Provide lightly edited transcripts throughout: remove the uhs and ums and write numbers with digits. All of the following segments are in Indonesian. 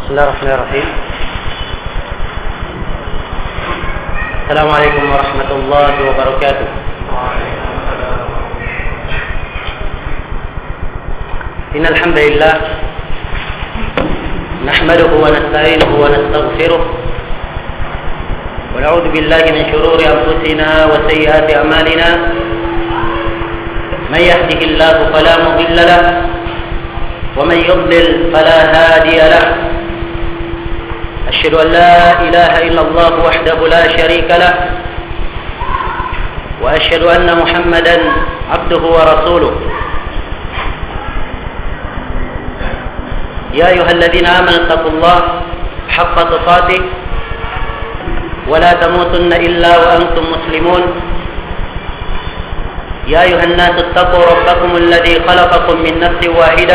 Bismillahirrahmanirrahim. Assalamualaikum warahmatullahi wabarakatuh. Innal hamdalillah nahmaduhu wa nasta'inuhu wa nastaghfiruh wa na'udzu billahi min shururi anfusina wa sayyiati a'malina. Man yahdihillahu fala mudilla lahu wa man yudlil fala hadiya lahu. أشهد أن لا إله إلا الله وحده لا شريك له وأشهد أن محمدا عبده ورسوله. يا أيها الذين آمنوا اتقوا الله حق تقاته ولا تموتن إلا وأنتم مسلمون. يا أيها الناس اتقوا ربكم الذي خلقكم من نفس واحدة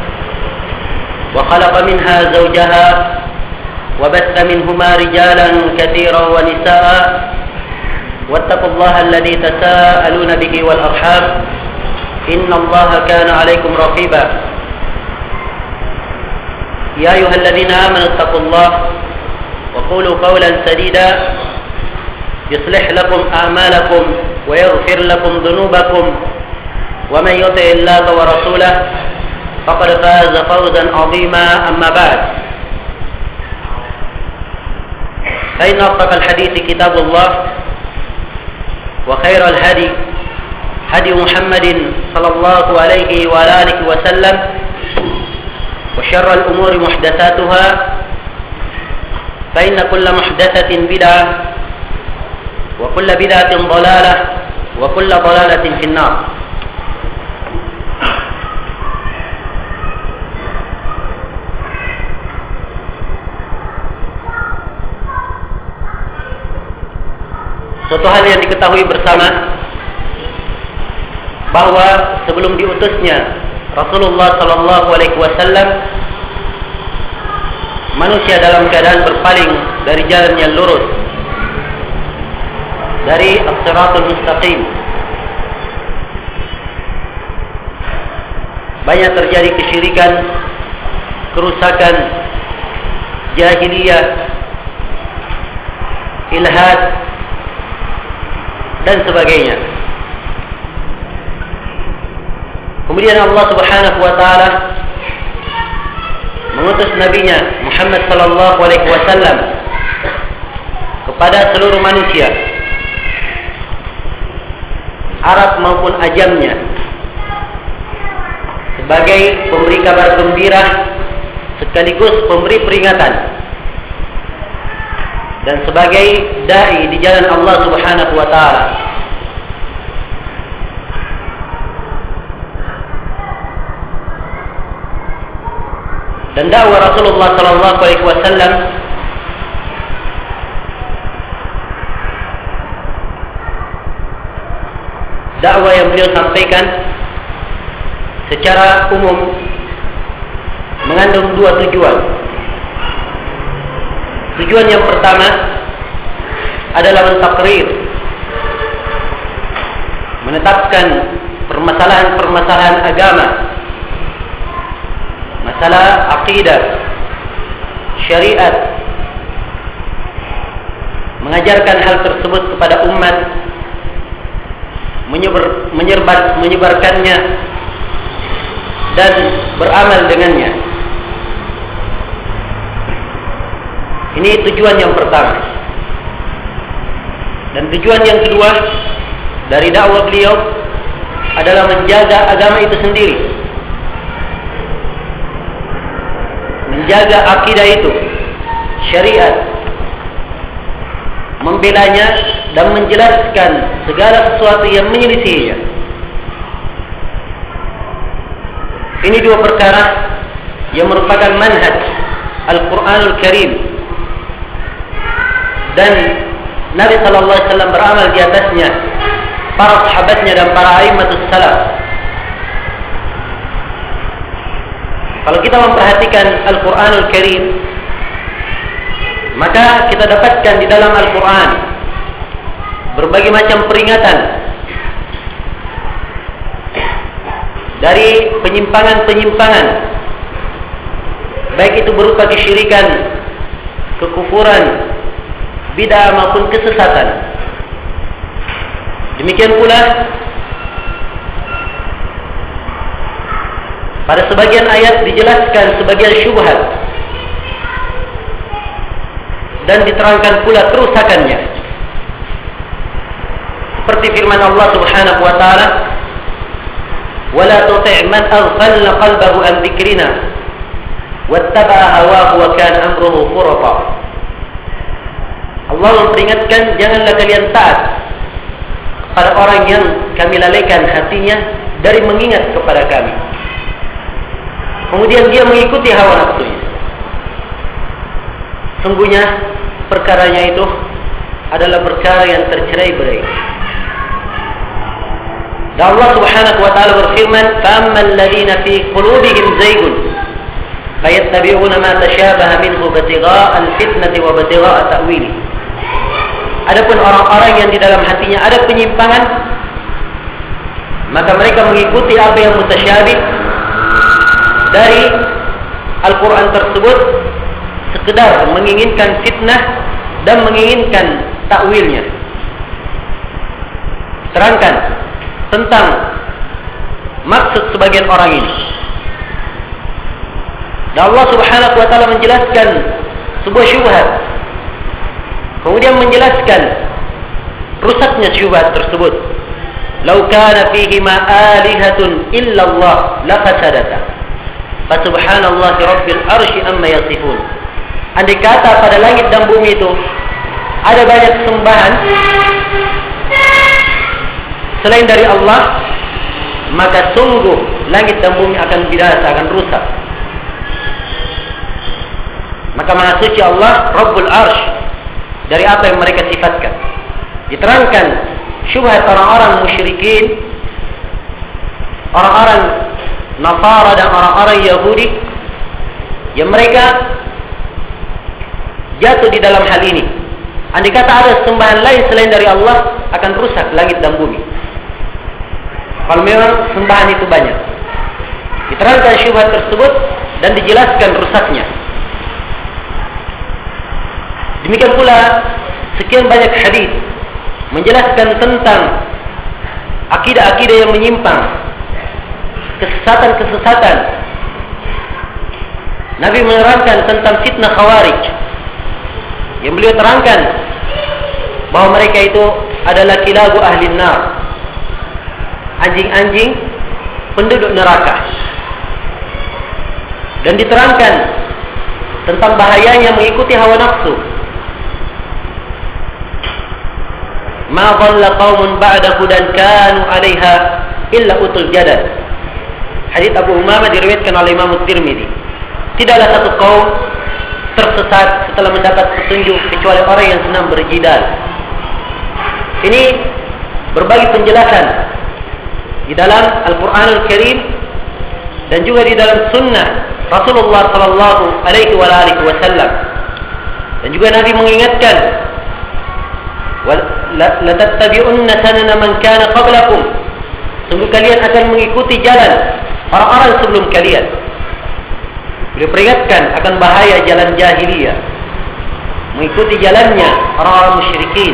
وخلق منها زوجها وبث منهما رجالا كثيرا ونساء واتقوا الله الذي تساءلون به والأرحام إن الله كان عليكم رقيبا. يا أيها الذين آمنوا اتقوا الله وقولوا قولا سديدا يصلح لكم أعمالكم ويغفر لكم ذنوبكم ومن يطع الله ورسوله فقد فاز فوزا عظيما. أما بعد، فإن أصدق الحديث كتاب الله وخير الهدي هدي محمد صلى الله عليه وآله وسلم وشر الأمور محدثاتها فإن كل محدثة بدعة وكل بدعة ضلالة وكل ضلالة في النار. Suatu hal yang diketahui bersama bahwa sebelum diutusnya Rasulullah sallallahu alaihi wasallam, manusia dalam keadaan berpaling dari jalan yang lurus, dari as-siratul mustaqim. Banyak terjadi kesyirikan, kerusakan, jahiliyah, ilhad dan sebagainya. Kemudian Allah Subhanahu wa taala mengutus nabinya Muhammad sallallahu alaihi wasallam kepada seluruh manusia, Arab maupun ajamnya, sebagai pemberi kabar gembira sekaligus pemberi peringatan, dan sebagai dai di jalan Allah Subhanahu wa taala. Dan dakwah Rasulullah sallallahu alaihi wasallam dakwah yang beliau sampaikan secara umum mengandung dua tujuan. Tujuan yang pertama adalah mentakrir, menetapkan permasalahan-permasalahan agama, masalah akidah, syariat, mengajarkan hal tersebut kepada umat, menyebarkannya dan beramal dengannya. Ini tujuan yang pertama. Dan tujuan yang kedua dari dakwah beliau adalah menjaga agama itu sendiri, menjaga akidah itu, syariat, membelanya dan menjelaskan segala sesuatu yang menyelisihinya. Ini dua perkara yang merupakan manhaj Al-Quranul Karim, dan Nabi sallallahu alaihi wasallam beramal di atasnya, para sahabatnya dan para a'immatus salaf. Kalau kita memperhatikan Al-Quranul Karim, maka kita dapatkan di dalam Al-Quran berbagai macam peringatan dari penyimpangan-penyimpangan baik itu berupa kesyirikan, kekufuran, bid'ah maupun kesesatan. Demikian pula pada sebagian ayat dijelaskan sebagian syubhat dan diterangkan pula kerusakannya. Seperti firman Allah Subhanahu wa taala, "Wala tuti' man aghfalna qalbahu an dzikrina wattaba'a hawahu wa kana amruhu furata." Allah memperingatkan, janganlah kalian taat pada orang yang kami lalaikan hatinya dari mengingat kepada kami. Kemudian dia mengikuti hawa nafsunya. Sungguhnya perkaranya itu adalah perkara yang tercerai-berai. Dan Allah Subhanahu wa taala berfirman, "Fammal ladzina fi qulubihim zaygun fayattabi'una ma tashabaha minhu ibtigha'a al-fitnati wa ibtigha'a ta'wili." Adapun orang-orang yang di dalam hatinya ada penyimpangan, maka mereka mengikuti apa yang mutasyabih dari Al-Quran tersebut, sekedar menginginkan fitnah dan menginginkan takwilnya. Terangkan tentang maksud sebagian orang ini. Dan Allah Subhanahu wa taala menjelaskan sebuah syubhat, kemudian menjelaskan rusaknya syubhat tersebut. "Lau kana fihi ma alihatun illa Allah la fasadata. Fa subhanallahi rabbil arsy amma yasifun." Andai kata pada langit dan bumi itu ada banyak sembahan selain dari Allah, maka sungguh langit dan bumi akan binasa, akan rusak. Maka Maha Suci Allah Rabbul Arsy dari apa yang mereka sifatkan. Diterangkan syubhat orang-orang musyrikin, orang-orang Nasara dan orang-orang Yahudi yang mereka jatuh di dalam hal ini. Andai kata ada sembahan lain selain dari Allah, akan rusak langit dan bumi. Kalau memang sembahan itu banyak. Diterangkan syubhat tersebut dan dijelaskan rusaknya. Demikian pula sekian banyak hadis menjelaskan tentang akidah-akidah yang menyimpang, kesesatan-kesesatan. Nabi menerangkan tentang fitnah Khawarij, yang beliau terangkan bahwa mereka itu adalah kilabu ahli nar, anjing-anjing penduduk neraka. Dan diterangkan tentang bahayanya mengikuti hawa nafsu. Ma dhalla qaumun ba'da hudan kanu 'alaiha illa utul jadal. Hadits Abu Umamah diriwayatkan oleh Imam Tirmidzi. Tidaklah satu kaum tersesat setelah mendapat petunjuk kecuali orang yang senang berjidal. Ini berbagai penjelasan di dalam Al-Qur'anul Karim dan juga di dalam sunnah Rasulullah sallallahu alaihi wasallam. Dan juga Nabi mengingatkan, "La tattabi'unna sanana man kana qablakum." Sungguh kalian akan mengikuti jalan orang-orang sebelum kalian. Beliau peringatkan akan bahaya jalan jahiliyah, mengikuti jalannya orang-orang musyrikin,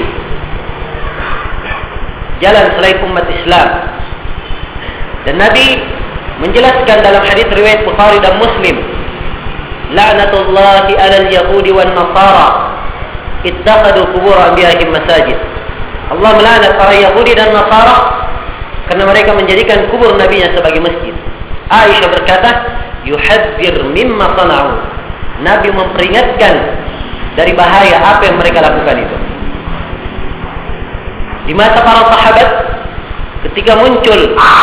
jalan selain umat Islam. Dan Nabi menjelaskan dalam hadis riwayat Bukhari dan Muslim, "La'natullahi 'alal yahudi wan nasara ittakhadhu qubur anbiya'ihim masajid." Allah melaknat para Yahudi dan Nasara karena mereka menjadikan kubur nabinya sebagai masjid. Aisyah berkata, "Yuhadzir mimma sana'u." Nabi memperingatkan dari bahaya apa yang mereka lakukan itu. Di masa para sahabat ketika muncul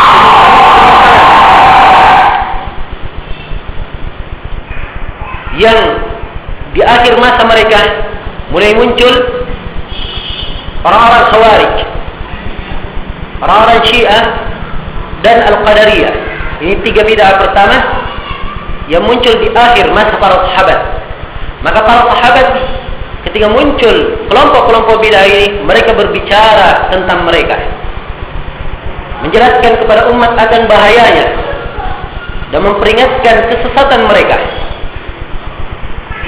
yang di akhir masa mereka mulai muncul orang-orang Khawarij, orang-orang Syiah dan Al-Qadariyah. Ini tiga bid'ah pertama yang muncul di akhir masa para sahabat. Maka para sahabat ketika muncul kelompok-kelompok bid'ah ini, mereka berbicara tentang mereka, menjelaskan kepada umat akan bahayanya dan memperingatkan kesesatan mereka.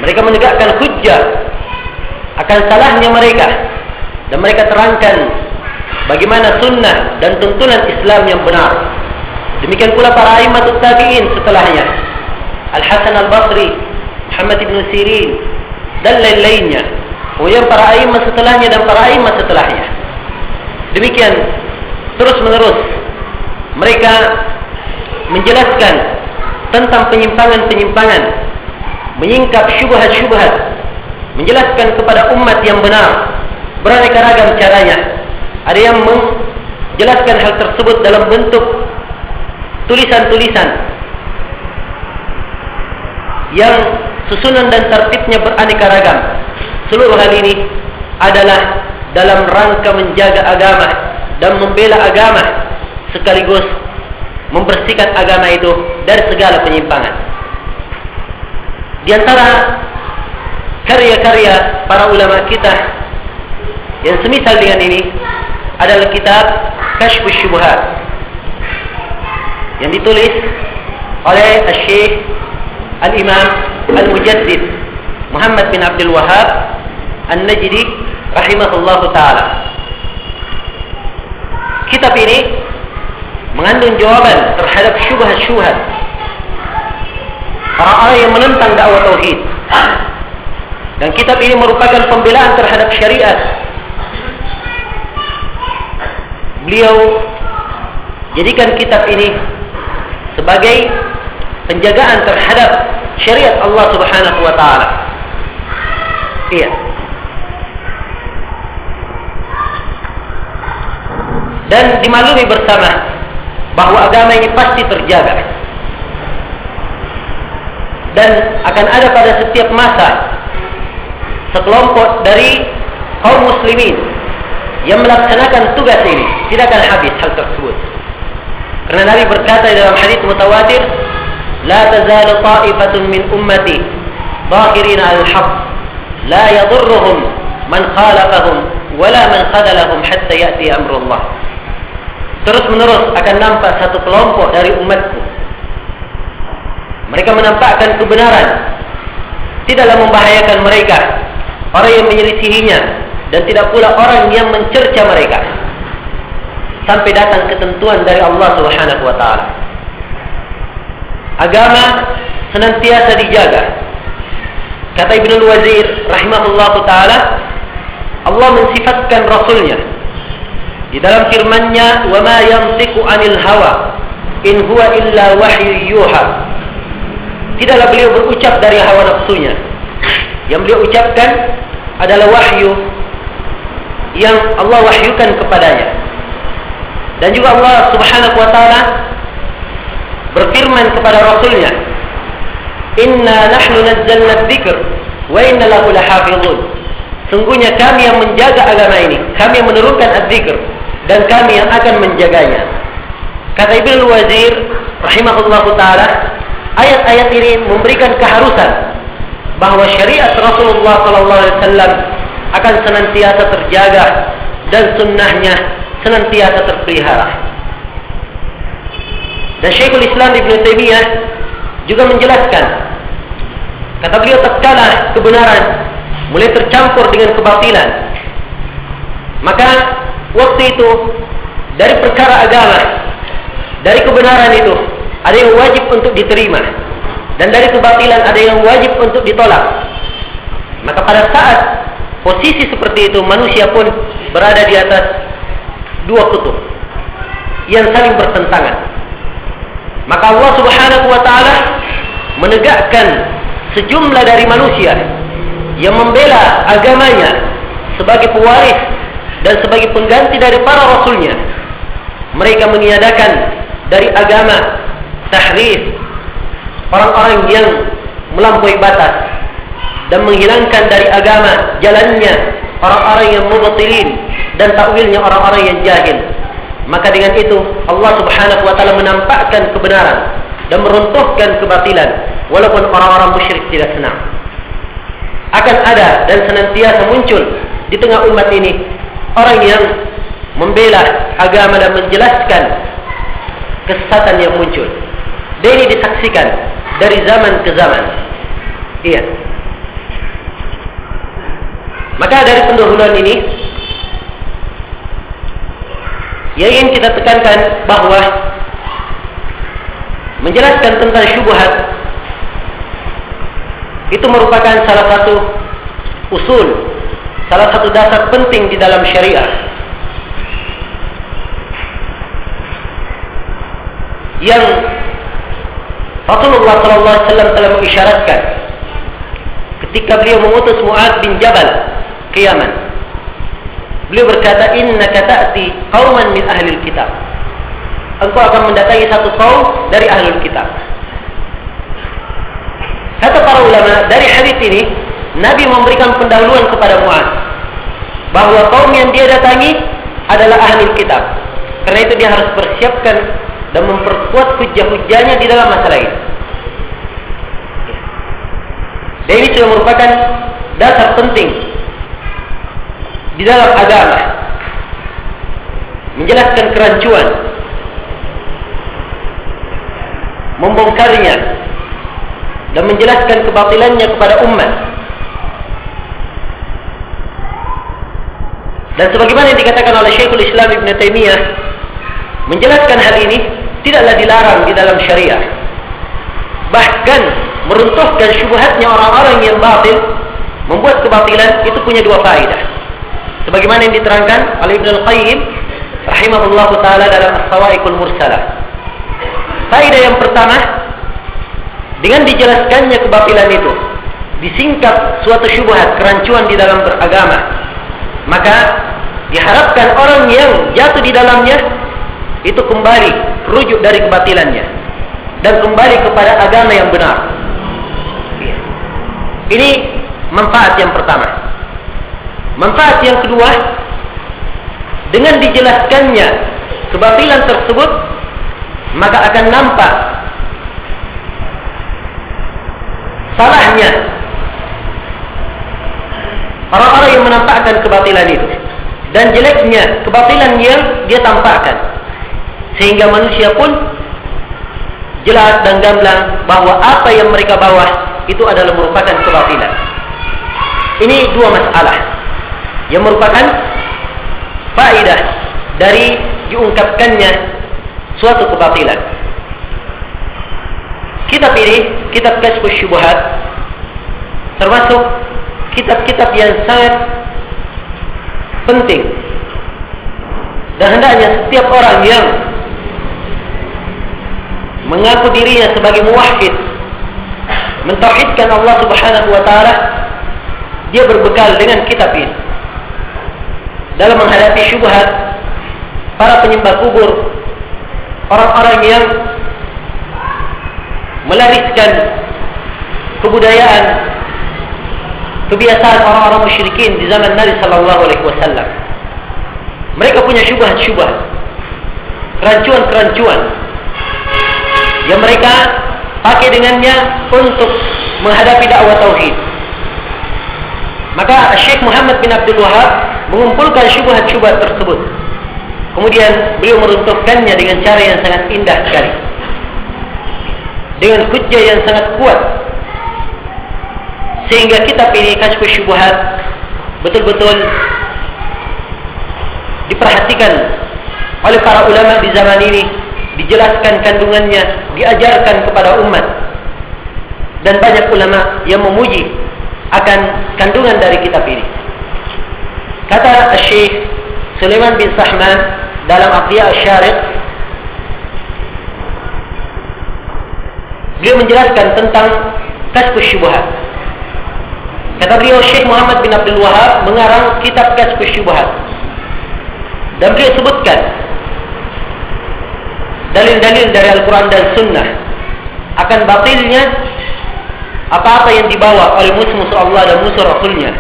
Mereka menegakkan hujjah akan salahnya mereka, dan mereka terangkan bagaimana sunnah dan tuntunan Islam yang benar. Demikian pula para a'immatut tabi'in setelahnya, Al-Hasan Al-Basri, Muhammad ibn Sirin, dan lain-lainnya. Kemudian para a'immat setelahnya dan para a'immat setelahnya. Demikian terus menerus mereka menjelaskan tentang penyimpangan-penyimpangan, menyingkap syubhat-syubhat, menjelaskan kepada umat yang benar beraneka ragam caranya. Ada yang menjelaskan hal tersebut dalam bentuk tulisan-tulisan yang susunan dan tertibnya beraneka ragam. Seluruh hal ini adalah dalam rangka menjaga agama dan membela agama, sekaligus membersihkan agama itu dari segala penyimpangan. Di antara karya-karya para ulama kita yang semisal dengan ini adalah kitab Kashfus Syubhat yang ditulis oleh Syekh Al-Imam Al-Mujaddid Muhammad bin Abdul Wahhab An-Najdi rahimahullahu ta'ala. Kitab ini mengandung jawaban terhadap syubhat-syubhat orang-orang yang menentang dakwah tauhid. Dan kitab ini merupakan pembelaan terhadap syariat. Beliau jadikan kitab ini sebagai penjagaan terhadap syariat Allah Subhanahu wa taala. Iya. Dan dimaklumi bersama bahwa agama ini pasti terjaga. Dan akan ada pada setiap masa sekelompok dari kaum muslimin yang melaksanakan tugas ini. Tidak akan habis hal tersebut. Karena Nabi berkata dalam hadis mutawatir, "La tazalu ta'ifatun min ummati dhahirina al-haqq, la yadurruhum man khalafahum wala man khadalahum hatta ya'ti amrullah." Terus menerus akan nampak satu kelompok dari umatku. Mereka menampakkan kebenaran, tidaklah membahayakan mereka orang yang menyelisihinya, dan tidak pula orang yang mencerca mereka, sampai datang ketentuan dari Allah Subhanahu wa taala. Agama senantiasa dijaga. Kata Ibnu Wazir rahimahullahu taala, Allah mensifatkan rasulnya di dalam firman-Nya, "Wa ma yantiqu 'anil hawa in huwa illa wahyu yuha." Tidaklah beliau berucap dari hawa nafsunya. Yang beliau ucapkan adalah wahyu yang Allah wahyukan kepadanya. Dan juga Allah Subhanahu wa taala berfirman kepada rasulnya, "Inna nahnu nazzalna adz-dzikr wa inna lahu lahafizun." Sungguhnya kami yang menjaga agama ini, kami yang menurunkan adz-dzikr, dan kami yang akan menjaganya. Kata Ibnu Wazir rahimahullahu taala, ayat-ayat ini memberikan keharusan bahwa syariat Rasulullah sallallahu alaihi wasallam akan senantiasa terjaga dan sunnahnya senantiasa terpelihara. Dan Syekhul Islam Ibnu Taimiyah juga menjelaskan, kata beliau, tatkala kebenaran mulai tercampur dengan kebatilan, maka waktu itu dari perkara agama, dari kebenaran itu ada yang wajib untuk diterima, dan dari kebatilan ada yang wajib untuk ditolak. Maka pada saat posisi seperti itu, manusia pun berada di atas dua kutub yang saling bertentangan. Maka Allah Subhanahu wa taala menegakkan sejumlah dari manusia yang membela agamanya sebagai pewaris dan sebagai pengganti dari para rasulnya. Mereka meniadakan dari agama tahrif, orang-orang yang melampaui batas, dan menghilangkan dari agama jalannya orang-orang yang mubtilin dan takwilnya orang-orang yang jahil. Maka dengan itu Allah Subhanahu wa taala menampakkan kebenaran dan meruntuhkan kebatilan, walaupun orang-orang musyrik tidak senang. Akan ada dan senantiasa muncul di tengah umat ini orang yang membela agama dan menjelaskan kesesatan yang muncul. Dan ini disaksikan dari zaman ke zaman. Iya. Maka dari pendahuluan ini, yang ingin kita tekankan bahwa menjelaskan tentang syubhat itu merupakan salah satu usul, salah satu dasar penting di dalam syariah yang Rasulullah SAW telah mengisyaratkan ketika beliau mengutus Mu'adz bin Jabal ke Yaman. Beliau berkata, innaka ta'ti qauman min ahlil kitab. Engkau akan mendatangi satu kaum dari ahlul kitab. Kata para ulama, dari hadis ini Nabi memberikan pendahuluan kepada Mu'adz bahwa kaum yang dia datangi adalah ahlul kitab. Karena itu dia harus persiapkan dan memperkuat hujah-hujahnya di dalam masalah ini. Dan ini sudah merupakan dasar penting di dalam agama, menjelaskan kerancuan, membongkarnya, dan menjelaskan kebatilannya kepada umat. Dan sebagaimana yang dikatakan oleh Syekhul Islam Ibn Taimiyah, menjelaskan hal ini tidaklah dilarang di dalam syariah. Bahkan meruntuhkan syubhatnya orang-orang yang batil, membuat kebatilan, itu punya dua faedah. Sebagaimana yang diterangkan oleh Ibn Al-Qayyim rahimahullahu ta'ala dalam As-Sawa'iqul Mursalah. Faedah yang pertama, dengan dijelaskannya kebatilan itu, disingkap suatu syubhat, kerancuan di dalam beragama, maka diharapkan orang yang jatuh di dalamnya itu kembali rujuk dari kebatilannya dan kembali kepada agama yang benar. Ini manfaat yang pertama. Manfaat yang kedua, dengan dijelaskannya kebatilan tersebut, maka akan nampak salahnya orang-orang yang menampakkan kebatilan itu dan jeleknya kebatilan yang dia tampakkan, sehingga manusia pun jelas dan gamblang bahwa apa yang mereka bawa itu adalah merupakan kebatilan. Ini dua masalah yang merupakan faedah dari diungkapkannya suatu kebatilan. Kitab ini, kitab Kashfus Syubhat, termasuk kitab-kitab yang sangat penting, dan hendaknya setiap orang yang mengaku dirinya sebagai muwahhid, mentauhidkan Allah Subhanahu wa taala, dia berbekal dengan kitab ini dalam menghadapi syubhat para penyembah kubur, orang-orang yang melariskan kebudayaan, kebiasaan orang-orang musyrikin di zaman Nabi sallallahu alaihi wasallam. Mereka punya syubhat-syubhat, kerancuan-kerancuan yang mereka pakai dengannya untuk menghadapi dakwah tauhid. Maka Syekh Muhammad bin Abdul Wahab mengumpulkan syubhat-syubhat tersebut. Kemudian beliau meruntuhkannya dengan cara yang sangat indah sekali, dengan hujjah yang sangat kuat, sehingga kitab ini, Kashfus Syubhat, betul-betul diperhatikan oleh para ulama di zaman ini, dijelaskan kandungannya, diajarkan kepada umat, dan banyak ulama yang memuji akan kandungan dari kitab ini. Kata Syekh Sulaiman bin Sahman dalam Aqdiya Asy-Syariq, beliau menjelaskan tentang Kashfus Syubhat. Kata beliau, Syekh Muhammad bin Abdul Wahab mengarang kitab Kashfus Syubhat, dan beliau sebutkan dalil-dalil dari Al-Quran dan Sunnah akan batilnya apa-apa yang dibawa oleh musuh-musuh Allah dan musuh Rasulnya,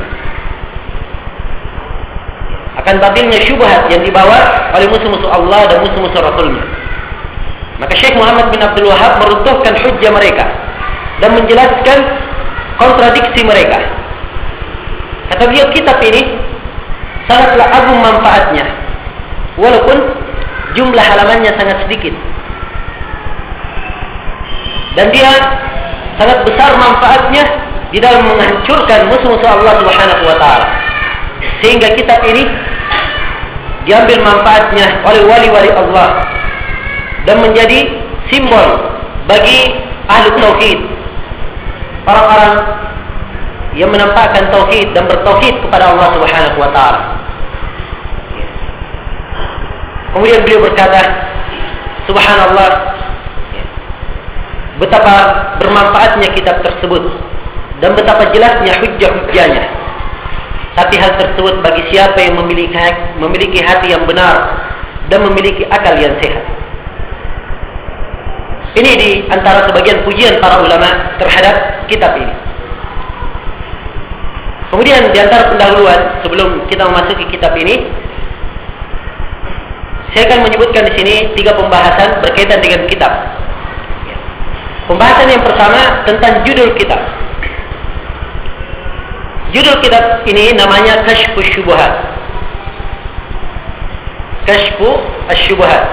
akan batilnya syubhat yang dibawa oleh musuh-musuh Allah dan musuh-musuh Rasulnya. Maka Syekh Muhammad bin Abdul Wahab meruntuhkan hujjah mereka dan menjelaskan kontradiksi mereka. Kata beliau, kitab ini sangatlah agung manfaatnya, walaupun jumlah halamannya sangat sedikit, dan dia sangat besar manfaatnya di dalam menghancurkan musuh-musuh Allah Subhanahu wa taala. sehingga kitab ini diambil manfaatnya oleh wali-wali Allah dan menjadi simbol bagi ahli tauhid, orang-orang yang menampakkan tauhid dan bertauhid kepada Allah Subhanahu wa taala. Kemudian beliau berkata, subhanallah, betapa bermanfaatnya kitab tersebut dan betapa jelasnya hujjah-hujjahnya. Tapi hal tersebut bagi siapa yang memiliki hati yang benar dan memiliki akal yang sehat. Ini di antara sebagian pujian para ulama terhadap kitab ini. Kemudian di antara pendahuluan sebelum kita memasuki kitab ini, saya akan menyebutkan di sini 3 pembahasan berkaitan dengan kitab. Pembahasan yang pertama tentang judul kitab. Judul kitab ini namanya Kashfus Syubuhat. Kashfu Asy-Syubuhat.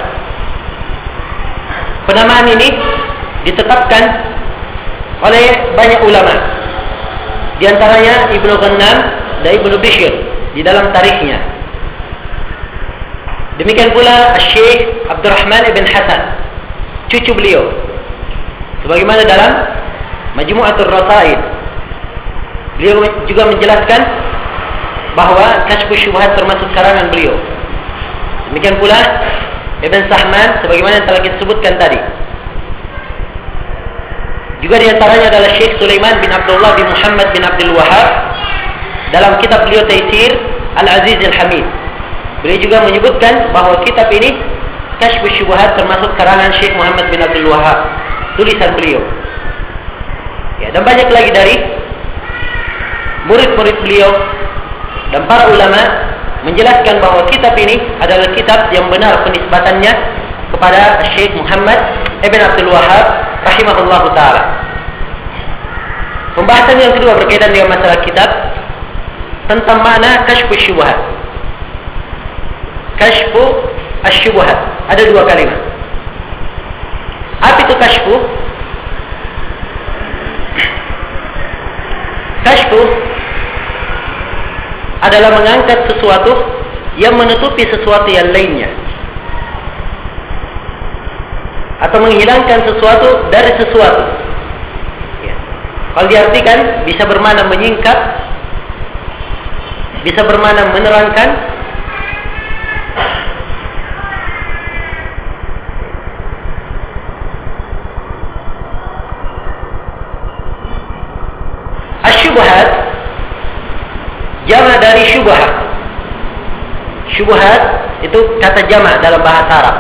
Penamaan ini ditetapkan oleh banyak ulama. Di antaranya Ibnu Ghannam dan Ibnu Bishr di dalam tarikhnya. Demikian pula Syekh Abdurrahman ibn Hasan, cucu beliau. Sebagaimana dalam Majmu'atul Rasail, beliau juga menjelaskan bahwa Kashfus Syubhat termasuk karangan beliau. Demikian pula Ibn Sahman, sebagaimana yang telah kita sebutkan tadi. Juga di antaranya adalah Syekh Sulaiman bin Abdullah bin Muhammad bin Abdul Wahhab dalam kitab beliau Taisir Al-Aziz Al-Hamid. Beliau juga menyebutkan bahawa kitab ini Kashfus Syubhat termasuk karangan Syekh Muhammad bin Abdul Wahhab, tulisan beliau. Ya, dan banyak lagi dari murid-murid beliau dan para ulama menjelaskan bahawa kitab ini adalah kitab yang benar penisbatannya kepada Syekh Muhammad ibn Abdul Wahhab rahimahullahu taala. Pembahasan yang kedua berkaitan dengan masalah kitab tentang makna Kashfus Syubhat. Kashfu Asy-Syubuhat. Ada 2 kalimat. Apa itu kashfu? Kashfu adalah mengangkat sesuatu yang menutupi sesuatu yang lainnya, atau menghilangkan sesuatu dari sesuatu. Ya. Kalau diartikan bisa bermakna menyingkap, bisa bermakna menerangkan, Asy-Syubuhat jama' dari syubhat. Syubhat itu kata jama' dalam bahasa Arab.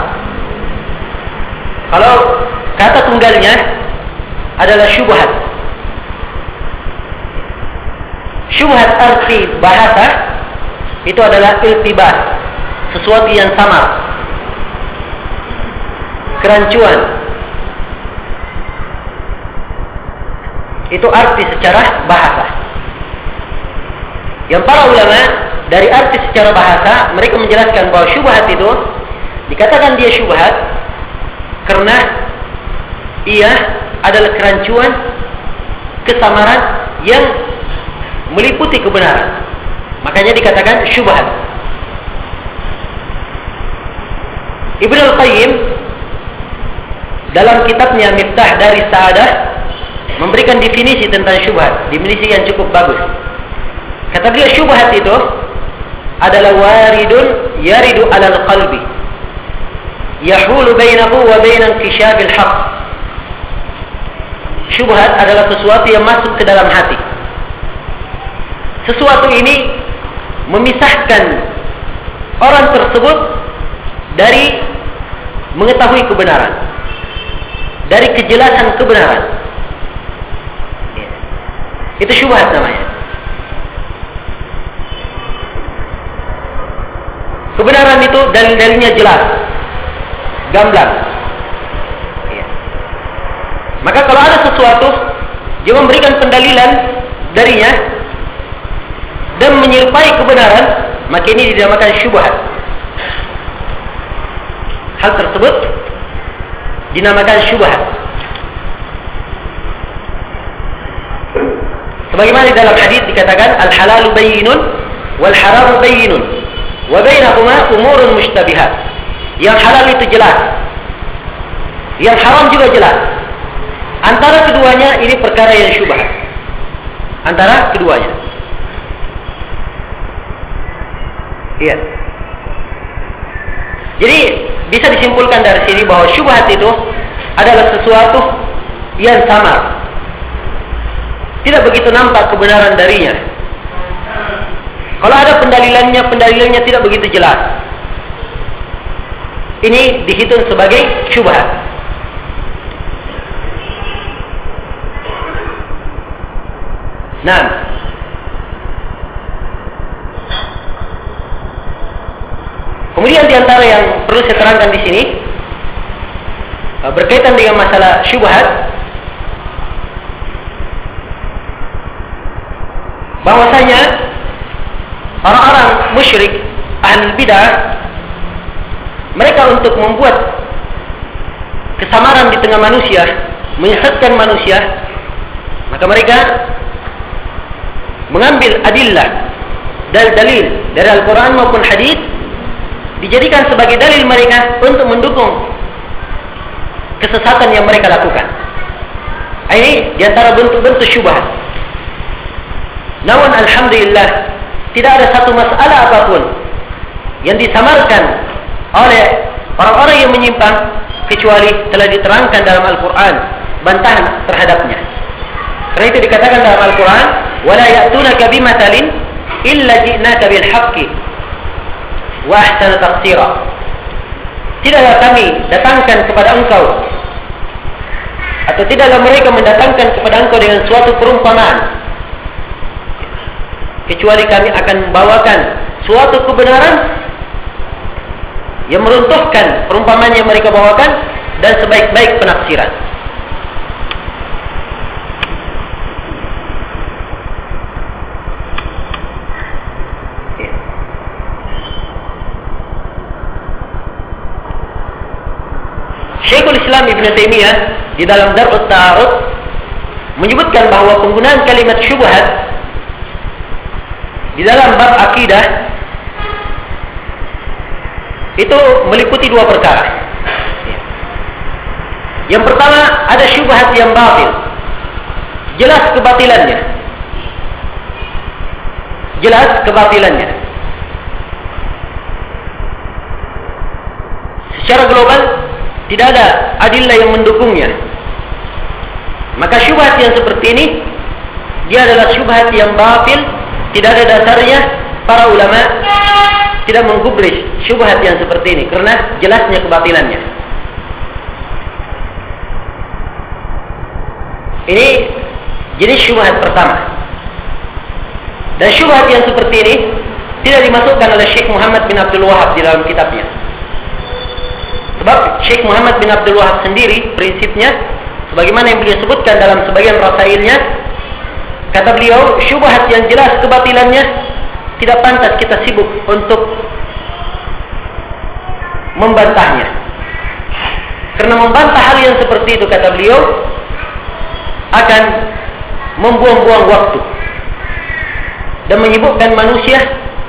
Kalau kata tunggalnya adalah syubhat. Syubhat arti bahasa itu adalah iltibas, sesuatu yang samar, kerancuan. Itu arti secara bahasa. Yang para ulama dari arti secara bahasa, mereka menjelaskan bahawa syubhat itu dikatakan dia syubhat karena ia adalah kerancuan, kesamaran yang meliputi kebenaran. Makanya dikatakan syubhat. Ibnu Al-Qayyim dalam kitabnya Miftah dari Sa'adah memberikan definisi tentang syubhat, definisi yang cukup bagus. Kata beliau, syubhat itu adalah waridun yaridu alal qalbi yahulu bainahu wa bainan kishabil haq. Syubhat adalah sesuatu yang masuk ke dalam hati. Sesuatu ini memisahkan orang tersebut dari mengetahui kebenaran, dari kejelasan kebenaran. Itu syubhat namanya. Kebenaran itu dalil-dalilnya jelas, gamblang. Maka kalau ada sesuatu dia memberikan pendalilan darinya dan menyerupai kebenaran, maka ini dinamakan syubhat. Hal tersebut dinamakan syubhat. Sebagaimana di dalam hadis dikatakan al-halalu bayyinun wal haram bayyinun wa bainahuma umurun mushtabihat. Yang halal itu jelas, yang haram juga jelas. Antara keduanya ini perkara yang syubhat. Antara keduanya. Iya. Jadi bisa disimpulkan dari sini bahwa syubhat itu adalah sesuatu yang samar. Tidak begitu nampak kebenaran darinya. Kalau ada pendalilannya tidak begitu jelas. Ini dihitung sebagai syubhat. Nah, kemudian diantara yang perlu saya terangkan di sini berkaitan dengan masalah syubhat, bahwasanya orang-orang musyrik, ahli bidah, mereka untuk membuat kesamaran di tengah manusia, menyesatkan manusia, maka mereka mengambil adillah dan dalil dari Al-Quran maupun hadis, dijadikan sebagai dalil mereka untuk mendukung kesesatan yang mereka lakukan. Ini diantara bentuk-bentuk syubhat. Namun alhamdulillah, tidak ada satu masalah apapun yang disamarkan oleh orang-orang yang menyimpang kecuali telah diterangkan dalam Al-Quran bantahan terhadapnya. Karena itu dikatakan dalam Al-Quran, وَلَا يَأْتُونَكَ بِمَثَلٍ إِلَّا جِئْنَاكَ بِالْحَقِّ وَأَحْسَنَ تَفْسِيرًا. Tidaklah kami datangkan kepada engkau, atau tidaklah mereka mendatangkan kepada engkau dengan suatu perumpamaan, kecuali kami akan membawakan suatu kebenaran yang meruntuhkan perumpamaan yang mereka bawakan dan sebaik-baik penafsiran. Syekhul Islam Ibn Taimiyah di dalam Dar'ut Ta'arud menyebutkan bahwa penggunaan kalimat syubhat di dalam bab akidah itu meliputi dua perkara. Yang pertama, ada syubhat yang batil, jelas kebatilannya. Jelas kebatilannya. Secara global tidak ada adillah yang mendukungnya. Maka syubhat yang seperti ini, dia adalah syubhat yang batil, tidak ada dasarnya. Para ulama tidak menggubris syubhat yang seperti ini karena jelasnya kebatilannya. Ini jenis syubhat pertama. Dan syubhat yang seperti ini tidak dimasukkan oleh Syekh Muhammad bin Abdul Wahab di dalam kitabnya. Sebab Syekh Muhammad bin Abdul Wahab sendiri prinsipnya, sebagaimana yang beliau sebutkan dalam sebagian rasailnya, kata beliau, syubhat yang jelas kebatilannya tidak pantas kita sibuk untuk membantahnya. Karena membantah hal yang seperti itu, kata beliau, akan membuang-buang waktu dan menyibukkan manusia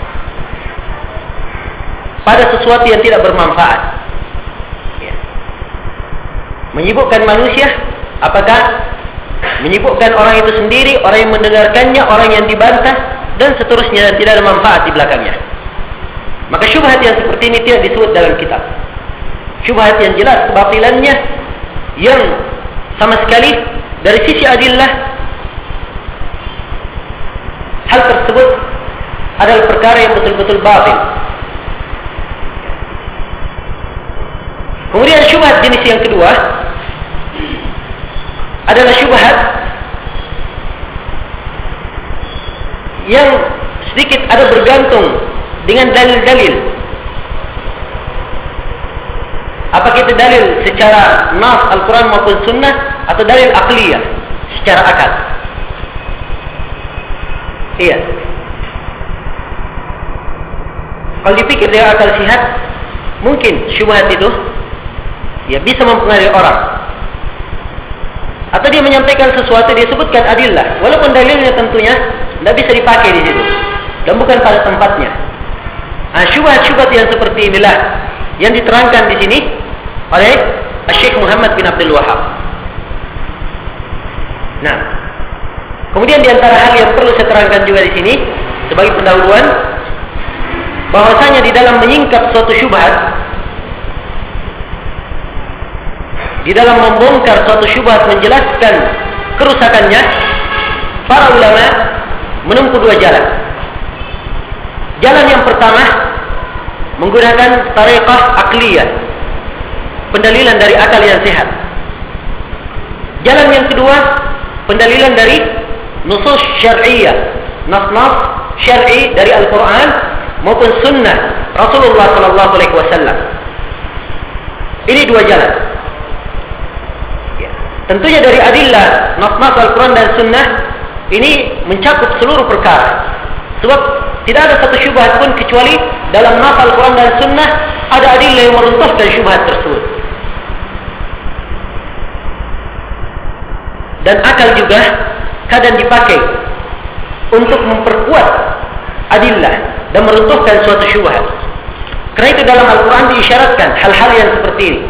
pada sesuatu yang tidak bermanfaat. Menyibukkan manusia, apakah menyibukkan orang itu sendiri, orang yang mendengarkannya, orang yang dibantah, dan seterusnya, dan tidak ada manfaat di belakangnya. Maka syubhat yang seperti ini tidak disebut dalam kitab. Syubhat yang jelas kebatilannya, yang sama sekali dari sisi adillah hal tersebut adalah perkara yang betul-betul batil. Kemudian syubhat jenis yang kedua adalah syubhat yang sedikit ada bergantung dengan dalil-dalil. Apakah itu dalil secara nas Al-Quran maupun sunnah, atau dalil aqliyah secara akal? Iya. Kalau dipikir dengan akal sihat, mungkin syubhat itu ya bisa mempengaruhi orang. Atau dia menyampaikan sesuatu, dia sebutkan adillah, walaupun dalilnya tentunya tidak bisa dipakai di situ. dan bukan pada tempatnya. Syubhat-syubhat yang seperti inilah yang diterangkan di sini oleh Syekh Muhammad bin Abdul Wahhab. Nah, kemudian di antara hal yang perlu saya terangkan juga di sini sebagai pendahuluan, bahwasanya di dalam menyingkap suatu syubhat, di dalam membongkar suatu syubhat, menjelaskan kerusakannya, para ulama menempuh dua jalan. Jalan yang pertama menggunakan tariqah akliyah, pendalilan dari akal yang sehat. Jalan yang kedua, pendalilan dari nusus syar'iyyah, nas-nas syar'i dari Al-Quran maupun sunnah Rasulullah sallallahu alaihi wasallam. Ini dua jalan. Tentunya dari adillah nas-nas Al-Quran dan sunnah ini mencakup seluruh perkara. Sebab tidak ada satu syubhat pun kecuali dalam nas Al-Quran dan sunnah ada adillah yang meruntuhkan syubhat tersebut. Dan akal juga kadang dipakai untuk memperkuat adillah dan meruntuhkan suatu syubhat. Karena itu dalam Al-Quran diisyaratkan hal-hal yang seperti ini.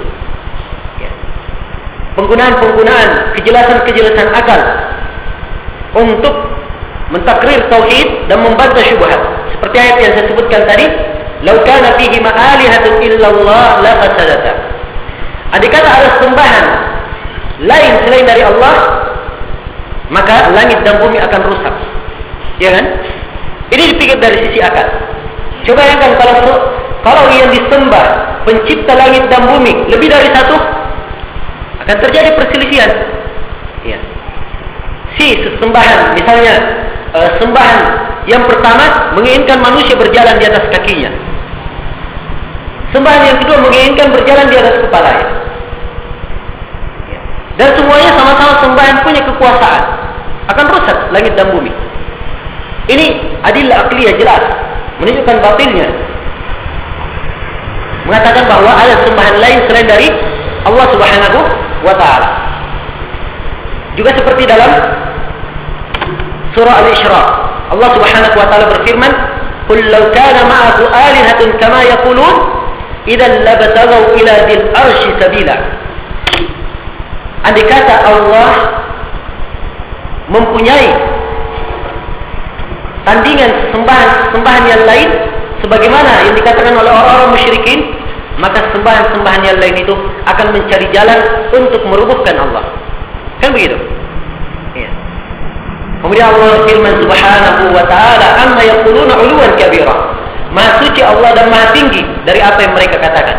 Penggunaan-penggunaan kejelasan-kejelasan akal untuk mentakrir tauhid dan membantah syubhat. Seperti ayat yang saya sebutkan tadi, "Lau kana fihi ma'alihatun illallah la fasadata." Andai kata ada sembahan lain selain dari Allah, maka langit dan bumi akan rusak. Ya kan? Ini dipikir dari sisi akal. Coba bayangkan kalau yang disembah pencipta langit dan bumi lebih dari satu, akan terjadi perselisihan. Ya. Si sesembahan, misalnya sembahan yang pertama menginginkan manusia berjalan di atas kakinya. Sembahan yang kedua menginginkan berjalan di atas kepalanya. Ya. Dan semuanya sama-sama sembahan punya kekuasaan. Akan rusak langit dan bumi. Ini adillah akliyah jelas, menunjukkan batilnya. Mengatakan bahwa ada sembahan lain selain dari Allah Subhanahu wa ta'ala. Juga seperti dalam surah Al-Isra, Allah Subhanahu wa ta'ala berfirman, "Qul law kana ma'ahu alihatun kama yaqulun, idzan labtaghaw ila dzil arsy sabila." Andai kata Allah mempunyai tandingan sembahan yang lain sebagaimana yang dikatakan oleh orang-orang musyrikin, maka sembahan-sembahan yang lain itu akan mencari jalan untuk merubuhkan Allah. Kan begitu? Ya. Kemudian Allah firman Subhanahu wa ta'ala, "Amma yaquluna 'uluwan kabira." Maha suci Allah dan maha tinggi dari apa yang mereka katakan.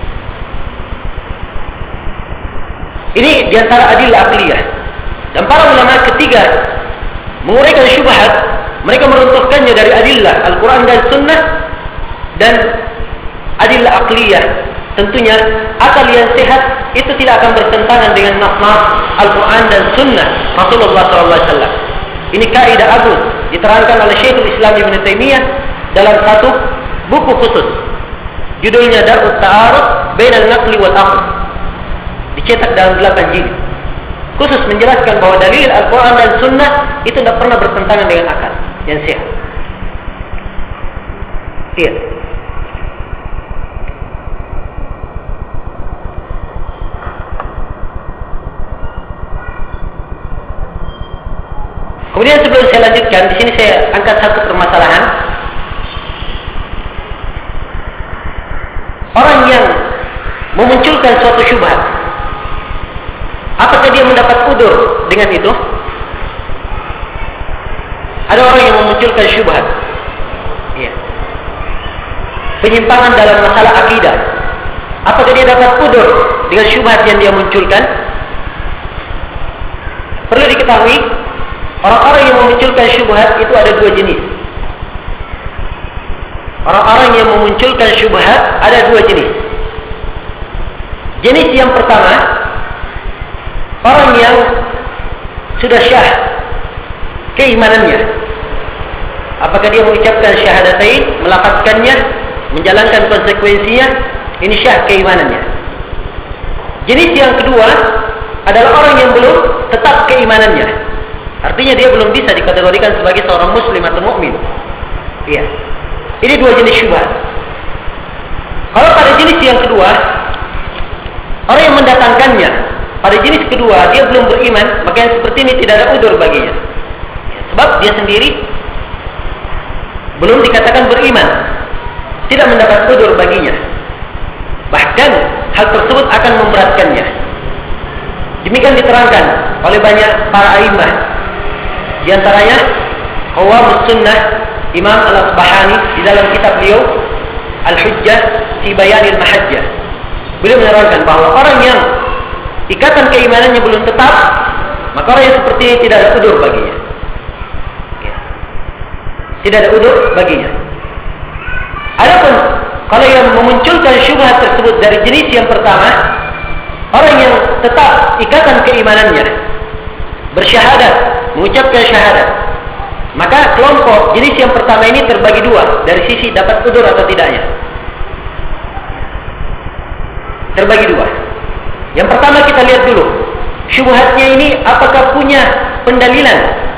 Ini diantara adillah akliyah. Dan para ulama ketiga menguraikan syubhat, mereka meruntuhkannya dari adillah Al-Quran dan Sunnah dan adillah akliyah. Tentunya akal yang sehat itu tidak akan bertentangan dengan nas-nas Al-Quran dan Sunnah Rasulullah SAW. Ini kaidah agung diterangkan oleh Syekhul Islam Ibn Taimiyah dalam satu buku khusus. Judulnya Dar'ut Ta'arud Bainal Naqli wal Aql. Dicetak dalam 8 jilid. Khusus menjelaskan bahwa dalil Al-Quran dan Sunnah itu tidak pernah bertentangan dengan akal yang sehat. Iya. Kemudian sebelum saya lanjutkan, di sini saya angkat satu permasalahan. Orang yang memunculkan suatu syubhat, apakah dia mendapat udzur dengan itu? Ada orang yang memunculkan syubhat, ya, penyimpangan dalam masalah akidah. Apakah dia dapat udzur dengan syubhat yang dia munculkan? Perlu diketahui, orang-orang yang memunculkan syubhat itu ada dua jenis. Orang-orang yang memunculkan syubhat ada dua jenis. Jenis yang pertama, orang yang sudah syah keimanannya. Apakah dia mengucapkan syahadatain, melafazkannya, menjalankan konsekuensinya, ini syah keimanannya. Jenis yang kedua adalah orang yang belum tetap keimanannya. Artinya dia belum bisa dikategorikan sebagai seorang muslim atau mukmin. Iya. Ini dua jenis syubhat. Kalau pada jenis yang kedua, orang yang mendatangkannya pada jenis kedua dia belum beriman, maka yang seperti ini tidak ada udzur baginya. Sebab dia sendiri belum dikatakan beriman, tidak mendapat udzur baginya. Bahkan hal tersebut akan memberatkannya. Demikian diterangkan oleh banyak para a'immah. Di antaranya Qawamus Sunnah Imam Al-Asbahani di dalam kitab beliau Al-Hujjah fi Bayanil Mahajjah. Beliau menerangkan bahwa orang yang ikatan keimanannya belum tetap, maka orang yang seperti ini tidak ada udzur baginya. Tidak ada udzur baginya. Adapun kalau yang memunculkan syubhat tersebut dari jenis yang pertama, orang yang tetap ikatan keimanannya, bersyahadat, mengucapkan syahadat, maka kelompok jenis yang pertama ini terbagi dua dari sisi dapat udzur atau tidaknya. Terbagi dua. Yang pertama kita lihat dulu, syubhatnya ini apakah punya pendalilan?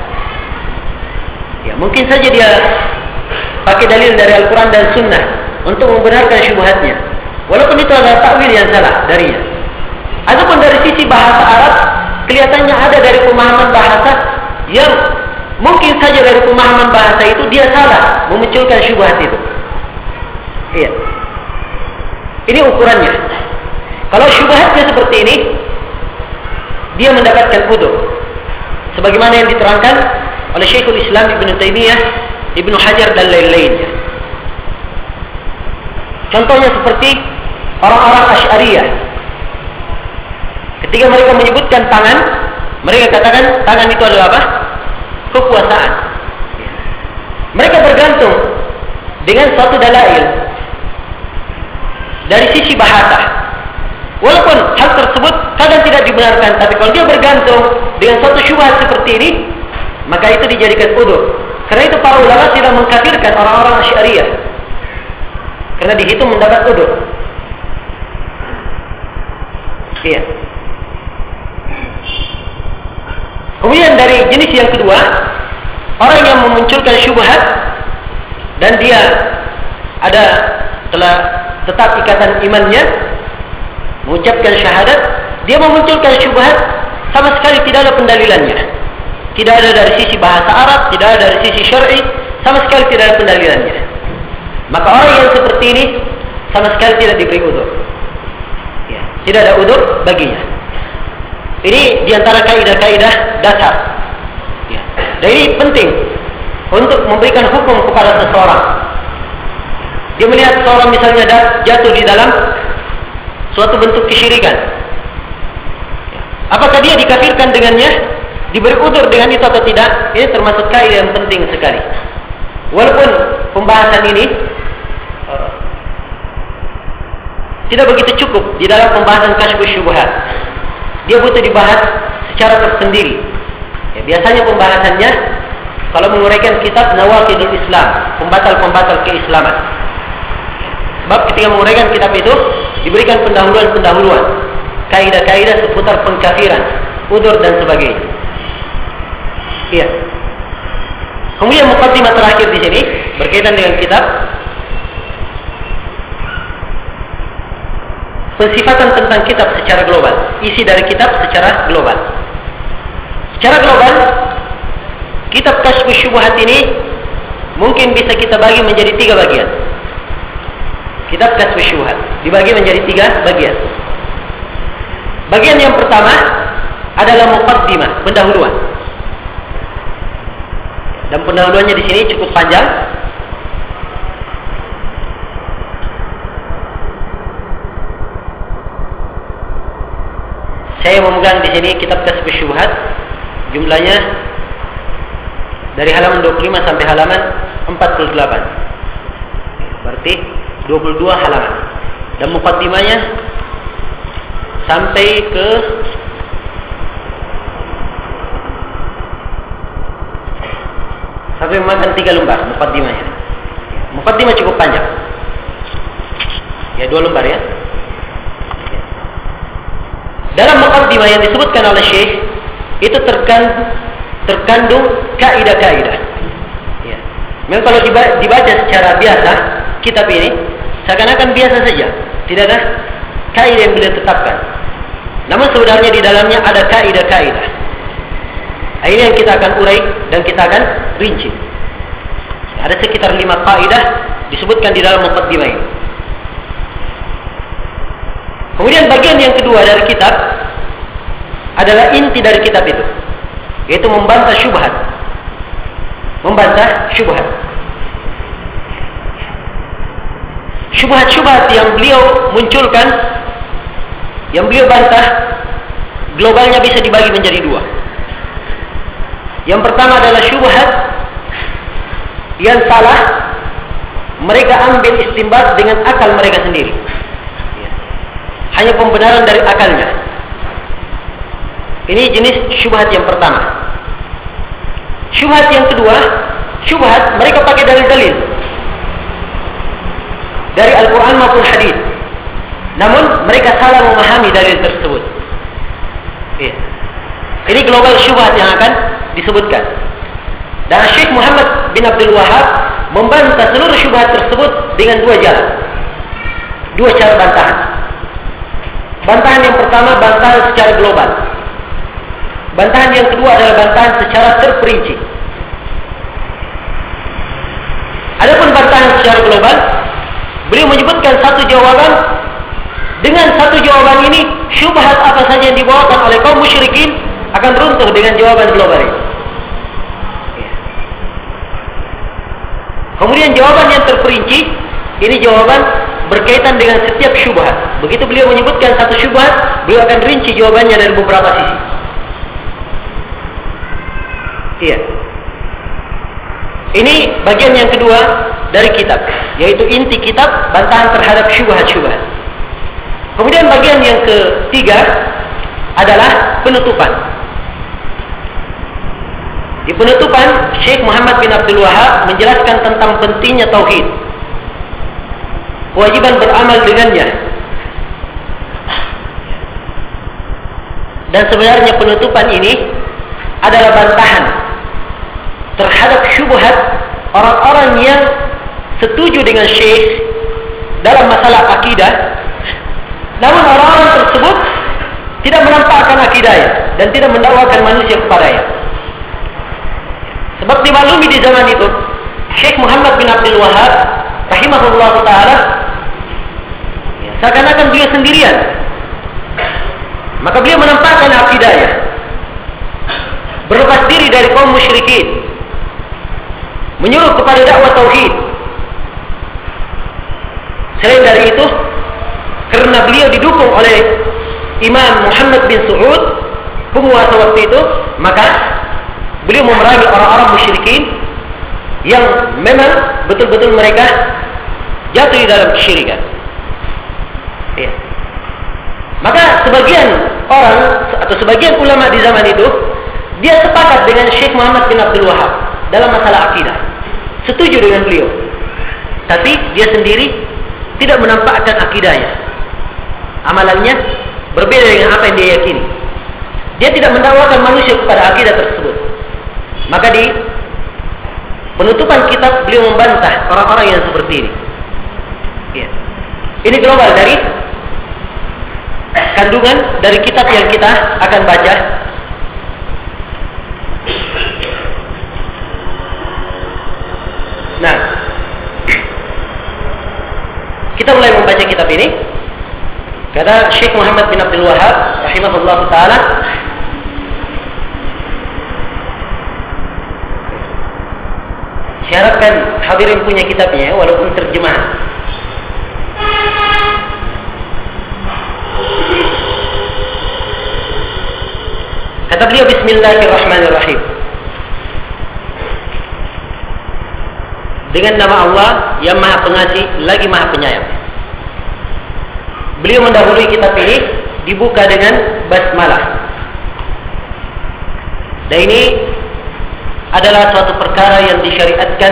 Ya, mungkin saja dia pakai dalil dari Al-Quran dan Sunnah untuk membenarkan syubhatnya, walaupun itu adalah takwil yang salah darinya. Ataupun dari sisi bahasa Arab, kelihatannya ada dari pemahaman bahasa yang mungkin saja dari pemahaman bahasa itu dia salah memunculkan syubhat itu. Iya. Ini ukurannya. Kalau syubhatnya seperti ini, dia mendapatkan udzur. Sebagaimana yang diterangkan oleh Syekhul Islam Ibnu Taimiyah, Ibnu Hajar dan lain-lainnya. Contohnya seperti orang-orang Asy'ariyah. Ketika mereka menyebutkan tangan, mereka katakan tangan itu adalah apa? Kekuasaan. Mereka bergantung dengan suatu dalail dari sisi bahasa. Walaupun hal tersebut kadang tidak dibenarkan, tapi kalau dia bergantung dengan suatu syubhat seperti ini, maka itu dijadikan udzur. Karena itu para ulama tidak mengkafirkan orang-orang Asy'ariyah, karena dihitung mendapat udzur. Iya. Kemudian dari jenis yang kedua, orang yang memunculkan syubhat dan dia telah tetap ikatan imannya, mengucapkan syahadat, dia memunculkan syubhat sama sekali tidak ada pendalilannya. Tidak ada dari sisi bahasa Arab, tidak ada dari sisi syar'i, sama sekali tidak ada pendalilannya. Maka orang yang seperti ini sama sekali tidak diberi udzur. Ya, tidak ada udzur baginya. Ini diantara kaidah-kaidah dasar. Ya. Dan ini penting untuk memberikan hukum kepada seseorang. Dia melihat seorang misalnya jatuh di dalam suatu bentuk kesyirikan. Apakah dia dikafirkan dengannya? Diberi udzur dengan itu atau tidak? Ini termasuk kaidah yang penting sekali. Walaupun pembahasan ini tidak begitu cukup di dalam pembahasan kasyfus syubhat. Dia butuh dibahas secara tersendiri. Ya, biasanya pembahasannya kalau menguraikan kitab Nawaqidul Islam, pembatal-pembatal keislaman. Sebab ketika menguraikan kitab itu diberikan pendahuluan-pendahuluan, kaidah-kaidah seputar pengkafiran, udzur dan sebagainya. Iya. Kemudian muqaddimah terakhir di sini berkaitan dengan kitab, pensifatan tentang kitab secara global, isi dari kitab secara global. Secara global, kitab Kasyfus Syubhat ini mungkin bisa kita bagi menjadi 3 bagian. Kitab Kasyfus Syubhat dibagi menjadi 3 bagian. Bagian yang pertama adalah muqaddimah, pendahuluan. Dan pendahuluannya di sini cukup panjang. Saya memegang di sini kitab Kasyfus Syubhat, jumlahnya dari halaman 25 sampai halaman 48. Berarti 22 halaman. Dan muqaddimahnya sampai ke memakan 3 lembar muqaddimahnya. Muqaddimah cukup panjang. Ya 2 lembar ya. Dalam muqaddimah yang disebutkan oleh Syekh itu terkandung kaidah-kaidah. Ya. Memang kalau dibaca secara biasa kitab ini seakan-akan biasa saja, tidak ada kaidah yang beliau tetapkan. Namun sebenarnya di dalamnya ada kaidah-kaidah. Ini yang kita akan urai dan kita akan rinci. Ada sekitar 5 kaidah disebutkan di dalam muqaddimah ini. Kemudian bagian yang kedua dari kitab adalah inti dari kitab itu, yaitu membantah syubhat. Membantah syubhat. Syubhat-syubhat yang beliau munculkan, yang beliau bantah, globalnya bisa dibagi menjadi 2. Yang pertama adalah syubhat yang salah, mereka ambil istinbat dengan akal mereka sendiri. Hanya pembenaran dari akalnya. Ini jenis syubhat yang pertama. Syubhat yang kedua, syubhat mereka pakai dalil-dalil dari Al-Quran maupun hadis. Namun mereka salah memahami dalil tersebut. Ini global syubhat yang akan disebutkan. Dan Syekh Muhammad bin Abdul Wahab membantah seluruh syubhat tersebut dengan 2 jalan. 2 cara bantahan. Bantahan yang pertama, bantahan secara global. Bantahan yang kedua adalah bantahan secara terperinci. Adapun bantahan secara global, beliau menyebutkan satu jawaban. Dengan satu jawaban ini, syubhat apa saja yang dibawakan oleh kaum musyrikin akan runtuh dengan jawaban global ini. Kemudian jawaban yang terperinci, ini jawaban berkaitan dengan setiap syubhat. Begitu beliau menyebutkan satu syubhat, beliau akan rinci jawabannya dari beberapa sisi. Iya. Ini bagian yang kedua dari kitab, yaitu inti kitab, bantahan terhadap syubhat-syubhat. Kemudian bagian yang ketiga adalah penutupan. Di penutupan, Syekh Muhammad bin Abdul Wahab menjelaskan tentang pentingnya tauhid, kewajiban beramal dengannya. Dan sebenarnya penutupan ini adalah bantahan terhadap syubhat orang-orang yang setuju dengan Syekh dalam masalah akidah, namun orang-orang tersebut tidak menampakkan akidahnya dan tidak mendakwakan manusia kepadanya. Sebab dimaklumi di zaman itu, Syekh Muhammad bin Abdul Wahab rahimahullah ta'ala seakan-akan beliau sendirian. Maka beliau menampakkan akidahnya, berlepas diri dari kaum musyrikin, menyuruh kepada dakwah tauhid. Selain dari itu, karena beliau didukung oleh Imam Muhammad bin Saud, penguasa waktu itu, maka beliau memerangi orang-orang musyrikin yang memang betul-betul mereka jatuh di dalam kesyirikan. Ya. Maka sebagian orang atau sebagian ulama di zaman itu, dia sepakat dengan Syekh Muhammad bin Abdul Wahab dalam masalah akidah, setuju dengan beliau. Tapi dia sendiri tidak menampakkan akidahnya. Amalannya berbeda dengan apa yang dia yakini. Dia tidak mendakwakan manusia kepada akidah tersebut. Maka di penutupan kitab beliau membantah orang-orang yang seperti ini. Ya. Ini global dari kandungan dari kitab yang kita akan baca. Nah, kita mulai membaca kitab ini. Kata Syekh Muhammad bin Abdul Wahab rahimahullah ta'ala, saya harapkan hadirin punya kitabnya walaupun terjemahan. Kata beliau, Bismillahirrahmanirrahim. Dengan nama Allah yang Maha Pengasih lagi Maha Penyayang. Beliau mendahului kitab ini dibuka dengan basmalah. Dan ini adalah suatu perkara yang disyariatkan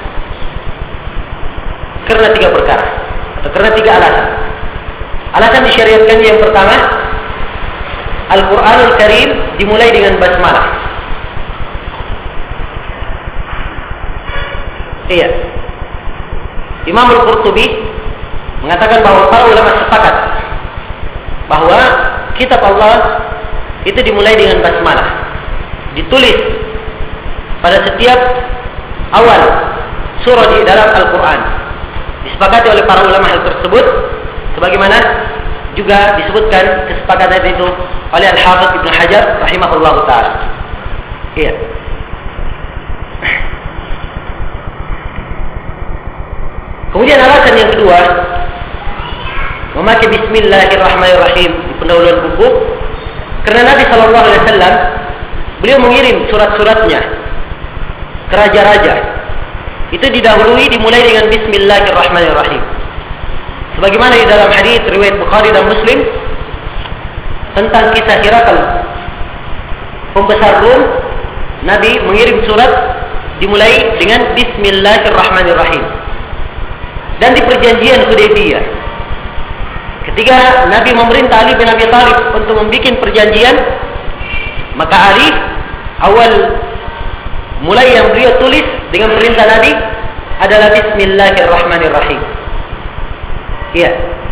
karena 3 perkara atau karena 3 alasan. Alasan disyariatkannya yang pertama, Al-Quranul Karim dimulai dengan basmalah. Iya. Imam Al-Qurtubi mengatakan bahwa para ulama sepakat bahwa kitab Allah itu dimulai dengan basmalah, ditulis pada setiap awal surah di dalam Al-Quran. Disepakati oleh para ulama hal tersebut, sebagaimana juga disebutkan kesepakatan itu oleh Al-Hafidz Ibnu Hajar rahimahullahu taala. Iya. Kemudian alasan yang kedua, memakai Bismillahirrahmanirrahim di pendahuluan buku, karena Nabi Shallallahu Alaihi Wasallam beliau mengirim surat-suratnya ke raja-raja, itu didahului dimulai dengan Bismillahirrahmanirrahim. Sebagaimana di dalam hadis riwayat Bukhari dan Muslim tentang kisah Hirakal, pembesar Rum, Nabi mengirim surat dimulai dengan Bismillahirrahmanirrahim. Dan di perjanjian Hudaybiyah, ketika Nabi memerintah Ali bin Abi Thalib untuk membuat perjanjian, maka Ali awal mulai yang beliau tulis dengan perintah Nabi adalah Bismillahirrahmanirrahim. Iya.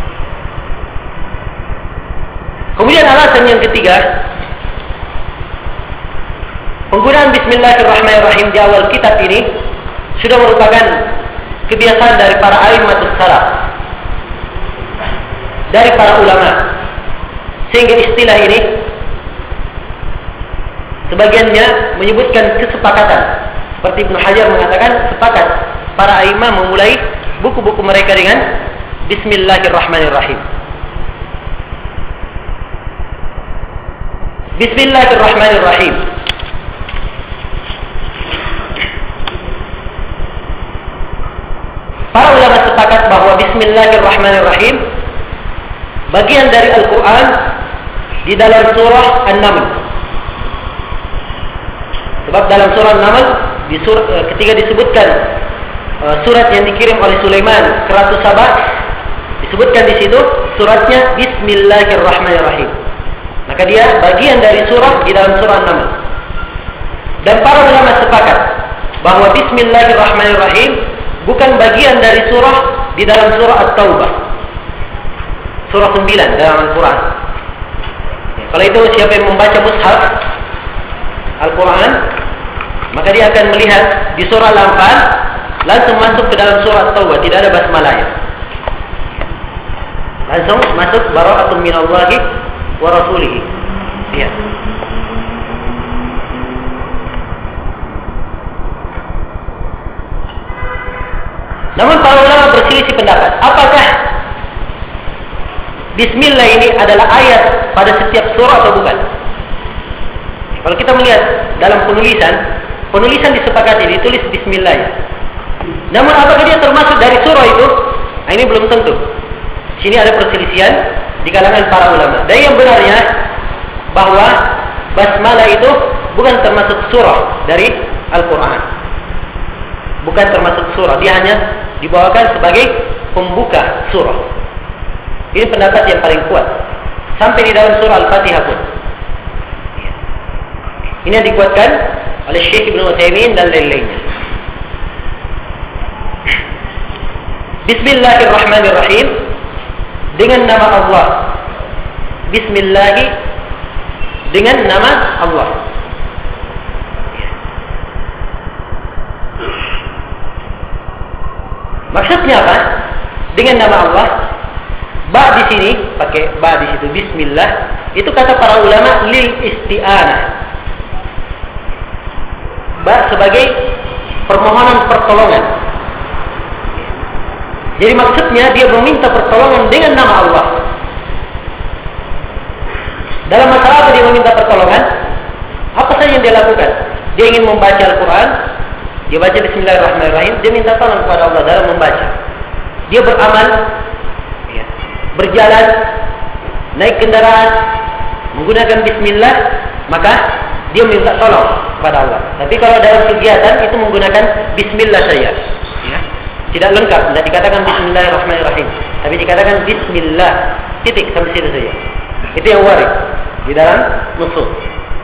Kemudian alasan yang ketiga, penggunaan Bismillahirrahmanirrahim di awal kitab ini sudah merupakan kebiasaan dari para a'immatus salaf, dari para ulama, sehingga istilah ini sebagiannya menyebutkan kesepakatan. Seperti Ibnu Hajar mengatakan sepakat para a'imah memulai buku-buku mereka dengan Bismillahirrahmanirrahim. Bismillahirrahmanirrahim. Para ulama sepakat bahwa Bismillahirrahmanirrahim bagian dari Al-Quran di dalam surah An-Naml. Sebab dalam surah An-Naml ketika disebutkan surat yang dikirim oleh Sulaiman ke Ratu Saba, disebutkan di situ suratnya Bismillahirrahmanirrahim. Maka dia bagian dari surah di dalam surah An-Naml. Dan para ulama sepakat bahwa Bismillahirrahmanirrahim bukan bagian dari surah di dalam surah At-Taubah, surah 9 dalam Al-Quran. Kalau itu siapa yang membaca mushaf Al-Quran, maka dia akan melihat di surah Al-Anfal langsung masuk ke dalam surah At-Taubah, tidak ada basmalahnya. Langsung masuk bara'atun minallahi wa rasulihi. Ya. Namun para ulama berselisih pendapat, apakah Bismillah ini adalah ayat pada setiap surah atau bukan? Kalau kita melihat dalam penulisan disepakati ditulis Bismillah ya. Namun apakah dia termasuk dari surah itu? Nah, ini belum tentu. Sini ada perselisihan di kalangan para ulama. Dan yang benarnya bahwa basmalah itu bukan termasuk surah dari Al-Quran. Bukan termasuk surah, dia hanya dibawakan sebagai pembuka surah. Ini pendapat yang paling kuat. Sampai di dalam surah Al-Fatihah pun. Ini yang dikuatkan oleh Syekh Ibnu Utsaimin dan lain-lainnya. Bismillahirrahmanirrahim, dengan nama Allah. Bismillah, dengan nama Allah. Maksudnya apa? Dengan nama Allah. Ba di sini pakai ba di situ Bismillah. Itu kata para ulama lil isti'anah. Ba sebagai permohonan pertolongan. Jadi maksudnya dia meminta pertolongan dengan nama Allah. Dalam masalah apa dia meminta pertolongan? Apa saja yang dia lakukan? Dia ingin membaca Al-Quran, dia baca Bismillahirrahmanirrahim, dia minta tolong kepada Allah dalam membaca. Dia beramal, berjalan, naik kendaraan, menggunakan Bismillah, maka dia minta tolong kepada Allah. Tapi kalau dalam kegiatan itu menggunakan Bismillah saja, tidak lengkap, tidak dikatakan Bismillahirrahmanirrahim, tapi dikatakan Bismillah, titik sampai situ saja. Itu yang warid di dalam nusus.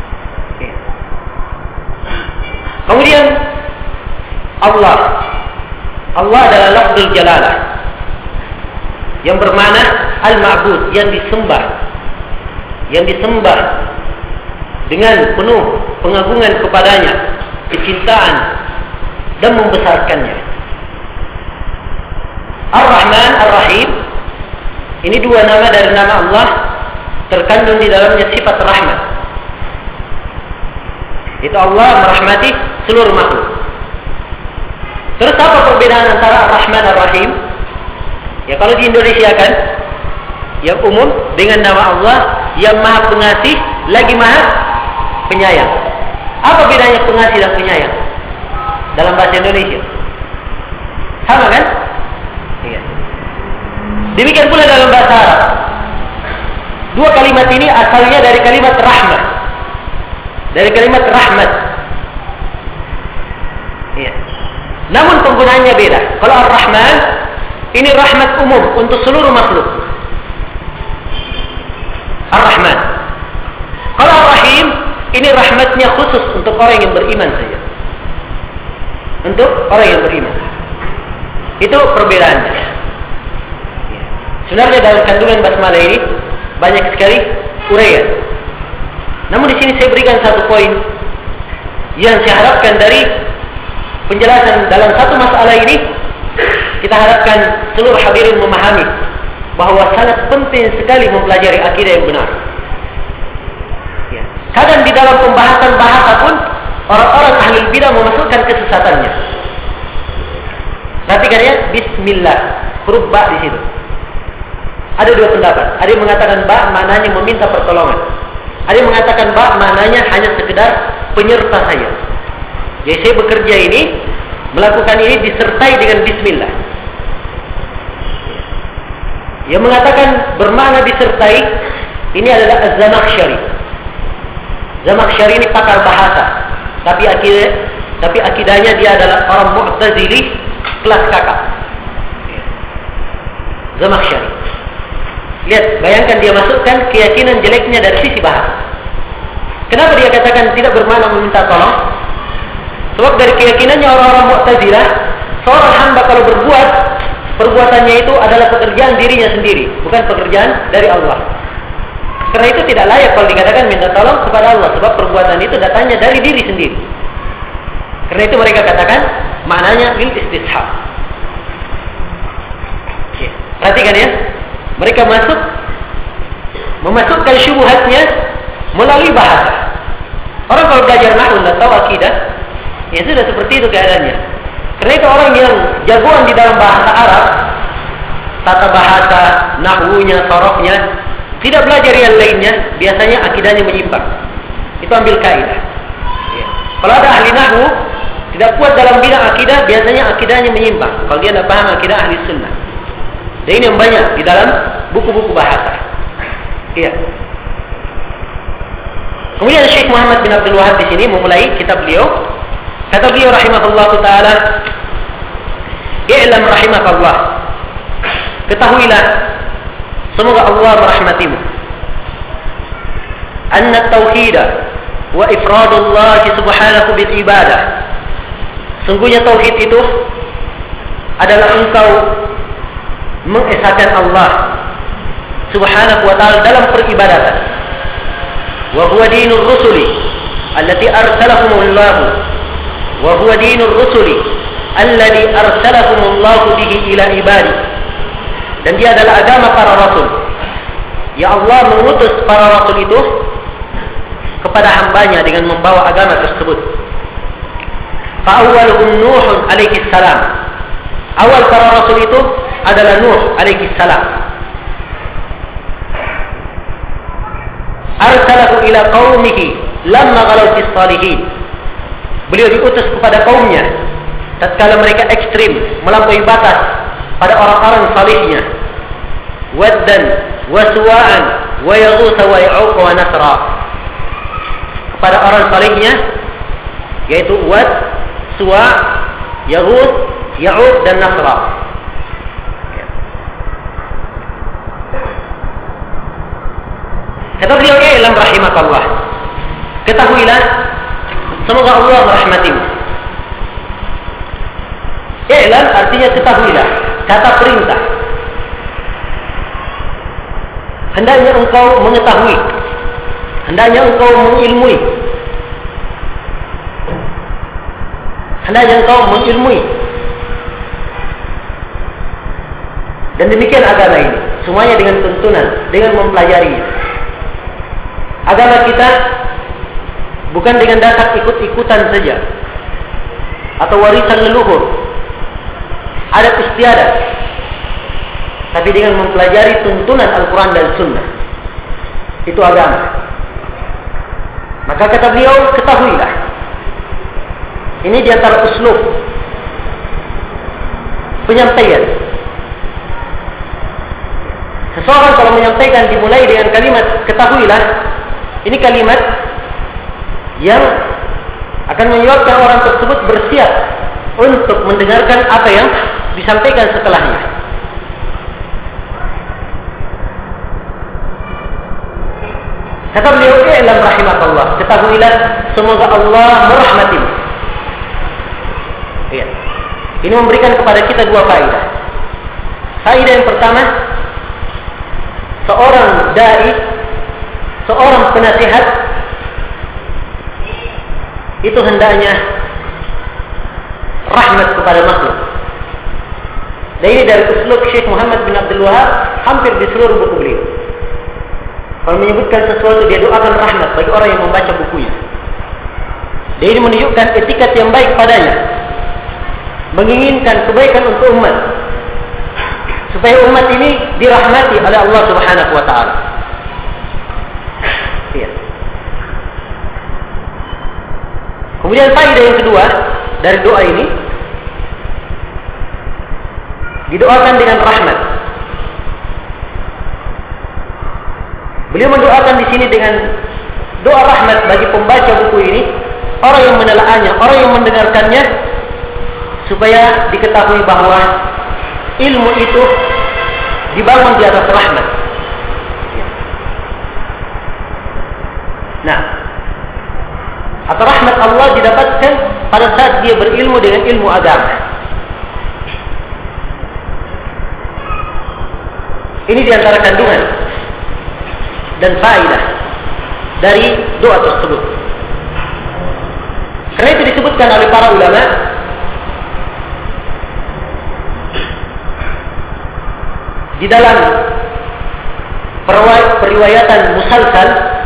Kemudian Allah Allah adalah lafzul jalalah yang bermakna al-ma'bud, yang disembah. Yang disembah dengan penuh pengagungan kepadanya, kecintaan dan membesarkannya. Ar-Rahman, Ar-Rahim, ini dua nama dari nama Allah, terkandung di dalamnya sifat rahmat. Itu Allah merahmati seluruh makhluk. Terus apa perbedaan antara Ar-Rahman, Ar-Rahim? Ya kalau di Indonesia kan, yang umum dengan nama Allah yang Maha Pengasih lagi Maha Penyayang. Apa bedanya pengasih dan penyayang dalam bahasa Indonesia? Sama kan? Iya. Demikian pula dalam bahasa Arab. Dua kalimat ini asalnya dari kalimat rahmat. Dari kalimat rahmat. Iya. Namun penggunaannya beda. Kalau Ar-Rahman, ini rahmat umum untuk seluruh makhluk. Ar-Rahman. Kalau Ar-Rahim, ini rahmatnya khusus untuk orang yang beriman saja. Untuk orang yang beriman. Itu perbedaannya. Sebenarnya dalam kandungan basmalah ini banyak sekali uraian. Namun di sini saya berikan satu poin yang saya harapkan dari penjelasan dalam satu masalah ini, kita harapkan seluruh hadirin memahami bahwa sangat penting sekali mempelajari akidah yang benar. Ya. Kadang di dalam pembahasan bahasa pun orang-orang ahli bidah memasukkan kesesatannya. Perhatikan ya, Bismillah, huruf ba di situ. Ada dua pendapat. Ada yang mengatakan ba maknanya meminta pertolongan. Ada yang mengatakan ba maknanya hanya sekedar penyerta saja. Jadi saya bekerja ini, melakukan ini disertai dengan Bismillah. Yang mengatakan bermakna disertai, ini adalah Az-Zamakhsyari. Zamakhsyari ini pakar bahasa, tapi akidahnya dia adalah orang Mu'tazili kelas kakap. Zamakhsyari. Lihat, bayangkan dia masukkan keyakinan jeleknya dari sisi bahasa. Kenapa dia katakan tidak bermakna meminta tolong? Sebab dari keyakinannya orang-orang Mu'tazilah, seorang hamba kalau berbuat, perbuatannya itu adalah pekerjaan dirinya sendiri, bukan pekerjaan dari Allah. Karena itu tidak layak kalau dikatakan minta tolong kepada Allah, sebab perbuatan itu datangnya dari diri sendiri. Karena itu mereka katakan maknanya lil istishab. Perhatikan ya, mereka memasukkan syubhatnya melalui bahasa. Orang kalau belajar nahwu dan tahu akidah, ya sudah seperti itu keadaannya. Karena itu orang yang jagoan di dalam bahasa Arab, tata bahasa, nahwunya, sorofnya, tidak belajar yang lainnya, biasanya akidahnya menyimpang. Itu ambil kaidah. Ya. Kalau ada ahli nahwu tidak kuat dalam bidang akidah, biasanya akidahnya menyimpang. Kalau dia tidak paham akidah ahli sunnah. Dan ini yang banyak di dalam buku-buku bahasa. Iya. Kemudian Syekh Muhammad bin Abdul Wahab di sini memulai kitab beliau. Kata beliau rahimahullah taala, "I'lam rahimakallah." Ketahuilah, semoga Allah merahmatimu. Anna tauhid wa ifradullah subhanahu bil ibadah. Sungguhnya tauhid itu adalah engkau mengesahkan Allah subhanahu wa ta'ala dalam peribadatan. Wa huwa dinur rusuli allati arsalahumullah. Wa huwa dinur rusuli alladhi arsalahumullah bihi ila ibadi. Dan dia adalah agama para rasul. Ya Allah mengutus para rasul itu kepada hambanya dengan membawa agama tersebut. Fa awwaluhum Nuh alaihi salam. Awal para rasul itu adalah Nuh alaihi salam. Arsalahu ila qaumihi lamma ghalau fis salihin. Beliau diutus kepada kaumnya tatkala mereka ekstrim, melampaui batas pada orang-orang salihnya. Waddan wa suwa'an wa yaghus wa ya'uq wa nasra. Kepada orang salihnya yaitu Wad, Suwa, Yaghus, Ya'uq dan Nasra. Kata beliau, "I'lam rahimakallah." Ketahuilah, semoga Allah merahmatimu. I'lam artinya ketahuilah, kata perintah. Hendaknya engkau mengetahui, hendaknya engkau mengilmui, hendaknya engkau mengilmui. Dan demikian agama ini, semuanya dengan tuntunan, dengan mempelajarinya. Agama kita bukan dengan dasar ikut-ikutan saja atau warisan leluhur, adat istiadat, tapi dengan mempelajari tuntunan Al-Quran dan Sunnah. Itu agama. Maka kata beliau, ketahuilah. Ini di antara uslub penyampaian. Seseorang kalau menyampaikan dimulai dengan kalimat ketahuilah, ini kalimat yang akan menyebabkan orang tersebut bersiap untuk mendengarkan apa yang disampaikan setelahnya. Kata beliau, i'lam rahimakallah, ketahuilah semoga Allah merahmatimu. Ya. Ini memberikan kepada kita dua faedah. Faedah yang pertama, seorang dai, seorang penasihat itu hendaknya rahmat kepada makhluk. Dan ini dari uslub Syekh Muhammad bin Abdul Wahab hampir di seluruh buku beliau. Kalau menyebutkan sesuatu, dia doakan rahmat bagi orang yang membaca bukunya. Dan ini menunjukkan etikat yang baik padanya, menginginkan kebaikan untuk umat, supaya umat ini dirahmati oleh Allah Subhanahu wa taala. Ya. Kemudian faedah yang kedua dari doa ini, didoakan dengan rahmat. Beliau mendoakan di sini dengan doa rahmat bagi pembaca buku ini, orang yang menelaahnya, orang yang mendengarkannya, supaya diketahui bahwa ilmu itu dibangun di atas rahmat. Nah, atau rahmat Allah didapatkan pada saat dia berilmu dengan ilmu agama. Ini di antara kandungan dan faedah dari doa tersebut. Karena itu disebutkan oleh para ulama, di dalam periwayatan musalsal,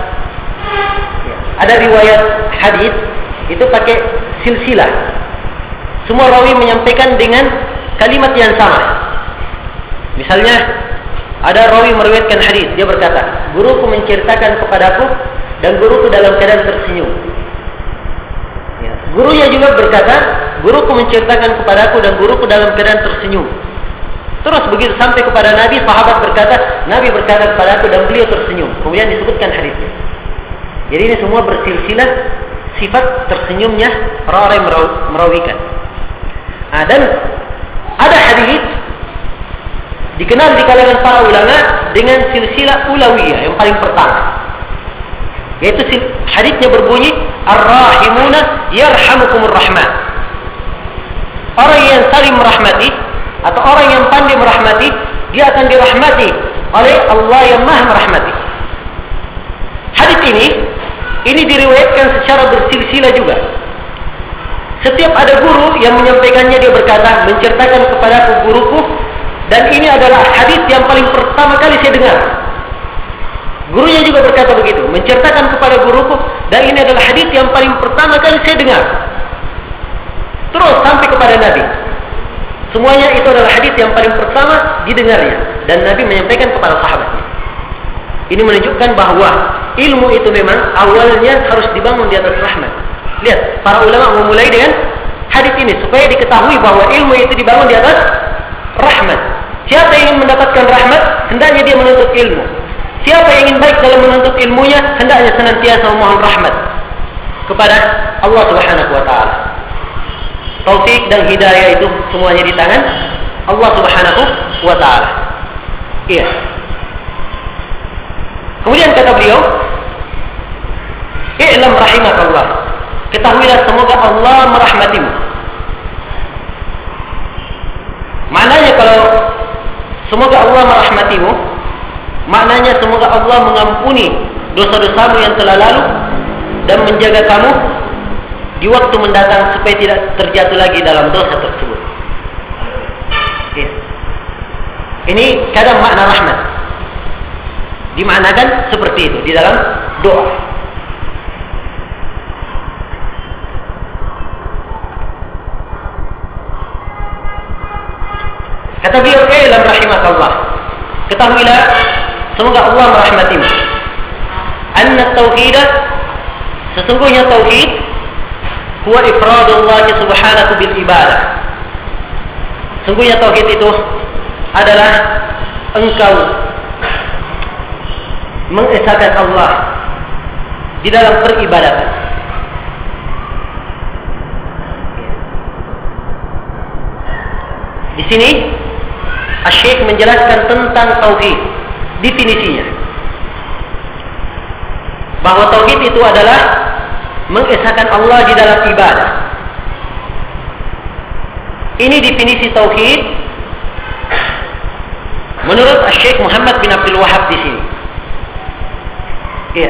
ada riwayat hadis itu pakai silsilah. Semua rawi menyampaikan dengan kalimat yang sama. Misalnya, ada rawi meriwayatkan hadis, dia berkata, guruku menceritakan kepadaku dan guruku dalam keadaan tersenyum. Ya. Gurunya juga berkata, guruku menceritakan kepadaku dan guruku dalam keadaan tersenyum. Terus begitu sampai kepada Nabi, sahabat berkata, Nabi berkata kepadaku dan beliau tersenyum. Kemudian disebutkan hadisnya. Jadi ini semua bersilsilah sifat tersenyumnya orang-orang yang merawikan. Nah, dan ada hadis dikenal di kalangan para ulama dengan silsilah ulawiyah yang paling pertama, yaitu hadisnya berbunyi ar-rahimuna yarhamukumur rahman. Orang yang saling merahmati atau orang yang pandai merahmati, dia akan dirahmati oleh Allah yang maha merahmati. Hadis ini diriwayatkan secara bersilsilah juga. Setiap ada guru yang menyampaikannya, dia berkata, menceritakan kepadaku guruku, dan ini adalah hadis yang paling pertama kali saya dengar. Gurunya juga berkata begitu, menceritakan kepada guruku, dan ini adalah hadis yang paling pertama kali saya dengar. Terus sampai kepada Nabi. Semuanya itu adalah hadis yang paling pertama didengarnya, dan Nabi menyampaikan kepada sahabatnya. Ini menunjukkan bahwa ilmu itu memang awalnya harus dibangun di atas rahmat. Lihat, para ulama memulai dengan hadis ini supaya diketahui bahwa ilmu itu dibangun di atas rahmat. Siapa yang ingin mendapatkan rahmat, hendaknya dia menuntut ilmu. Siapa yang ingin baik dalam menuntut ilmunya, hendaknya senantiasa memohon rahmat kepada Allah Subhanahu wa taala. Taufik dan hidayah itu semuanya di tangan Allah Subhanahu wa taala. Iya. Kemudian kata beliau, "I'lam rahimakallah." Ketahuilah semoga Allah merahmatimu. Doanya semoga Allah mengampuni dosa-dosamu yang telah lalu dan menjaga kamu di waktu mendatang supaya tidak terjatuh lagi dalam dosa tersebut. Ya. Ini kadang makna rahmat. Dimaknakan seperti itu di dalam doa. Kata beliau, "Ilam rahimakallah." Ketahuilah, semoga Allah merahmatimu. Anna tauhid, sesungguhnya tauhid, huwa ifradullah subhanahu bil ibadah. Sesungguhnya tauhid itu adalah engkau mengesahkan Allah di dalam peribadatan. Di sini Asy-Syaikh menjelaskan tentang tauhid, definisinya. Bahwa tauhid itu adalah mengesahkan Allah di dalam ibadah. Ini definisi tauhid menurut Asy-Syaikh Muhammad bin Abdul Wahhab di sini. Iya.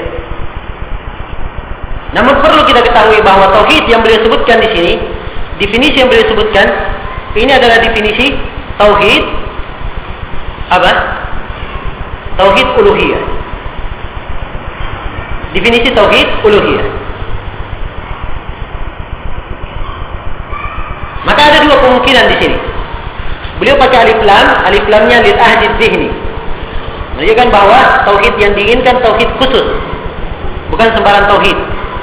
Namun perlu kita ketahui bahwa tauhid yang beliau sebutkan di sini, definisi yang beliau sebutkan, ini adalah definisi tauhid apa? Tauhid uluhiyah. Definisi tauhid uluhiyah. Maka ada dua kemungkinan di sini. Beliau pakai alif lamnya lil ahdi dzihni. Menunjukkan bahwa tauhid yang diinginkan tauhid khusus, bukan sembarang tauhid.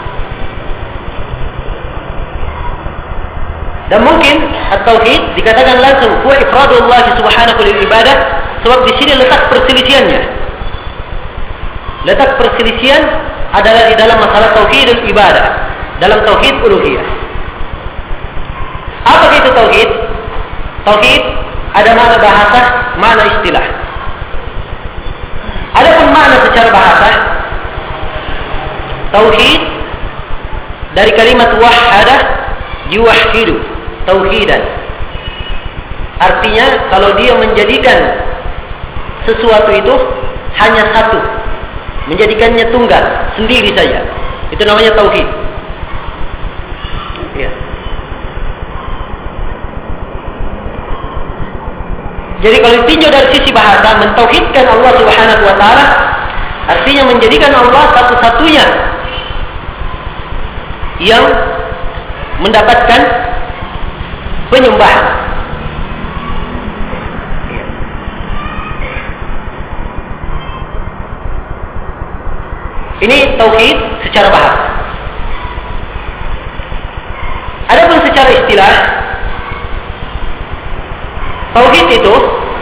Dan mungkin at-tauhid dikatakan langsung huwa ifradullah subhanahu lil ibadah, sebab di sini letak perselisihannya. Letak perselisihan adalah di dalam masalah tauhidul ibadah, dalam tauhid uluhiyah. Apa itu tauhid? Tauhid ada makna bahasa, makna istilah. Adapun makna secara bahasa, tauhid dari kalimat wahada, yuwahhidu, tauhidan. Artinya kalau dia menjadikan sesuatu itu hanya satu, menjadikannya tunggal, sendiri saja, itu namanya tauhid. Ya. Jadi kalau ditinjau dari sisi bahasa, mentauhidkan Allah Subhanahu wa taala artinya menjadikan Allah satu-satunya yang mendapatkan penyembahan. Ini tauhid secara bahasa. Adapun secara istilah, tauhid itu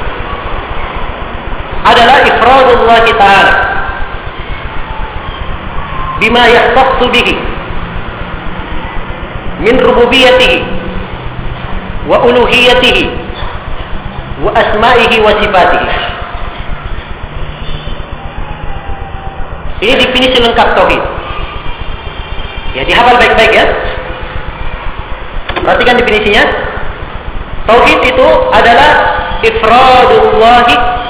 adalah ifradullah ta'ala bima yahtassu bihi min rububiyatihi wa uluhiyatihi wa asma'ihi wa sifatihi. Ini definisi lengkap tauhid. Ya, dihafal baik-baik ya. Perhatikan definisinya. Tauhid itu adalah ifradullah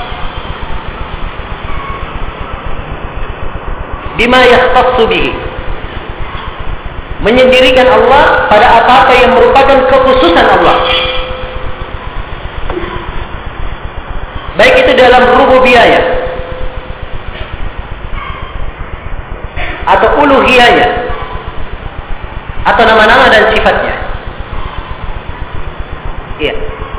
bima yahtassu bihi, menyendirikan Allah pada apa-apa yang merupakan kekhususan Allah, baik itu dalam rububiyahnya atau uluhiyahnya atau nama-nama dan sifatnya. Iya.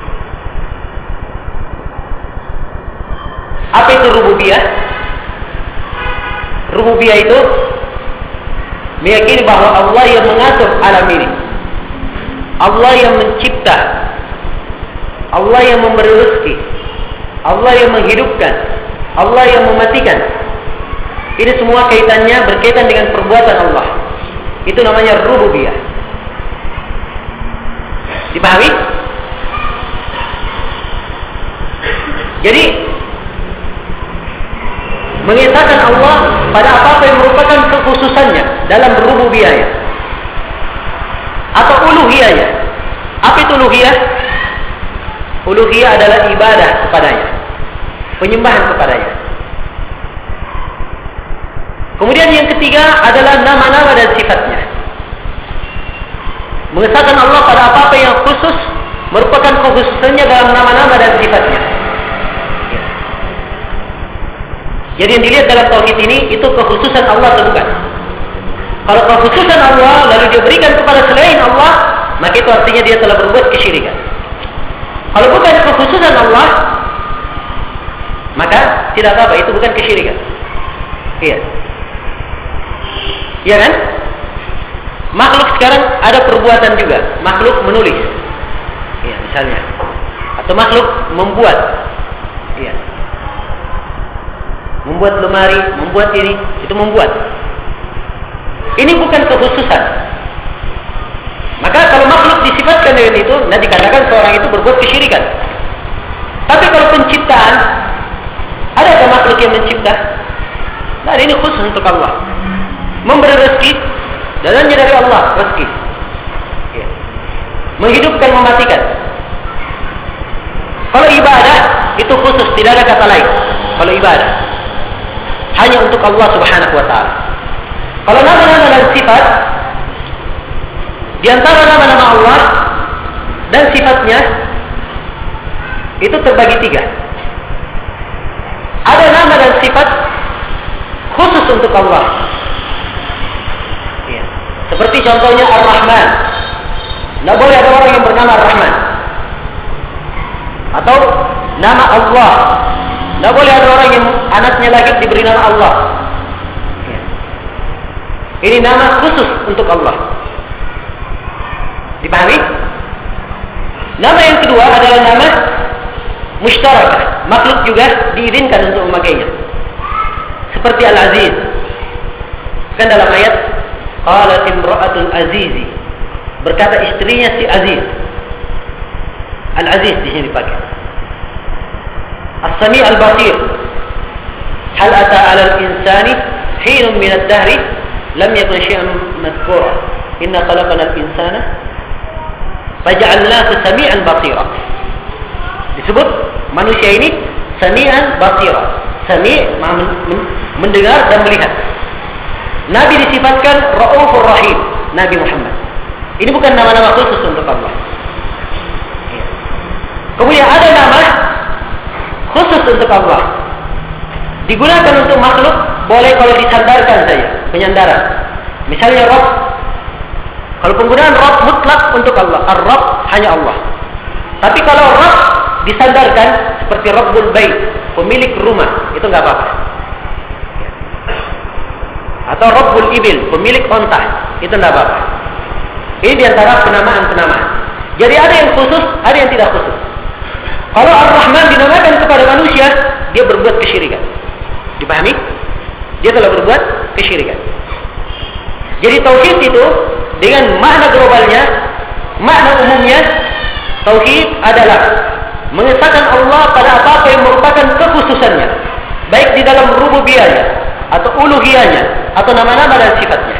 Apa itu rububiyah? Rububiyah itu meyakini bahwa Allah yang mengatur alam ini, Allah yang mencipta, Allah yang memberi rezeki, Allah yang menghidupkan, Allah yang mematikan. Ini semua kaitannya berkaitan dengan perbuatan Allah. Itu namanya rububiyah. Dipahami? Jadi mengesahkan Allah pada apa-apa yang merupakan kekhususannya dalam rububiyahnya atau uluhiyahnya. Apa itu uluhiyah? Uluhiyah adalah ibadah kepadanya, penyembahan kepadanya. Kemudian yang ketiga adalah nama-nama dan sifatnya. Mengesahkan Allah pada apa-apa yang khusus merupakan kekhususannya dalam nama-nama dan sifatnya. Jadi yang dilihat dalam tauhid ini itu kekhususan Allah atau bukan. Kalau kekhususan Allah lalu dia berikan kepada selain Allah, maka itu artinya dia telah berbuat kesyirikan. Kalau bukan kekhususan Allah, maka tidak apa-apa, itu bukan kesyirikan. Iya. Iya kan? Makhluk sekarang ada perbuatan juga. Makhluk menulis. Iya, misalnya. Atau makhluk membuat. Iya. Membuat lemari, membuat ini, itu membuat. Ini bukan kekhususan. Maka kalau makhluk disifatkan dengan itu, nanti dikatakan seorang itu berbuat kesyirikan. Tapi kalau penciptaan, adakah makhluk yang mencipta? Nah, ini khusus untuk Allah. Memberi rezeki, datangnya dari Allah, rezeki. Ya. Menghidupkan, mematikan. Kalau ibadah, itu khusus, tidak ada kata lain. Kalau ibadah, hanya untuk Allah Subhanahu wa ta'ala. Kalau nama-nama dan sifat, di antara nama-nama Allah dan sifatnya itu terbagi tiga. Ada nama dan sifat khusus untuk Allah. Ya. Seperti contohnya Ar-Rahman. Tidak boleh ada orang yang bernama Ar-Rahman. Atau nama Allah. Tidak boleh ada orang yang anaknya lagi diberi nama Allah. Ya. Ini nama khusus untuk Allah. Dipahami? Nama yang kedua adalah nama musytarak. Makhluk juga diizinkan untuk memakainya. Seperti Al-Aziz. Kan dalam ayat qalat imra'atul azizi, berkata istrinya si Aziz. Al-Aziz di sini dipakai. As-Sami' al-Basir. Hal ata 'ala al-insani hinun min ad-dahri lam yakun syai'an madhkura. Inna khalaqna al-insana faja'alnahu sami'an basira. Disebut manusia ini sami'an basira. Sami' mendengar dan melihat. Nabi disifatkan Raufur Rahim, Nabi Muhammad. Ini bukan nama-nama khusus untuk Allah. Kemudian ada nama khusus untuk Allah. Digunakan untuk makhluk boleh kalau disandarkan saja, penyandaran. Misalnya Rabb. Kalau penggunaan Rabb mutlak untuk Allah, Ar-Rabb hanya Allah. Tapi kalau Rabb disandarkan seperti Rabbul Bait, pemilik rumah, itu enggak apa-apa. Atau Rabbul Ibil, pemilik onta, itu enggak apa-apa. Ini diantara penamaan-penamaan. Jadi ada yang khusus, ada yang tidak khusus. Kalau Ar-Rahman dinamakan kepada manusia, dia berbuat kesyirikan. Dipahami? Dia telah berbuat kesyirikan. Jadi tauhid itu dengan makna globalnya, makna umumnya, tauhid adalah mengesahkan Allah pada apa-apa yang merupakan kekhususannya, baik di dalam rububiyahnya atau uluhiyahnya atau nama-nama dan sifatnya.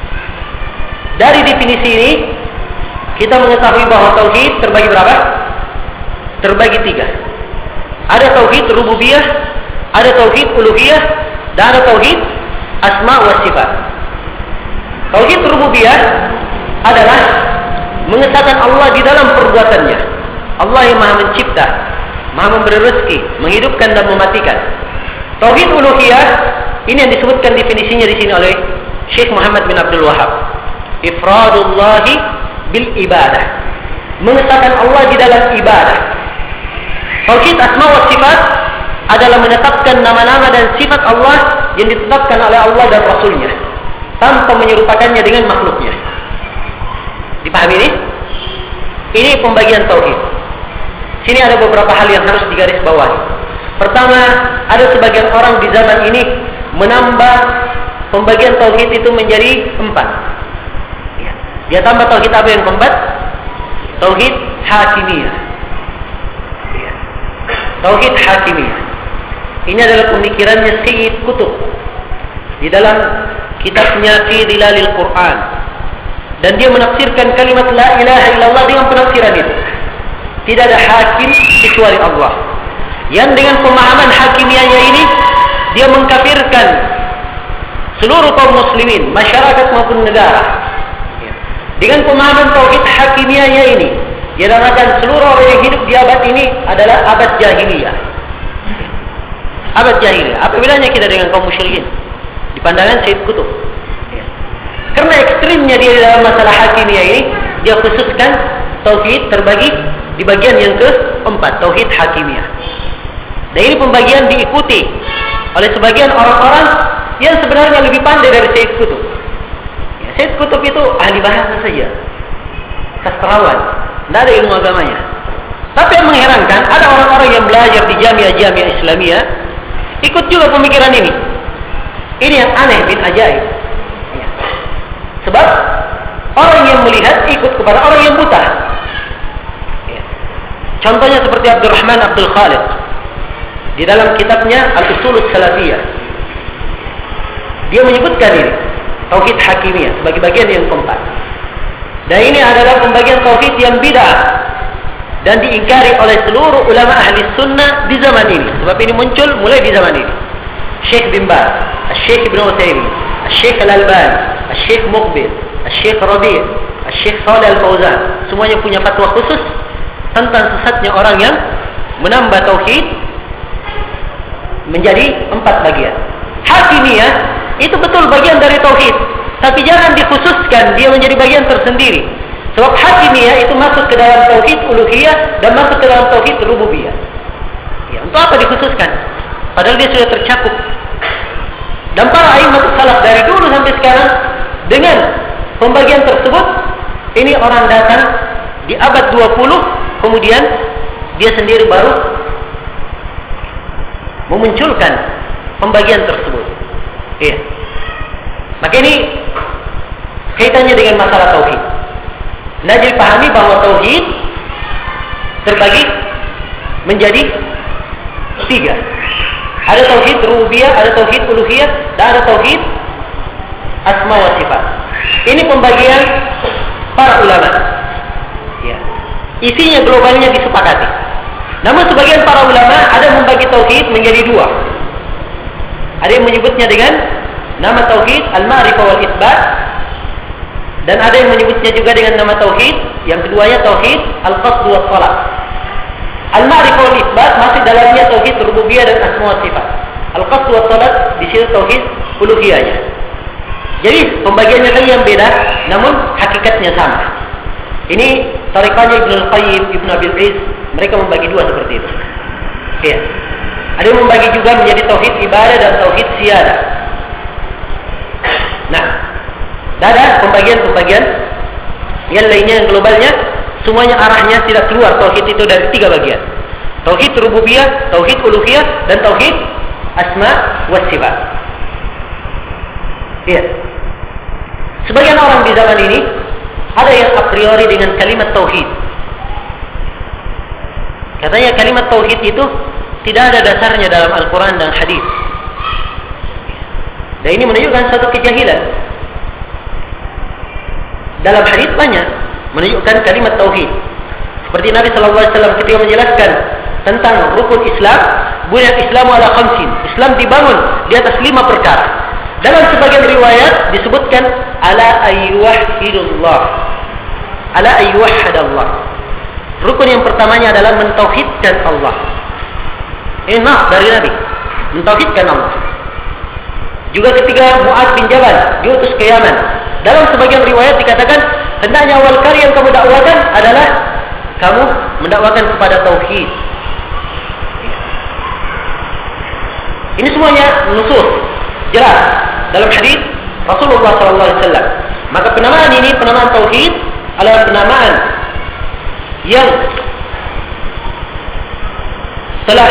Dari definisi ini kita mengetahui bahwa tauhid terbagi berapa? Terbagi tiga. Ada tauhid rububiyah, ada tauhid uluhiyah, dan ada tauhid asma wa sifat. Tauhid rububiyah adalah mengesahkan Allah di dalam perbuatannya. Allah yang Maha Mencipta, Maha memberi rezeki, menghidupkan dan mematikan. Tauhid uluhiyah ini yang disebutkan definisinya di sini oleh Syekh Muhammad bin Abdul Wahab. Ifradullahi bil ibadah. Mengesahkan Allah di dalam ibadah. Tauhid asma wa sifat adalah menetapkan nama-nama dan sifat Allah yang ditetapkan oleh Allah dan Rasulnya tanpa menyerupakannya dengan makhluknya. Dipahami ini? Ini pembagian tauhid. Sini ada beberapa hal yang harus digarisbawahi. Pertama, ada sebagian orang di zaman ini menambah pembagian tauhid itu menjadi 4. Ya. Dia tambah tauhid apa yang keempat? Tauhid hakimiyah. Ya. Tauhid hakimiyah. Ini adalah pemikirannya Sayyid Qutb di dalam kitabnya Fi Dhilalil Quran. Dan dia menafsirkan kalimat la ilaha illallah dengan penafsiran itu. Tidak ada hakim kecuali Allah. Yang dengan pemahaman hakimiyahnya ini, dia mengkafirkan seluruh kaum muslimin, masyarakat maupun negara. Dengan pemahaman tauhid hakimiyahnya ini, dia dikatakan seluruh orang yang hidup di abad ini adalah abad jahiliyah. Abad jahiliyah. Apa bedanya kita dengan kaum musyrikin? Di pandangan Syed Qutb. Karena ekstrimnya dia dalam masalah hakimiyah ini, dia khususkan tauhid terbagi di bagian yang keempat, tauhid hakimiyah. Dan ini pembagian diikuti oleh sebagian orang-orang yang sebenarnya lebih pandai dari Syed Qutb. Syed Qutb itu ahli bahasa saja, sastrawan, tidak ada ilmu agamanya. Tapi yang mengherankan, ada orang-orang yang belajar di jamiah-jamiah Islamiyah ikut juga pemikiran ini. Ini yang aneh bin ajaib. Sebab orang yang melihat ikut kepada orang yang buta. Contohnya seperti Abdurrahman Abdul Khalid di dalam kitabnya Al-Usul Salafiyah. Dia menyebutkan ini tauhid hakimiyah sebagai bagian yang keempat. Dan ini adalah pembagian tauhid yang bid'ah dan diingkari oleh seluruh ulama ahli sunnah di zaman ini. Sebab ini muncul mulai di zaman ini. Syekh bin Baz, Syekh Ibn Utsaimin, Syekh Al-Albani, Syekh Muqbil, Syekh Rabi', Syekh Shalih Al-Fauzan, semuanya punya fatwa khusus tentang sesatnya orang yang menambah tauhid menjadi 4 bagian. Hakimiyah itu betul bagian dari tauhid, tapi jangan dikhususkan dia menjadi bagian tersendiri. Sebab hakimiyah itu masuk ke dalam tauhid uluhiyah dan masuk ke dalam tauhid rububiyah. Ya, untuk apa dikhususkan? Padahal dia sudah tercakup. Dan para a'immatus salaf dari dulu sampai sekarang dengan pembagian tersebut, ini orang datang di abad 20, kemudian dia sendiri baru memunculkan pembagian tersebut. Iya. Maka ini kaitannya dengan masalah tauhid. Nah, jadi pahami bahwa tauhid terbagi menjadi 3. Ada tauhid rububiyah, ada tauhid uluhiyah, dan ada tauhid asma wa sifat. Ini pembagian para ulama. Ya. Isinya globalnya disepakati. Namun sebagian para ulama ada membagi tauhid menjadi 2. Ada yang menyebutnya dengan nama tauhid al-ma'rifah wal itsbat, dan ada yang menyebutnya juga dengan nama tauhid yang keduanya tauhid al-qasd wa talab. Al-ma'rifah wal itsbat masih dalamnya tauhid rububiyah dan asma wa sifat. Al-qasd wa talab di situ tauhid uluhiyahnya. Jadi pembagiannya saja yang beda, namun hakikatnya sama. Ini tariqahnya Ibnu Al-Qayyim, Ibnu Abil Iz, mereka membagi 2 seperti itu. Ya. Ada yang membagi juga menjadi tauhid ibadah dan tauhid siyadah. Nah, ada pembagian-pembagian yang lainnya yang globalnya, semuanya arahnya tidak keluar tauhid itu dari 3 bagian. Tauhid rububiyah, tauhid uluhiyah, dan tauhid asma wa sifat. Iya. Sebagian orang di zaman ini ada yang a priori dengan kalimat tauhid. Katanya kalimat tauhid itu tidak ada dasarnya dalam Al-Quran dan hadis. Dan ini menunjukkan satu kejahilan. Dalam hadis banyak menunjukkan kalimat tauhid. Seperti Nabi SAW ketika menjelaskan tentang rukun Islam, bunyal Islamu ala khamsin. Islam dibangun di atas 5 perkara. Dalam sebagian riwayat disebutkan ala ayyuhidullah, ala ayyuhadallah. Rukun yang pertamanya adalah mentauhidkan Allah. Ini nas dari Nabi, mentauhidkan Allah. Juga ketika Mu'adz bin Jabal diutus ke Yaman, dalam sebagian riwayat dikatakan hendaknya awal kali yang kamu dakwakan adalah kamu mendakwakan kepada tauhid. Ini semuanya nusus jelas dalam hadis Rasulullah SAW. Maka penamaan ini, penamaan tauhid, adalah penamaan yang telah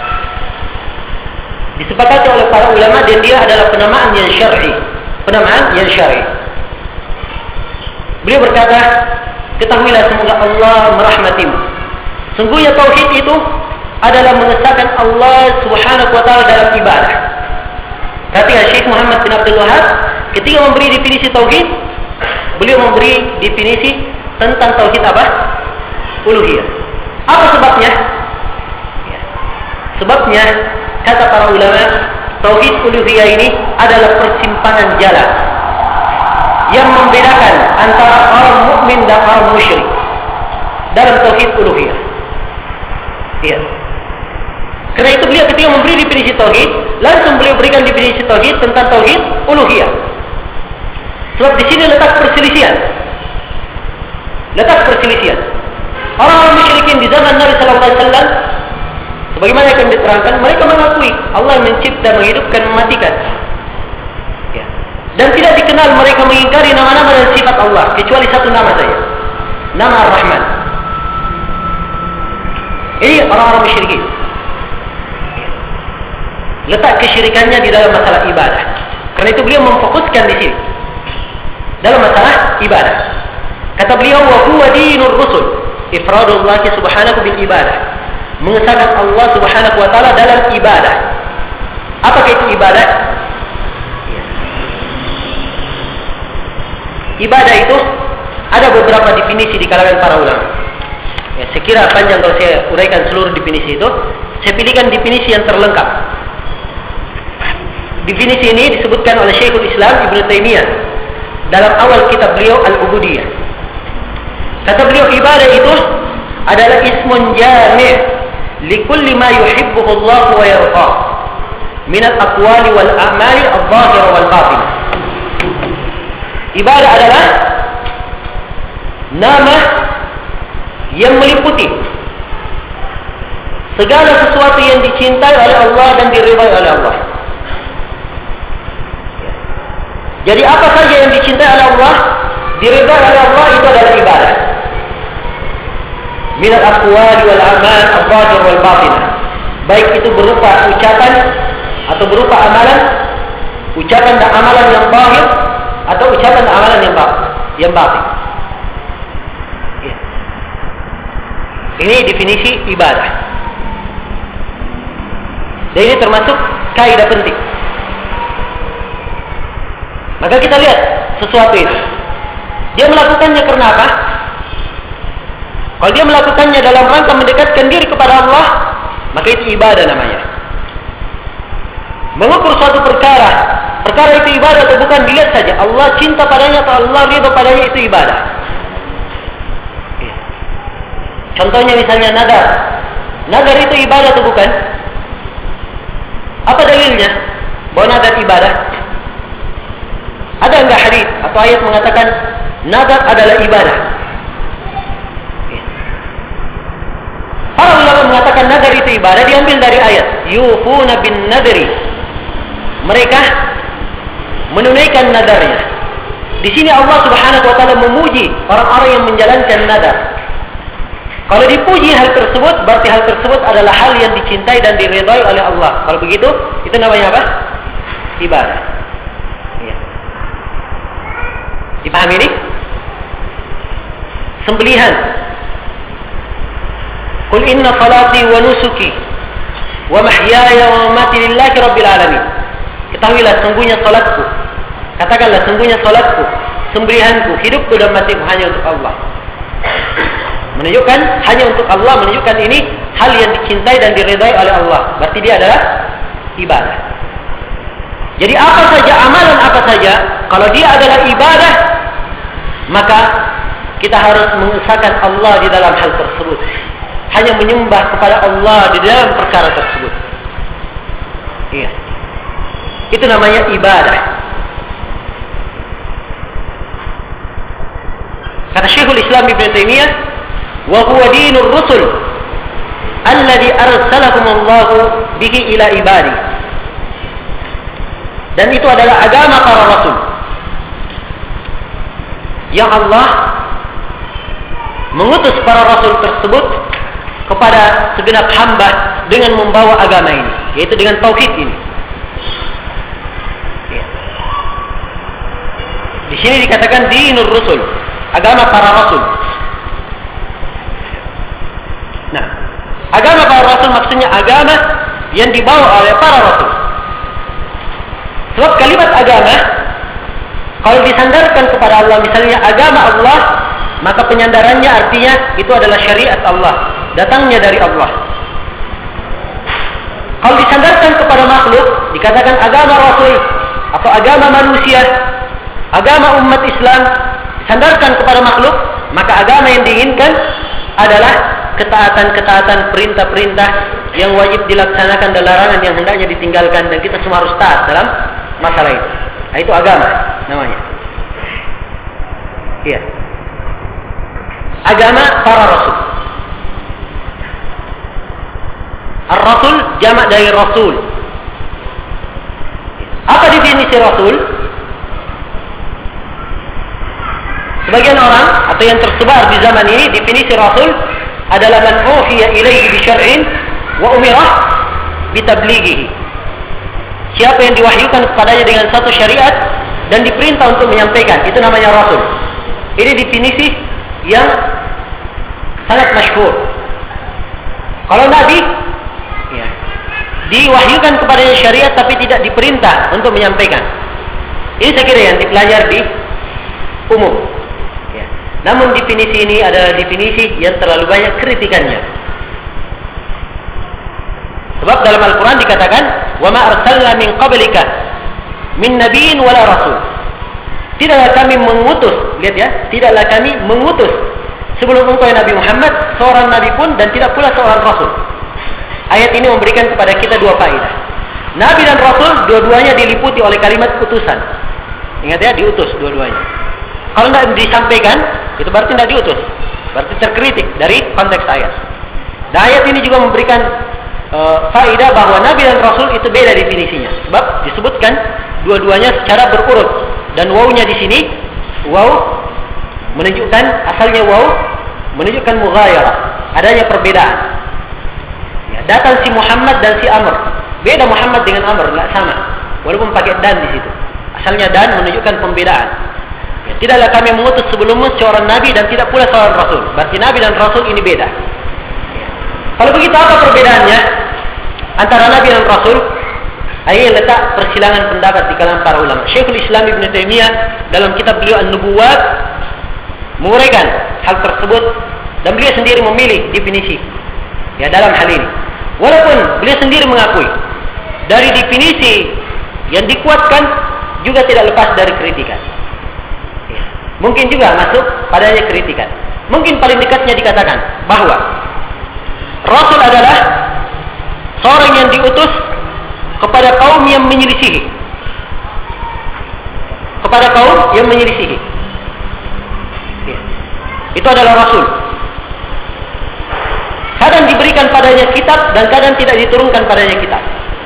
disepakati oleh para ulama, dan dia adalah penamaan yang syar'i. Penamaan yang syar'i. Beliau berkata, ketahuilah semoga Allah merahmatimu. Sungguhnya tauhid itu adalah mengesahkan Allah Subhanahu wa taala dalam ibadah. Perhatikan Syekh Muhammad bin Abdul Wahab ketika memberi definisi tauhid, beliau memberi definisi tentang tauhid apa? Uluhiyah. Apa sebabnya? Ya. Sebabnya kata para ulama, tauhid uluhiyah ini adalah persimpangan jalan yang membedakan antara orang mukmin dan orang musyrik dalam tauhid uluhiyah. Iya. Karena itu beliau ketika memberi definisi tauhid, langsung beliau berikan definisi tauhid tentang tauhid uluhiyah. Sebab di sini letak perselisihan. Orang-orang musyrikin di zaman Nabi sallallahu alaihi wasallam, sebagaimana yang akan diterangkan, mereka mengakui Allah yang mencipta, menghidupkan, mematikan. Ya. Dan tidak dikenal mereka mengingkari nama-nama dan sifat Allah kecuali satu nama saja, nama Ar-Rahman. Ini orang-orang musyrikin. Letak kesyirikannya di dalam masalah ibadah. Karena itu beliau memfokuskan di sini dalam masalah ibadah. Kata beliau, wa huwa dinur rusul, ifradullah subhanahu bil ibadah. Mengesahkan Allah subhanahu wa ta'ala dalam ibadah. Apakah itu ibadah? Ibadah itu ada beberapa definisi di kalangan para ulama. Ya, saya kira panjang kalau saya uraikan seluruh definisi itu. Saya pilihkan definisi yang terlengkap. Definisi ini disebutkan oleh Syekhul Islam Ibnu Taimiyah dalam awal kitab beliau Al-Ubudiyah. Kata beliau, ibadah itu adalah ismun jami' likulli ma yuhibbuhu Allah wa yardah min al-aqwali wal a'mali adh-dhahira wal batinah. Ibadah adalah nama yang meliputi segala sesuatu yang dicintai oleh Allah dan diridhai oleh Allah. Jadi apa saja yang dicintai oleh Allah, diridhai oleh Allah, itu adalah ibadah. Min al-aqwali wal a'mal adh-dhahira wal batinah. Baik itu berupa ucapan atau berupa amalan, ucapan dan amalan yang zahir atau ucapan dan amalan yang batin. Ya. Ini definisi ibadah. Dan ini termasuk kaidah penting. Maka kita lihat sesuatu itu. Dia melakukannya karena apa? Kalau dia melakukannya dalam rangka mendekatkan diri kepada Allah, maka itu ibadah namanya. Mengukur suatu perkara itu ibadah atau bukan, dilihat saja Allah cinta padanya atau Allah ridha padanya, itu ibadah. Contohnya misalnya nadar. Nadar itu ibadah atau bukan? Apa dalilnya bahwa nadar ibadah? Ada enggak hadis atau ayat mengatakan nadar adalah ibadah? Para ulama mengatakan nadar itu ibadah diambil dari ayat yufuna bin nadri. Mereka menunaikan nadarnya. Di sini Allah Subhanahu wa taala memuji orang-orang yang menjalankan nadar. Kalau dipuji hal tersebut, berarti hal tersebut adalah hal yang dicintai dan diridhai oleh Allah. Kalau begitu, itu namanya apa? Ibadah. Ya. Dipahami ini? Sembelihan. Qul inna salati wa nusuki wa mahyaya wa mamati lillahi rabbil alamin. Ketahuilah sungguhnya salatku. Katakanlah sungguhnya salatku, sembelihanku, hidupku dan matiku hanya untuk Allah. Menunjukkan hanya untuk Allah, menunjukkan ini hal yang dicintai dan diridhai oleh Allah. Berarti dia adalah ibadah. Jadi apa saja, amalan apa saja, kalau dia adalah ibadah, maka kita harus mengesahkan Allah di dalam hal tersebut. Hanya menyembah kepada Allah di dalam perkara tersebut. Iya. Itu namanya ibadah. Kata Syekhul Islam Ibnu Taimiyah, wa huwa dinur rusul alladhi arsalahum Allah bihi ila ibadi. Dan itu adalah agama para rasul yang Allah mengutus para rasul tersebut kepada segenap hamba dengan membawa agama ini, yaitu dengan tauhid ini. Di sini dikatakan dinur rusul, agama para rasul. Nah, agama para rasul maksudnya agama yang dibawa oleh para rasul. Sebab kalimat agama kalau disandarkan kepada Allah, misalnya agama Allah, maka penyandarannya artinya itu adalah syariat Allah, datangnya dari Allah. Kalau disandarkan kepada makhluk, dikatakan agama Rasul atau agama manusia, agama umat Islam, disandarkan kepada makhluk, maka agama yang diinginkan adalah ketaatan-ketaatan, perintah-perintah yang wajib dilaksanakan dan larangan yang hendaknya ditinggalkan, dan kita semua harus taat dalam masalah itu. Nah, itu agama namanya. Iya. Agama para rasul. Ar-Rasul jamak dari Rasul. Apa definisi Rasul? Sebagian orang atau yang tersebar di zaman ini, definisi Rasul adalah man uhiya ilaihi bi syar'in wa umira bi tablighihi. Siapa yang diwahyukan kepadanya dengan satu syariat dan diperintah untuk menyampaikan, itu namanya Rasul. Ini definisi yang sangat masyhur. Kalau Nabi, ya, diwahyukan kepadanya syariat tapi tidak diperintah untuk menyampaikan. Ini saya kira yang dipelajari di umum. Ya. Namun definisi ini adalah definisi yang terlalu banyak kritikannya. Sebab dalam Al-Quran dikatakan, wa ma arsalna min qablika min nabiyyin wala rasul. Tidaklah kami mengutus, lihat ya, tidaklah kami mengutus sebelum engkau Nabi Muhammad seorang nabi pun, dan tidak pula seorang rasul. Ayat ini memberikan kepada kita dua faedah. Nabi dan rasul dua-duanya diliputi oleh kalimat utusan. Ingat ya, diutus dua-duanya. Kalau tidak disampaikan, itu berarti tidak diutus, berarti terkritik dari konteks ayat. Dan ayat ini juga memberikan faedah bahwa nabi dan rasul itu beda definisinya. Sebab disebutkan dua-duanya secara berurut. Dan wawunya di sini, waw menunjukkan, asalnya waw menunjukkan mughayarah, adanya perbedaan. Ya, datang si Muhammad dan si Amr. Beda Muhammad dengan Amr, enggak sama. Walaupun pakai dan di situ. Asalnya dan menunjukkan pembedaan. Ya, tidaklah kami mengutus sebelummu seorang nabi dan tidak pula seorang rasul. Berarti nabi dan rasul ini beda. Ya. Kalau begitu apa perbedaannya antara nabi dan rasul? Ini letak persilangan pendapat di kalangan para ulama. Syekhul Islam Ibn Taimiyah dalam kitab beliau An-Nubuwat menguraikan hal tersebut, dan beliau sendiri memilih definisi ya dalam hal ini. Walaupun beliau sendiri mengakui dari definisi yang dikuatkan juga tidak lepas dari kritikan. Ya. Mungkin juga masuk padanya kritikan. Mungkin paling dekatnya dikatakan bahwa Rasul adalah seorang yang diutus kepada kaum yang menyelisihi. Kepada kaum yang menyelisihi. Ya. Itu adalah Rasul. Kadang diberikan padanya kitab dan kadang tidak diturunkan padanya kitab.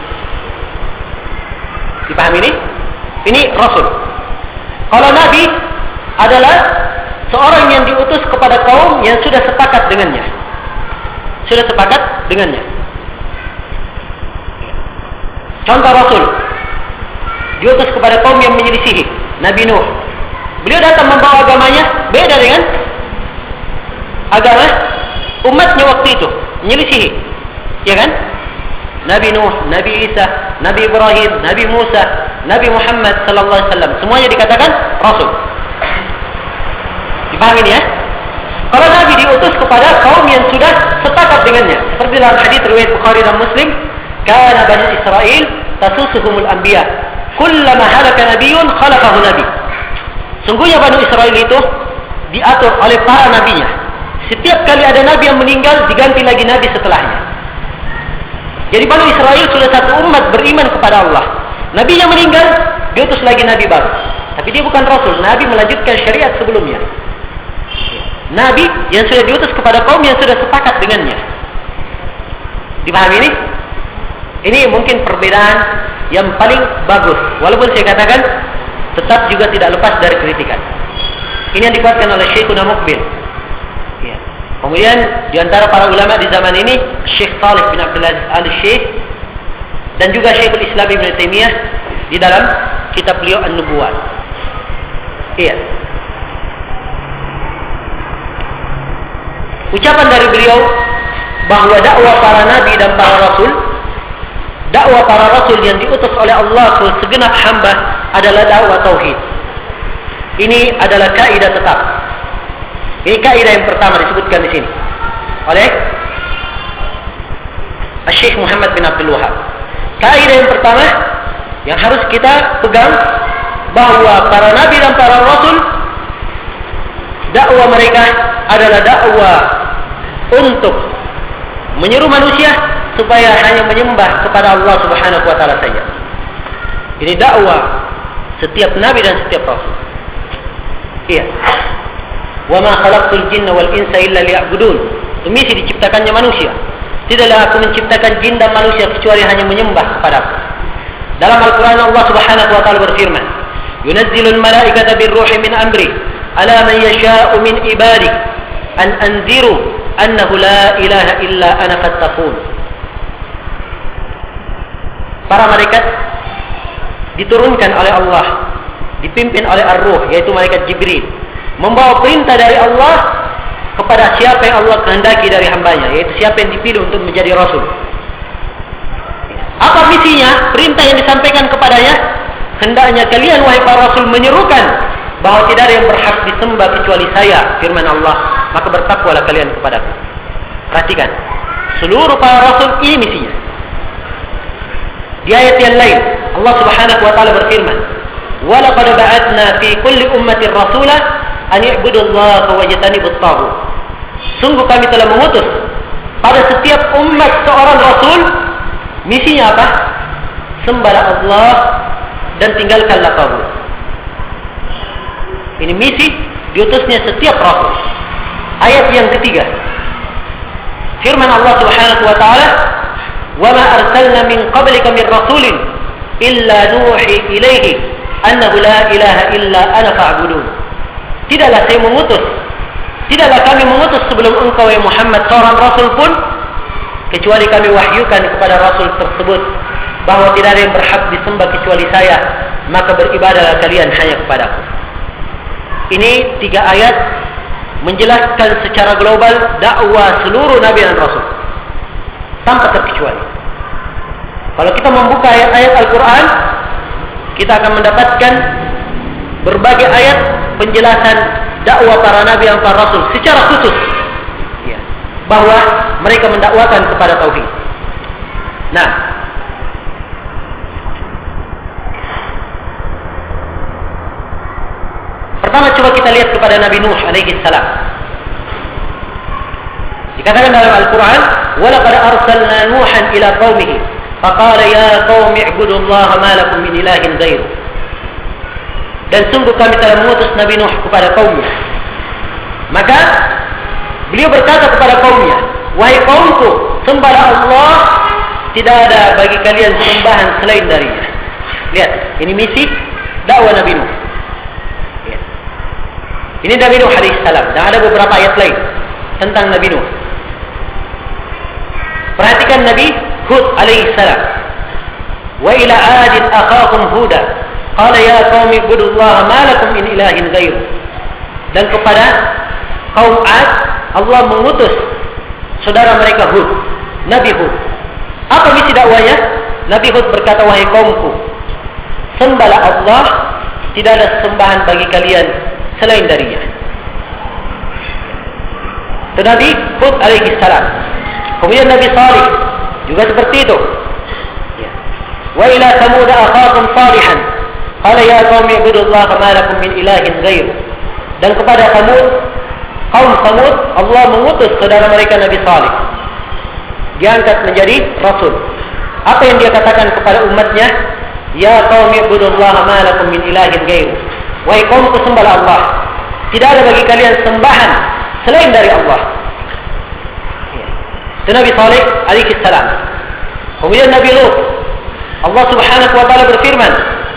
Dipahami ini? Ini Rasul. Kalau Nabi adalah seorang yang diutus kepada kaum yang sudah sepakat dengannya. Sudah sepakat dengannya. Contoh Rasul diutus kepada kaum yang menyelisihi. Nabi Nuh, beliau datang membawa agamanya beda dengan agama umatnya waktu itu, menyelisihi, ya kan? Nabi Nuh, Nabi Isa, Nabi Ibrahim, Nabi Musa, Nabi Muhammad sallallahu alaihi wasallam, semuanya dikatakan Rasul. Dipahami ya? Kalau Nabi diutus kepada kaum yang sudah sepakat dengannya, seperti dalam hadis riwayat Bukhari dan Muslim, kana Bani Israel tasusuhumul anbiya, kullama halaka nabiyyun khalafahu nabi. Sungguhnya Bani Israel itu diatur oleh para nabinya. Setiap kali ada nabi yang meninggal, diganti lagi nabi setelahnya. Jadi Bani Israel sudah satu umat beriman kepada Allah. Nabinya meninggal, diutus lagi nabi baru. Tapi dia bukan rasul, nabi melanjutkan syariat sebelumnya. Nabi yang sudah diutus kepada kaum yang sudah sepakat dengannya. Dipahami ini? Ini mungkin perbedaan yang paling bagus. Walaupun saya katakan tetap juga tidak lepas dari kritikan. Ini yang dikuatkan oleh Syekhuna Muqbil. Ya. Kemudian di antara para ulama di zaman ini, Syekh Salih bin Abdul Aziz Al-Syekh dan juga Syekhul Islam Ibn Taimiyah di dalam kitab beliau An-Nubuwat. Iya. Ucapan dari beliau bahwa dakwah para nabi dan para rasul, dakwah para rasul yang diutus oleh Allah ke segenap hamba adalah dakwah tauhid. Ini adalah kaidah tetap. Ini kaidah yang pertama disebutkan di sini oleh Syekh Muhammad bin Abdul Wahab. kaidah yang pertama yang harus kita pegang, bahwa para nabi dan para rasul, dakwah mereka adalah dakwah untuk menyeru manusia supaya hanya menyembah kepada Allah Subhanahu wa taala saja. Ini dakwah setiap nabi dan setiap rasul. Iya. Wa ma khalaqtul jinna wal insa illa liya'budun. Misi diciptakannya manusia. Tidaklah aku menciptakan jin dan manusia kecuali hanya menyembah kepadaku. Dalam Al-Quran Allah Subhanahu wa taala berfirman, "Yunazzilul malaikata birruhi min amri ala man yasha'u min ibadi an anziru annahu la ilaha illa ana fattaqun." Para malaikat diturunkan oleh Allah, dipimpin oleh Ar-Ruh, yaitu malaikat Jibril, membawa perintah dari Allah kepada siapa yang Allah kehendaki dari hambanya, yaitu siapa yang dipilih untuk menjadi rasul. Apa misinya? Perintah yang disampaikan kepadanya, hendaknya kalian wahai para rasul menyerukan bahwa tidak ada yang berhak disembah kecuali saya, firman Allah, maka bertakwalah kalian kepadaku. Perhatikan, seluruh para rasul ini misinya. Di ayat yang lain Allah Subhanahu wa taala berfirman, "Wa laqad ba'atsna fi kulli ummatin rasula an i'budullaha wajtanibut taghut." Sungguh kami telah mengutus pada setiap umat seorang rasul. Misinya apa? Sembahlah Allah dan tinggalkanlah taghut. Ini misi diutusnya setiap rasul. Ayat yang ketiga, firman Allah Subhanahu wa taala, "Wa ma arsalna min qablika min rasulin illa nuhi ilaihi annahu la ilaha illa ana fa'budun." Tidaklah saya mengutus, tidaklah kami mengutus sebelum engkau ya Muhammad seorang rasul pun, kecuali kami wahyukan kepada rasul tersebut bahwa tidak ada yang berhak disembah kecuali saya, maka beribadahlah kalian hanya kepadaku. Ini 3 ayat menjelaskan secara global dakwah seluruh nabi dan rasul tanpa terkecuali. Kalau kita membuka ayat-ayat Al-Quran, kita akan mendapatkan berbagai ayat penjelasan dakwah para nabi dan para rasul secara khusus, ya, bahwa mereka mendakwakan kepada tauhid. Nah, pertama coba kita lihat kepada Nabi Nuh alaihi salam. Dikatakan dalam Al-Quran, "Wa laqad arsalna Nuhan ila qaumihi faqala ya qaumi ibudullaha ma lakum min ilahin ghairuh." Dan sungguh kami telah mengutus Nabi Nuh kepada kaumnya. Maka beliau berkata kepada kaumnya, "Wahai kaumku, sembahlah Allah, tidak ada bagi kalian sembahan selain darinya." Lihat, ini misi dakwah Nabi Nuh. Ya. Ini Nabi Nuh alaihi salam, dan ada beberapa ayat lain tentang Nabi Nuh. Perhatikan Nabi Hud alaihi salam. "Wa ila 'adin akhahum Huda qala ya qaumi ibudullaha ma lakum min ilahin ghairuh." Dan kepada kaum Ad Allah mengutus saudara mereka Hud, Nabi Hud. Apa misi dakwanya? Nabi Hud berkata, "Wahai kaumku, sembahlah Allah, tidak ada sembahan bagi kalian selain darinya." Itu Nabi Hud alaihi salam. Kemudian Nabi Salih juga seperti itu. "Wa ila Thamud akhahum Salihan qala ya qaumi ibudullaha ma lakum min ilahin ghairuh." Dan kepada kaum Thamud Allah mengutus saudara mereka Nabi Salih. Diangkat menjadi rasul. Apa yang dia katakan kepada umatnya? "Ya qaumi ibudullaha ma lakum min ilahin ghairuh." Wahai kaumku, sembahlah Allah, tidak ada bagi kalian sembahan selain dari Allah. Itu Nabi Salih alaihi salam. Kemudian Nabi Lut, Allah Subhanahu wa taala berfirman,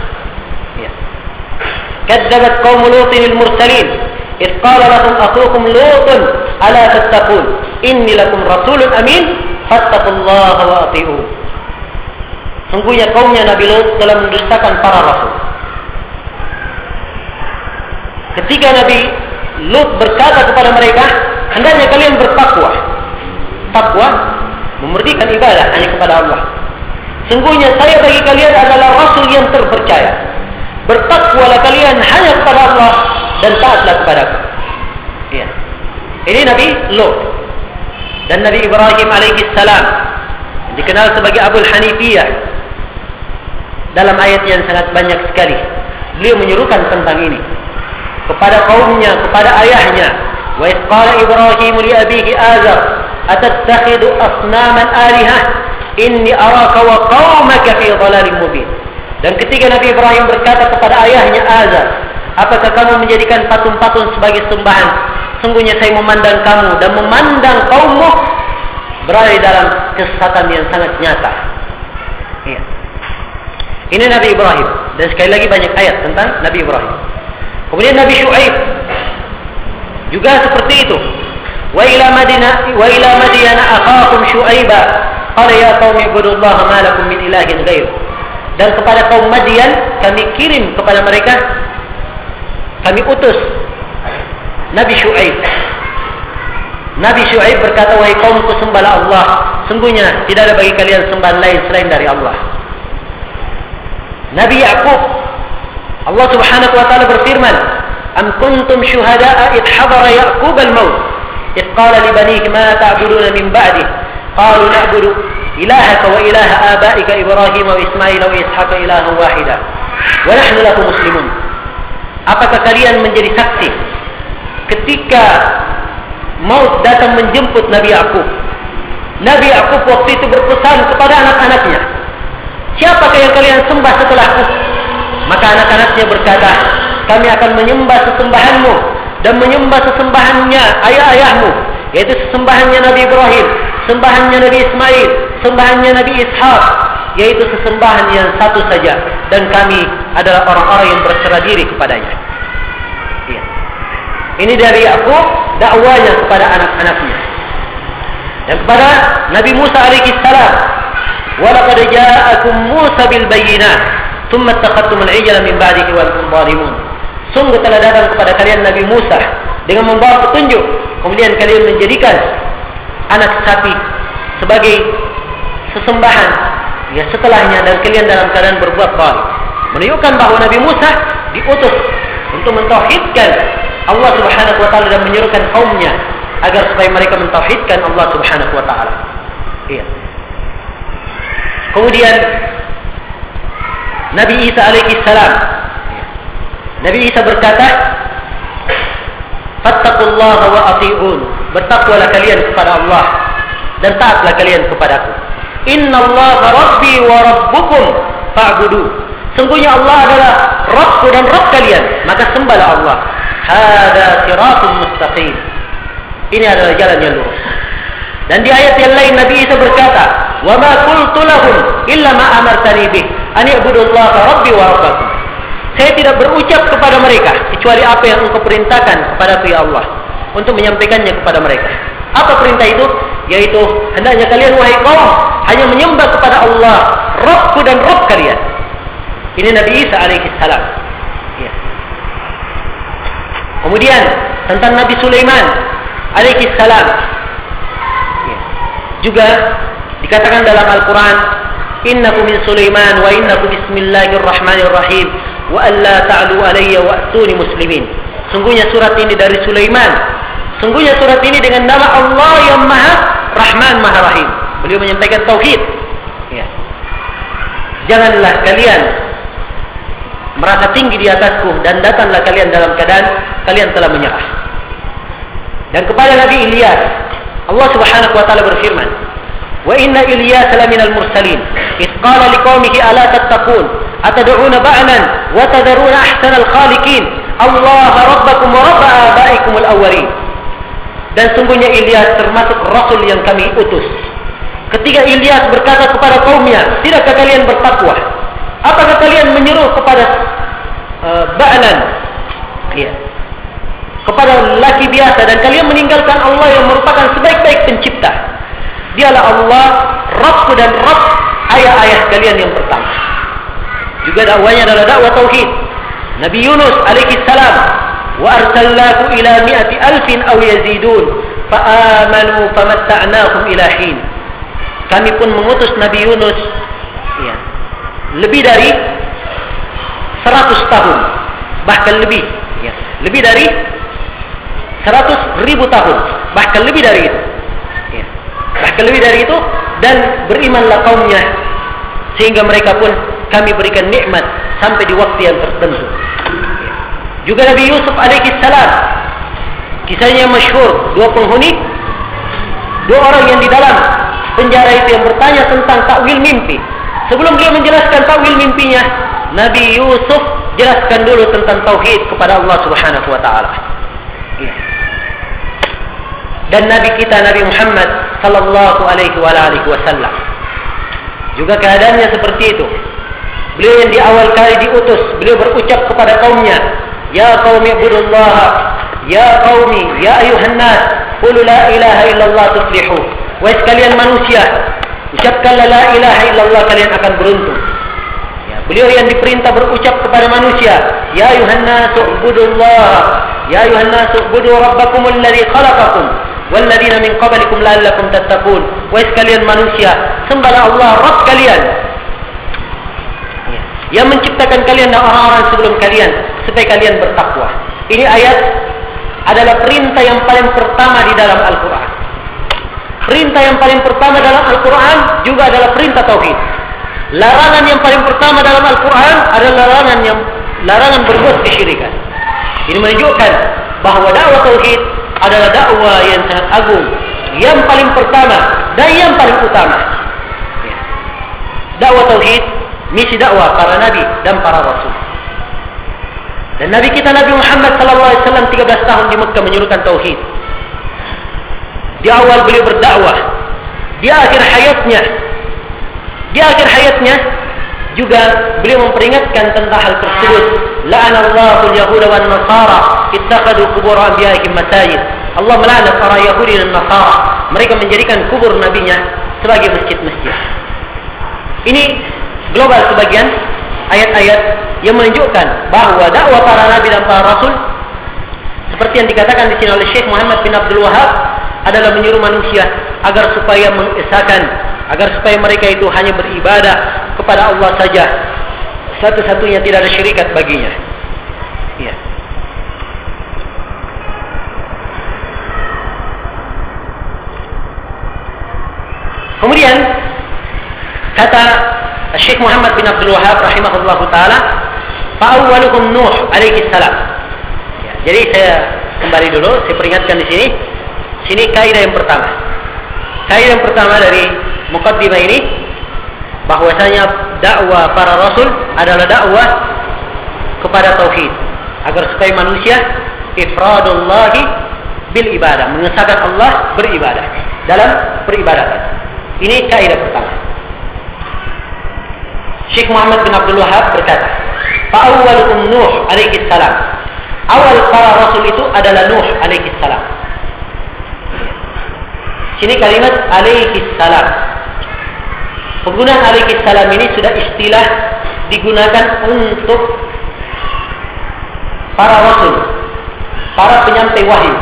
"Kadzabat qaum Lutin al-mursalin idh qala lahum akhukum Lutun ala tattaqun inni lakum rasulun amin fattaqullaha wa ati'un." Sungguhnya kaumnya Nabi Lut telah mendustakan para rasul. Ketika Nabi Lut berkata kepada mereka, "Hendaknya kalian bertakwa." Takwa memurnikan ibadah hanya kepada Allah. "Sungguhnya saya bagi kalian adalah rasul yang terpercaya. Bertakwalah kalian hanya kepada Allah dan taatlah kepadaku." Ya. Ini Nabi Lut. Dan Nabi Ibrahim alaihi salam, dikenal sebagai Abul Hanifiyah, dalam ayat yang sangat banyak sekali. Beliau menyuruhkan tentang ini kepada kaumnya, kepada ayahnya. Wa idh qala Ibrahim li abihi Azar atattakhidhu asnaman alihah inni araka wa qaumaka fi dhalalin mubin. Dan ketika Nabi Ibrahim berkata kepada ayahnya Azar, apakah kamu menjadikan patung-patung sebagai sembahan? Sungguhnya saya memandang kamu dan memandang kaummu berada di dalam kesesatan yang sangat nyata. Ya. Ini Nabi Ibrahim. Dan sekali lagi banyak ayat tentang Nabi Ibrahim. Kemudian Nabi Syuaib juga seperti itu. Wa ila Madyana akhahum Syuaiba qala ya qaumi ibudullaha ma lakum min ilahin ghairuh. Dan kepada kaum Madian kami kirim kepada mereka, kami utus Nabi Syuaib. Nabi Syuaib berkata, wahai kaumku, sembahlah Allah. Sungguhnya tidak ada bagi kalian sembahan lain selain dari Allah. Nabi Yaqub, Allah Subhanahu wa taala berfirman, am kuntum syuhada'a id hadara Yaqub al-maut id qala li banihi ma ta'buduna min ba'di qalu na'budu ilahaka wa ilaha abaika Ibrahim wa Ismail wa Ishaq ilahan wahida wa nahnu lahu muslimun. Apakah kalian menjadi saksi ketika maut datang menjemput Nabi Yaqub? Nabi Yaqub waktu itu berpesan kepada anak-anaknya, siapakah yang kalian sembah setelahku? Maka anak-anaknya berkata, kami akan menyembah sesembahanmu dan menyembah sesembahannya ayah-ayahmu, yaitu sesembahannya Nabi Ibrahim, sembahannya Nabi Ismail, sembahannya Nabi Ishaq, yaitu sesembahan yang satu saja, dan kami adalah orang-orang yang berserah diri kepadanya. Ya. Ini dari Yaqub, dakwanya kepada anak-anaknya. Dan kepada Nabi Musa alaihi salam, wa laqad ja'akum Musa bil bayyinat thumma ittakhadtum al-ijla min ba'dihi wa antum zalimun. Sungguh telah datang kepada kalian Nabi Musa dengan membawa petunjuk, kemudian kalian menjadikan anak sapi sebagai sesembahan ya setelahnya, dan kalian dalam keadaan berbuat zalim. Menunjukkan bahawa Nabi Musa diutus untuk mentauhidkan Allah Subhanahu wa taala dan menyuruhkan kaumnya agar supaya mereka mentauhidkan Allah Subhanahu wa taala. Iya. Kemudian Nabi Isa alaihi salam, Nabi Isa berkata, fattaqullaha wa ati'un. Bertakwalah kalian kepada Allah dan taatlah kalian kepadaku. Innallaha rabbi wa rabbukum fa'budu. Sungguhnya Allah adalah Rabbku dan Rabb kalian, maka sembahlah Allah. Hada siratun mustaqim. Ini adalah jalan yang lurus. Dan di ayat yang lain Nabi Isa berkata, wa ma qultu lahum illa ma amartani bih an i'budullaha rabbi wa rabbakum. Saya tidak berucap kepada mereka kecuali apa yang Engkau perintahkan kepadaku ya Allah, untuk menyampaikannya kepada mereka. Apa perintah itu? Yaitu hendaknya kalian wahai kaum hanya menyembah kepada Allah, Rabbku dan Rabb kalian. Ini Nabi Isa alaihi salam. Ya. Kemudian tentang Nabi Sulaiman alaihi salam. Ya. Juga dikatakan dalam Al-Quran, innahu min Sulaiman wa innahu bismillahirrahmanirrahim wa alla ta'lu alayya wa atuni muslimin. Sungguhnya surat ini dari Sulaiman. Sungguhnya surat ini dengan nama Allah yang Maha Rahman Maha Rahim. Beliau menyampaikan tauhid. Ya. Janganlah kalian merasa tinggi di atasku dan datanglah kalian dalam keadaan kalian telah menyerah. Dan kepada Nabi Ilyas, Allah Subhanahu wa taala berfirman, wa inna Ilyas laminal mursalin id qala liqaumihi ala tattaqun atad'una ba'lan wa tadharuna ahsanal khaliqin Allah rabbakum wa rabb abaikum al-awwalin. Dan sungguhnya Ilyas termasuk rasul yang kami utus. Ketika Ilyas berkata kepada kaumnya, tidakkah kalian bertakwa? Apakah kalian menyeru kepada ba'lan, ya, kepada laki biasa, dan kalian meninggalkan Allah yang merupakan sebaik-baik pencipta? Dialah Allah Rabbku dan Rabb ayah-ayah kalian yang pertama. Juga dakwanya adalah dakwah tauhid. Nabi Yunus alaihi salam, wa arsalnahu ila 100,000 aw yazidun fa amanu famatta'nahum ila hin. Kami pun mengutus Nabi Yunus, ya, lebih dari 100 tahun, bahkan lebih, ya, lebih dari 100,000 tahun, bahkan lebih dari itu, ya, bahkan lebih dari itu, dan berimanlah kaumnya sehingga mereka pun kami berikan nikmat sampai di waktu yang tertentu. Juga Nabi Yusuf alaihi salam, kisahnya masyhur, dua penghuni, dua orang yang di dalam penjara itu yang bertanya tentang takwil mimpi. Sebelum dia menjelaskan takwil mimpinya, Nabi Yusuf jelaskan dulu tentang tauhid kepada Allah Subhanahu wa taala. Dan Nabi kita Nabi Muhammad sallallahu alaihi wasallam juga keadaannya seperti itu. Beliau yang di awal kali diutus, beliau berucap kepada kaumnya, "Ya qaumi ibudullah, ya qaumi, ya ayuhan nas, qul la ilaha illallah tuflihu." Wahai sekalian manusia, ucapkanlah la ilaha illallah, kalian akan beruntung. Ya, beliau yang diperintah berucap kepada manusia, "Ya ayuhan nas ibudullah, ya ayuhan nas ibudu rabbakumul ladzi khalaqakum walladzina min qablikum la'allakum tattaqun." Wahai sekalian manusia, sembahlah Allah Rabb kalian yang menciptakan kalian dan orang-orang sebelum kalian supaya kalian bertakwa. Ini ayat adalah perintah yang paling pertama di dalam Al-Quran. Perintah yang paling pertama dalam Al-Quran juga adalah perintah tauhid. Larangan yang paling pertama dalam Al-Quran adalah larangan berbuat kesyirikan. Ini menunjukkan bahawa dakwah tauhid adalah dakwah yang sangat agung, yang paling pertama dan yang paling utama. Dakwah tauhid, misi dakwah para nabi dan para rasul. Dan Nabi kita Nabi Muhammad sallallahu alaihi wasallam 13 tahun di Mekah menyerukan tauhid. Di awal beliau berdakwah, di akhir hayatnya juga beliau memperingatkan tentang hal tersebut. La'anallahu al-yahuda wan nasara ittakhadhu qubur anbiya'ihim masajid. Allah melaknat para Yahudi dan Nasara, mereka menjadikan kubur nabinya sebagai masjid-masjid. Ini global sebagian ayat-ayat yang menunjukkan bahawa dakwah para nabi dan para rasul seperti yang dikatakan di sini oleh Syekh Muhammad bin Abdul Wahab adalah menyuruh manusia agar supaya mengesahkan, agar supaya mereka itu hanya beribadah kepada Allah saja, satu-satunya, tidak ada syirikat baginya. Ya. Kemudian kata Syekh Muhammad bin Abdul Wahab rahimahullah ta'ala, fa'awwaluhum Nuh alaihi salam. Ya, jadi saya kembali dulu, saya peringatkan di sini. Sini kaidah yang pertama. Kaidah yang pertama dari muqaddimah ini, bahwasanya dakwah para rasul adalah dakwah kepada tauhid, agar supaya manusia ifradullahi bil ibadah, mengesahkan Allah beribadah dalam peribadatan. Ini kaidah pertama. Syekh Muhammad bin Abdul Wahab berkata, fa'awwaluhum Nuh alaihi salam. Awal para rasul itu adalah Nuh alaihi salam. Sini kalimat alaihi salam. Penggunaan alaihi salam ini sudah istilah digunakan untuk para rasul, para penyampai wahyu,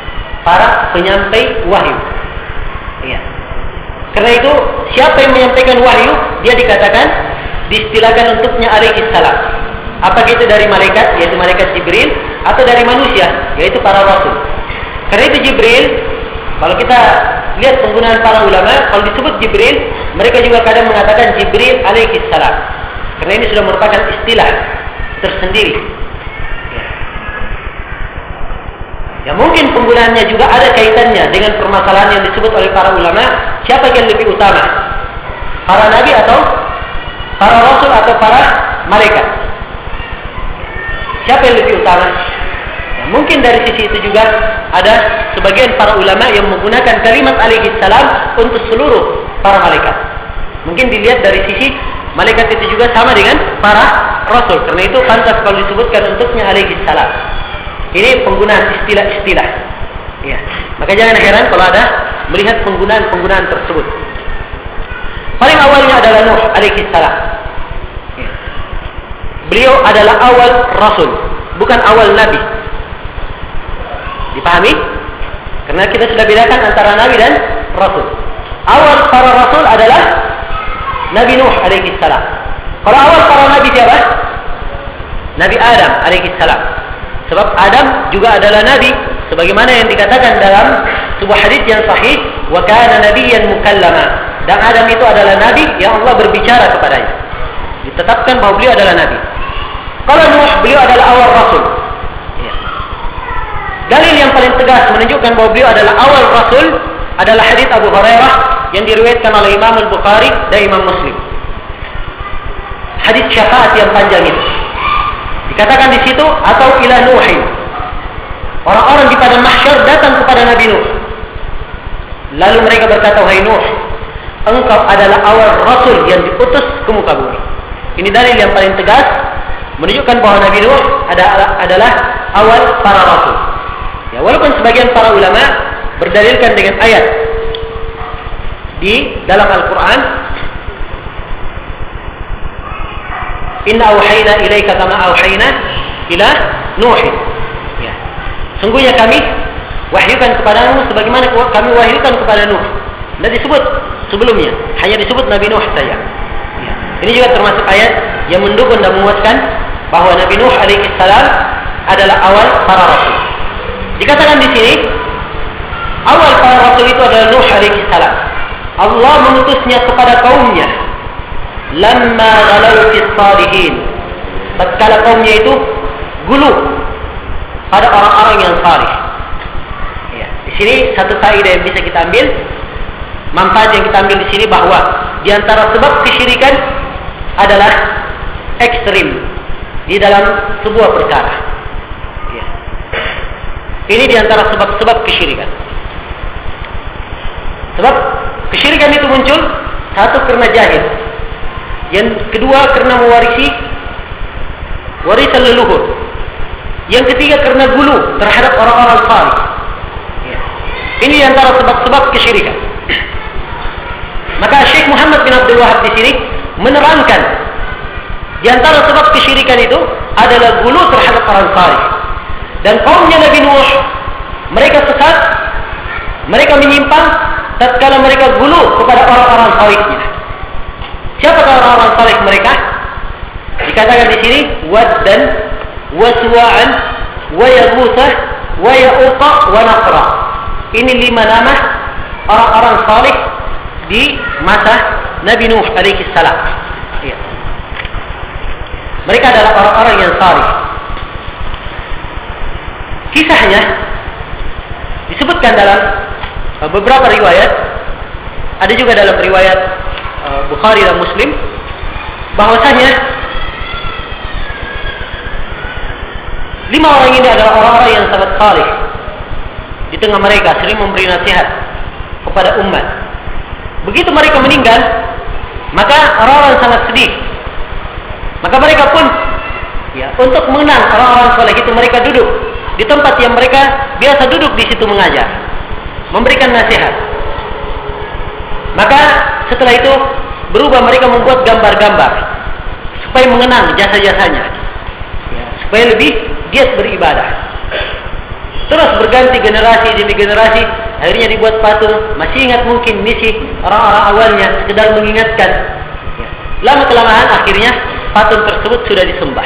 Iya. Karena itu siapa yang menyampaikan wahyu, dia dikatakan, diistilahkan untuknya alaihi salam. Apakah itu dari malaikat, yaitu malaikat Jibril, atau dari manusia, yaitu para rasul. Karena itu Jibril, kalau kita lihat penggunaan para ulama, kalau disebut Jibril, mereka juga kadang mengatakan Jibril alaihi salam. Karena ini sudah merupakan istilah tersendiri. Ya, mungkin penggunaannya juga ada kaitannya dengan permasalahan yang disebut oleh para ulama, siapa yang lebih utama, para nabi atau para rasul atau para malaikat? Siapa yang lebih utama? Ya, mungkin dari sisi itu juga ada sebagian para ulama yang menggunakan kalimat alaihi salam untuk seluruh para malaikat. Mungkin dilihat dari sisi malaikat itu juga sama dengan para rasul, karena itu pantas kalau disebutkan untuknya alaihi salam. Ini penggunaan istilah-istilah. Ya. Maka jangan heran kalau ada melihat penggunaan tersebut. Paling awalnya adalah Nuh alaihi salam. Ya. Beliau adalah awal rasul, bukan awal nabi. Dipahami? Karena kita sudah bedakan antara nabi dan rasul. Awal para rasul adalah Nabi Nuh alaihi salam. Kalau awal para nabi siapa? Nabi Adam alaihi salam. Sebab Adam juga adalah nabi, sebagaimana yang dikatakan dalam sebuah hadis yang sahih, wa kana nabiyyan mukallama. Dan Adam itu adalah nabi yang Allah berbicara kepadanya. ditetapkan bahwa beliau adalah nabi. Kalau Nuh, beliau adalah awal rasul. Ya. Dalil yang paling tegas menunjukkan bahwa beliau adalah awal rasul adalah hadits Abu Hurairah yang diriwayatkan oleh Imam Al-Bukhari dan Imam Muslim. Hadits syafaat yang panjang itu. Dikatakan di situ, atau ila Nuhin. Orang-orang di padang mahsyar datang kepada Nabi Nuh. Lalu mereka berkata, wahai Nuh, engkau adalah awal rasul yang diutus ke muka bumi. Ini dalil yang paling tegas menunjukkan bahwa Nabi Nuh adalah awal para rasul. Ya, walaupun sebagian para ulama berdalilkan dengan ayat di dalam Al-Quran, inna auhayna ilaika kama auhayna ila Nuhin. Ya. Sungguhnya kami wahyukan kepadamu sebagaimana kami wahyukan kepada Nuh. Tidak disebut sebelumnya, hanya disebut Nabi Nuh saja. Ya. Ini juga termasuk ayat yang mendukung dan menguatkan bahwa Nabi Nuh alaihi salam adalah awal para rasul. Dikatakan di sini, awal para rasul itu adalah Nuh alaihi salam. Allah mengutusnya kepada kaumnya. Lamma ghalau fis salihin. Tatkala kaumnya itu gulu pada orang-orang yang salih. Ya, di sini satu kaidah yang bisa kita ambil, manfaat yang kita ambil di sini bahwa di antara sebab kesyirikan adalah ekstrim di dalam sebuah perkara. Ya. Ini di antara sebab-sebab kesyirikan. Sebab kesyirikan itu muncul satu karena jahil, yang kedua karena mewarisi warisan leluhur, yang ketiga karena gulu terhadap orang-orang salih. Ya. Ini di antara sebab-sebab kesyirikan. Maka Syekh Muhammad bin Abdul Wahab di sini menerangkan di antara sebab kesyirikan itu adalah gulu terhadap orang salih. Dan kaumnya Nabi Nuh, mereka sesat, mereka menyimpang tatkala mereka gulu kepada orang-orang salihnya. Siapa orang-orang salih mereka? Dikatakan di sini Waddan wa Suwa'an wa Yaghutha wa Ya'uqa wa Nasra. Ini 5 nama orang-orang salih di masa Nabi Nuh alaihi salam. Ya. Mereka adalah orang-orang yang salih. Kisahnya disebutkan dalam beberapa riwayat, ada juga dalam riwayat Bukhari dan Muslim, bahwasanya 5 orang ini adalah orang-orang yang sangat salih. Di tengah mereka sering memberi nasihat kepada umat. Begitu mereka meninggal, maka orang-orang sangat sedih. Maka mereka pun, ya, untuk mengenang orang-orang saleh itu, mereka duduk di tempat yang mereka biasa duduk di situ mengajar, memberikan nasihat. Maka setelah itu berubah, mereka membuat gambar-gambar supaya mengenang jasa-jasanya, ya, supaya lebih giat beribadah. Terus berganti generasi demi generasi, akhirnya dibuat patung. Masih ingat mungkin misi orang-orang awalnya, sekedar mengingatkan. Ya. Lama kelamaan akhirnya patung tersebut sudah disembah.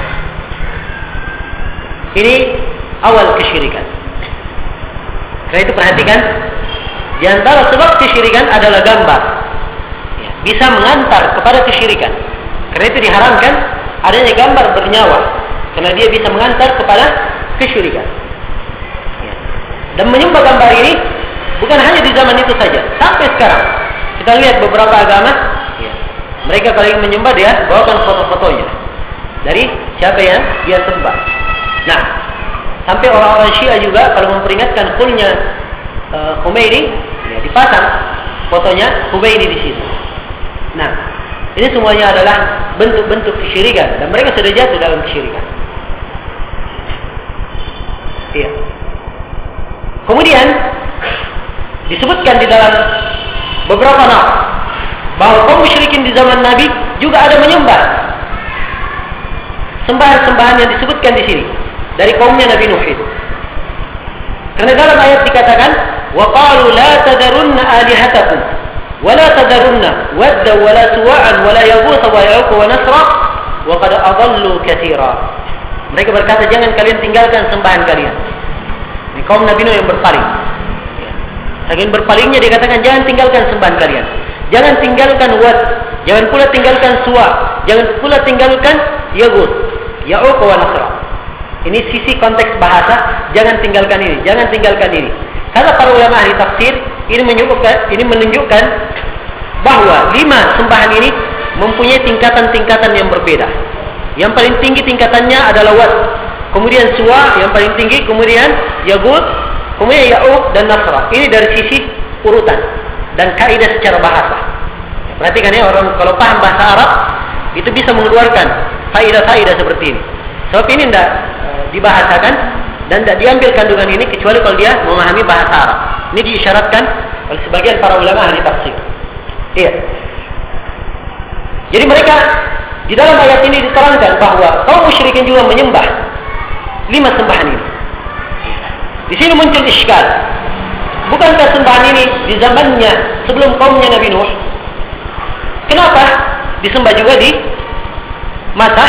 Ini awal kesyirikan. Karena itu perhatikan, di antara sebab kesyirikan adalah gambar. Ya, bisa mengantar kepada kesyirikan. Karena itu diharamkan adanya gambar bernyawa, karena dia bisa mengantar kepada kesyirikan. Ya. Dan menyembah gambar ini bukan hanya di zaman itu saja, sampai sekarang. Kita lihat beberapa agama, ya, mereka kalau ingin menyembah, dia bawakan foto-fotonya dari siapa yang dia sembah. Nah, sampai orang-orang Syiah juga kalau memperingatkan kulnya Khomeini, ya, dipasang fotonya Khomeini di situ. Nah, ini semuanya adalah bentuk-bentuk kesyirikan, dan mereka sudah jatuh dalam kesyirikan. Iya. Kemudian disebutkan di dalam beberapa nas bahwa kaum musyrikin di zaman Nabi juga ada menyembah sembahan-sembahan yang disebutkan di sini dari kaumnya Nabi Nuh itu. Karena dalam ayat dikatakan, wa qalu la tadarunna alihatakum wa la tadarunna wadda wa la suwa'an wa la yaghutha wa ya'uq wa nasra wa qad adallu katsira. Mereka berkata, jangan kalian tinggalkan sembahan kalian. Ini kaum Nabi Nuh yang berpaling. Saking berpalingnya dikatakan, jangan tinggalkan sembahan kalian. Jangan tinggalkan Wad, Jangan pula tinggalkan Suwa. Jangan pula tinggalkan Yaghut, Ya'uq wa Nasra. Ini sisi konteks bahasa. Jangan tinggalkan ini, jangan tinggalkan ini. Kata para ulama ahli tafsir, ini menunjukkan bahwa 5 sembahan ini mempunyai tingkatan-tingkatan yang berbeda. Yang paling tinggi tingkatannya adalah Wat, kemudian Suwa yang paling tinggi, kemudian Yaghut, kemudian Ya'uq dan Nasra. Ini dari sisi urutan dan kaidah secara bahasa. Perhatikan ya, orang kalau paham bahasa Arab itu bisa mengeluarkan faedah-faedah seperti ini. Sebab ini tidak dibahasakan dan tidak diambil kandungan ini kecuali kalau dia memahami bahasa Arab. Ini diisyaratkan oleh sebagian para ulama ahli tafsir. Iya. Jadi mereka di dalam ayat ini diterangkan bahwa kaum musyrikin juga menyembah 5 sembahan ini. Di sini muncul iskal. Bukankah sembahan ini di zamannya sebelum kaumnya Nabi Nuh? Kenapa disembah juga di masa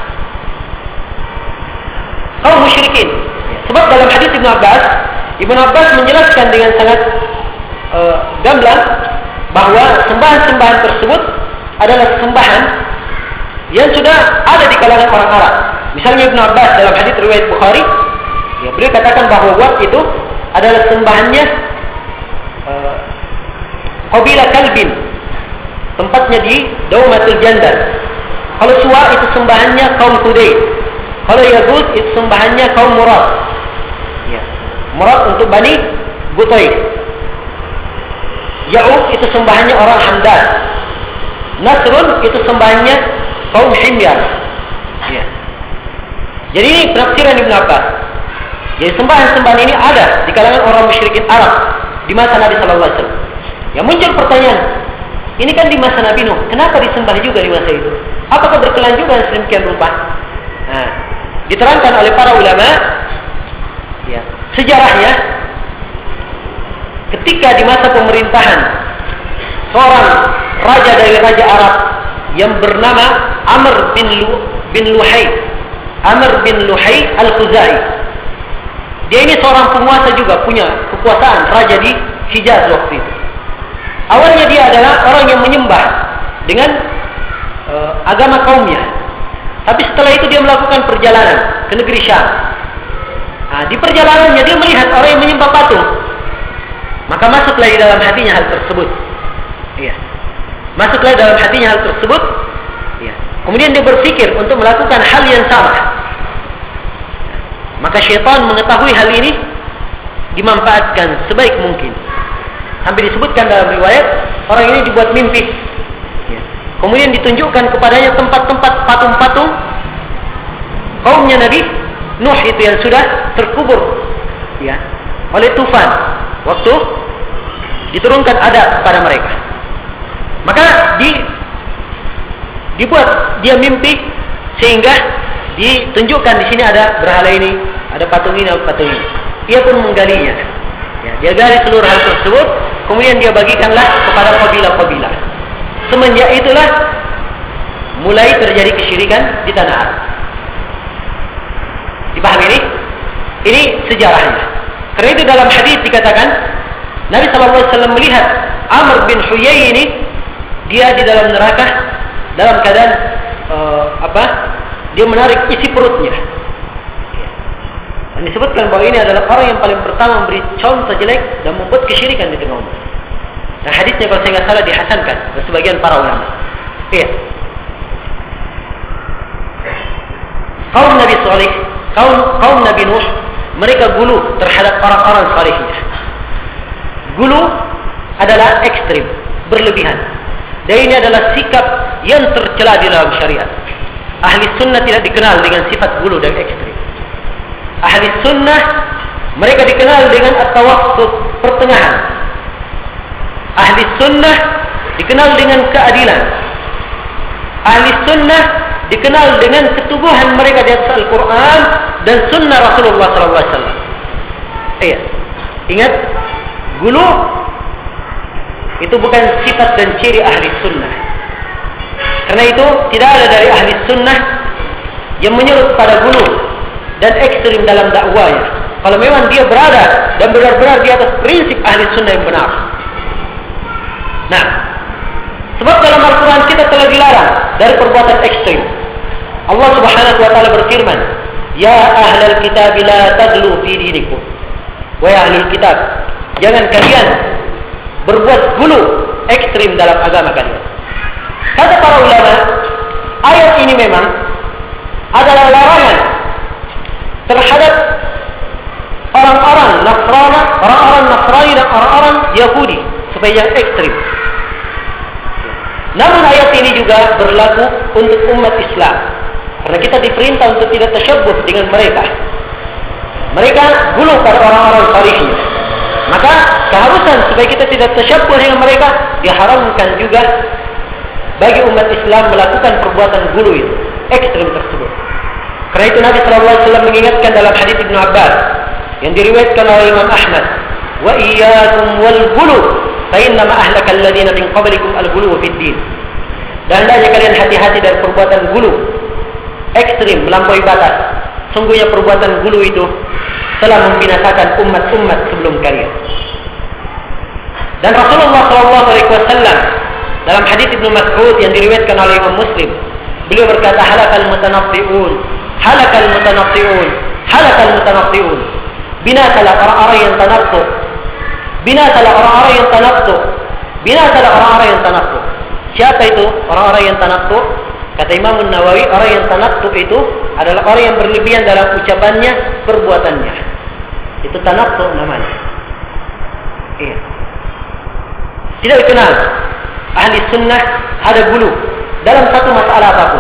kaum musyrikin? Sebab dalam hadis Ibnu Abbas menjelaskan dengan sangat gamblang bahwa sembahan-sembahan tersebut adalah sembahan yang sudah ada di kalangan orang Arab. Misalnya Ibnu Abbas dalam hadis riwayat Bukhari, ya, beliau katakan bahwa Wat itu adalah sembahannya Qabilah Kalbin, tempatnya di Daumatul Jandal. Kalau Suwa itu sembahannya kaum Hudayd. Kalau Yaghut itu sembahannya kaum Murad. Ya. Murad untuk Bani Butayb. Ya'uq itu sembahannya orang Hamdan. Nasrun itu sembahannya kaum Himyar. Ya. Jadi ini penafsiran Ibnu Abbas. Jadi sembahan-sembahan ini ada di kalangan orang musyrikin Arab di masa Nabi sallallahu alaihi wasallam. Yang muncul pertanyaan, ini kan di masa Nabi Nuh, kenapa disembah juga di masa itu? Apakah berkelanjutan sedemikian rupa? Nah, diterangkan oleh para ulama, ya, sejarahnya ketika di masa pemerintahan seorang raja dari raja Arab yang bernama Amr bin Luhai Al-Khuzai. Dia ini seorang penguasa juga, punya kekuasaan raja di Hijaz waktu itu. Awalnya dia adalah orang yang menyembah dengan agama kaumnya. Tapi setelah itu dia melakukan perjalanan ke negeri Syam. Nah, di perjalanannya dia melihat orang yang menyembah patung. Maka masuklah di dalam hatinya hal tersebut. Iya. Masuklah dalam hatinya hal tersebut. Iya. Kemudian dia berpikir untuk melakukan hal yang sama. Maka syaitan mengetahui hal ini, dimanfaatkan sebaik mungkin. Sampai disebutkan dalam riwayat, orang ini dibuat mimpi. Ya. Kemudian ditunjukkan kepadanya tempat-tempat patung-patung kaumnya Nabi Nuh itu yang sudah terkubur, ya, oleh tufan. Waktu diturunkan adab kepada mereka. Maka dibuat dia mimpi sehingga ditunjukkan di sini ada berhala ini, ada patung ini, ada patung ini. Ia pun menggalinya. Ya, dia gali seluruh hal tersebut, kemudian dia bagikanlah kepada kabilah-kabilah. Semenjak itulah mulai terjadi kesyirikan di tanah Arab. Dipahami ini? Ini sejarahnya. Karena itu dalam hadis dikatakan Nabi SAW melihat Amr bin Huyai ini, dia di dalam neraka dalam keadaan dia menarik isi perutnya. Dan disebutkan bahwa ini adalah orang yang paling pertama memberi contoh jelek dan membuat kesyirikan di tengah umat. Dan hadisnya kalau saya tidak salah dihasankan oleh sebagian para ulama. Iya. Kaum Nabi Saleh, kaum Nabi Nuh, mereka gulu terhadap orang-orang salehnya. Gulu adalah ekstrim, berlebihan. Dan ini adalah sikap yang tercela di dalam syariat. Ahli sunnah tidak dikenal dengan sifat gulu dan ekstrim. Ahli sunnah mereka dikenal dengan at-tawassut, pertengahan. Ahli sunnah dikenal dengan keadilan. Ahli sunnah dikenal dengan keteguhan mereka di atas Al-Quran dan sunnah Rasulullah SAW. Iya. Ingat, gulu itu bukan sifat dan ciri ahli sunnah. Karena itu tidak ada dari ahli sunnah yang menyuruh pada gulu dan ekstrim dalam dakwanya. Kalau memang dia berada dan benar-benar di atas prinsip ahli sunnah yang benar. Nah, Sebab dalam Al-Quran kita telah dilarang dari perbuatan ekstrim. Allah Subhanahu wa taala berfirman, "Ya ahlal kitab la taghlu fi dinikum." Wahai ahlul kitab, jangan kalian berbuat gulu ekstrim dalam agama kalian. Kata para ulama, ayat ini memang adalah larangan terhadap orang-orang Nasrani dan orang-orang Yahudi supaya yang ekstrim. Namun ayat ini juga berlaku untuk umat Islam, karena kita diperintah untuk tidak tasyabbuh dengan mereka. Mereka gulu pada orang-orang salihnya. Maka keharusan supaya kita tidak tasyabbuh dengan mereka, diharamkan juga bagi umat Islam melakukan perbuatan gulu itu, ekstrim tersebut. Karena itu Nabi SAW mengingatkan dalam hadits Ibnu Abbas yang diriwayatkan oleh Imam Ahmad, "Wa iyyakum wal ghulu, fa inna ma ahlaka alladziina min qablikum al-ghulu fid din." Dan hendaknya kalian hati-hati dari perbuatan gulu, ekstrim, melampaui batas. Sungguhnya perbuatan gulu itu telah membinasakan umat-umat sebelum kalian. Dan Rasulullah SAW dalam hadits Ibnu Mas'ud yang diriwayatkan oleh Imam Muslim, beliau berkata, "Halakal mutanatti'un, halakal mutanatti'un, halakal mutanatti'un." Binasalah orang-orang yang tanattu. Binasalah orang-orang yang tanattu. Binasalah orang-orang yang tanattu. Siapa itu orang-orang yang tanattu? Kata Imam Nawawi, orang yang tanattu itu adalah orang yang berlebihan dalam ucapannya, perbuatannya. Itu tanattu namanya. Iya. Tidak dikenal ahli sunnah ada gulu dalam satu masalah apapun.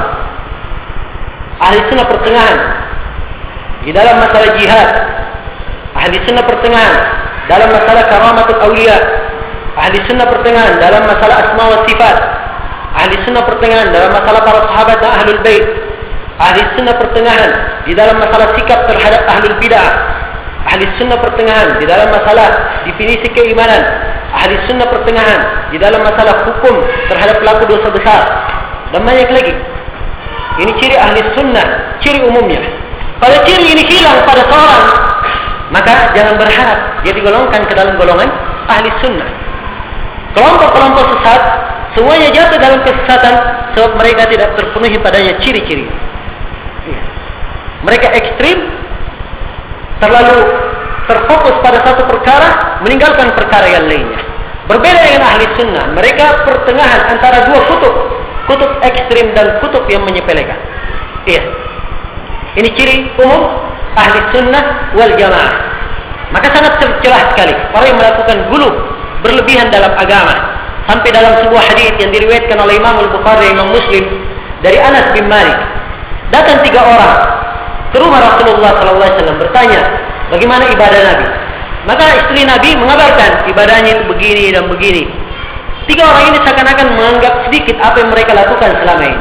Ahli sunnah pertengahan di dalam masalah jihad. Ahli sunnah pertengahan dalam masalah karamatul awliya. Ahli sunnah pertengahan dalam masalah asma wa sifat. Ahli sunnah pertengahan dalam masalah para sahabat dan ahlul bait. Ahli sunnah pertengahan di dalam masalah sikap terhadap ahlul bidah. Ahli sunnah pertengahan di dalam masalah definisi keimanan. Ahli sunnah pertengahan di dalam masalah hukum terhadap pelaku dosa besar. Dan banyak lagi. Ini ciri ahli sunnah, ciri umumnya. Kalau ciri ini hilang pada seorang, maka jangan berharap dia digolongkan ke dalam golongan ahli sunnah. Kelompok-kelompok sesat semuanya jatuh dalam kesesatan sebab mereka tidak terpenuhi padanya ciri-ciri. Mereka ekstrim, terlalu terfokus pada satu perkara, meninggalkan perkara yang lainnya. Berbeda dengan ahli sunnah, mereka pertengahan antara dua kutub ekstrim dan kutub yang menyepelekan. Iya. Ini ciri umum ahli sunnah wal jamaah. Maka sangat tercelah sekali orang yang melakukan gulu berlebihan dalam agama. Sampai dalam sebuah hadis yang diriwayatkan oleh Imam Al-Bukhari dan Imam Muslim dari Anas bin Malik, datang 3 orang ke rumah Rasulullah SAW bertanya, bagaimana ibadah Nabi? Maka istri Nabi mengabarkan ibadahnya itu begini dan begini. 3 orang ini seakan-akan menganggap sedikit apa yang mereka lakukan selama ini.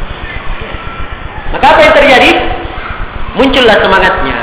Maka apa yang terjadi? Muncullah semangatnya.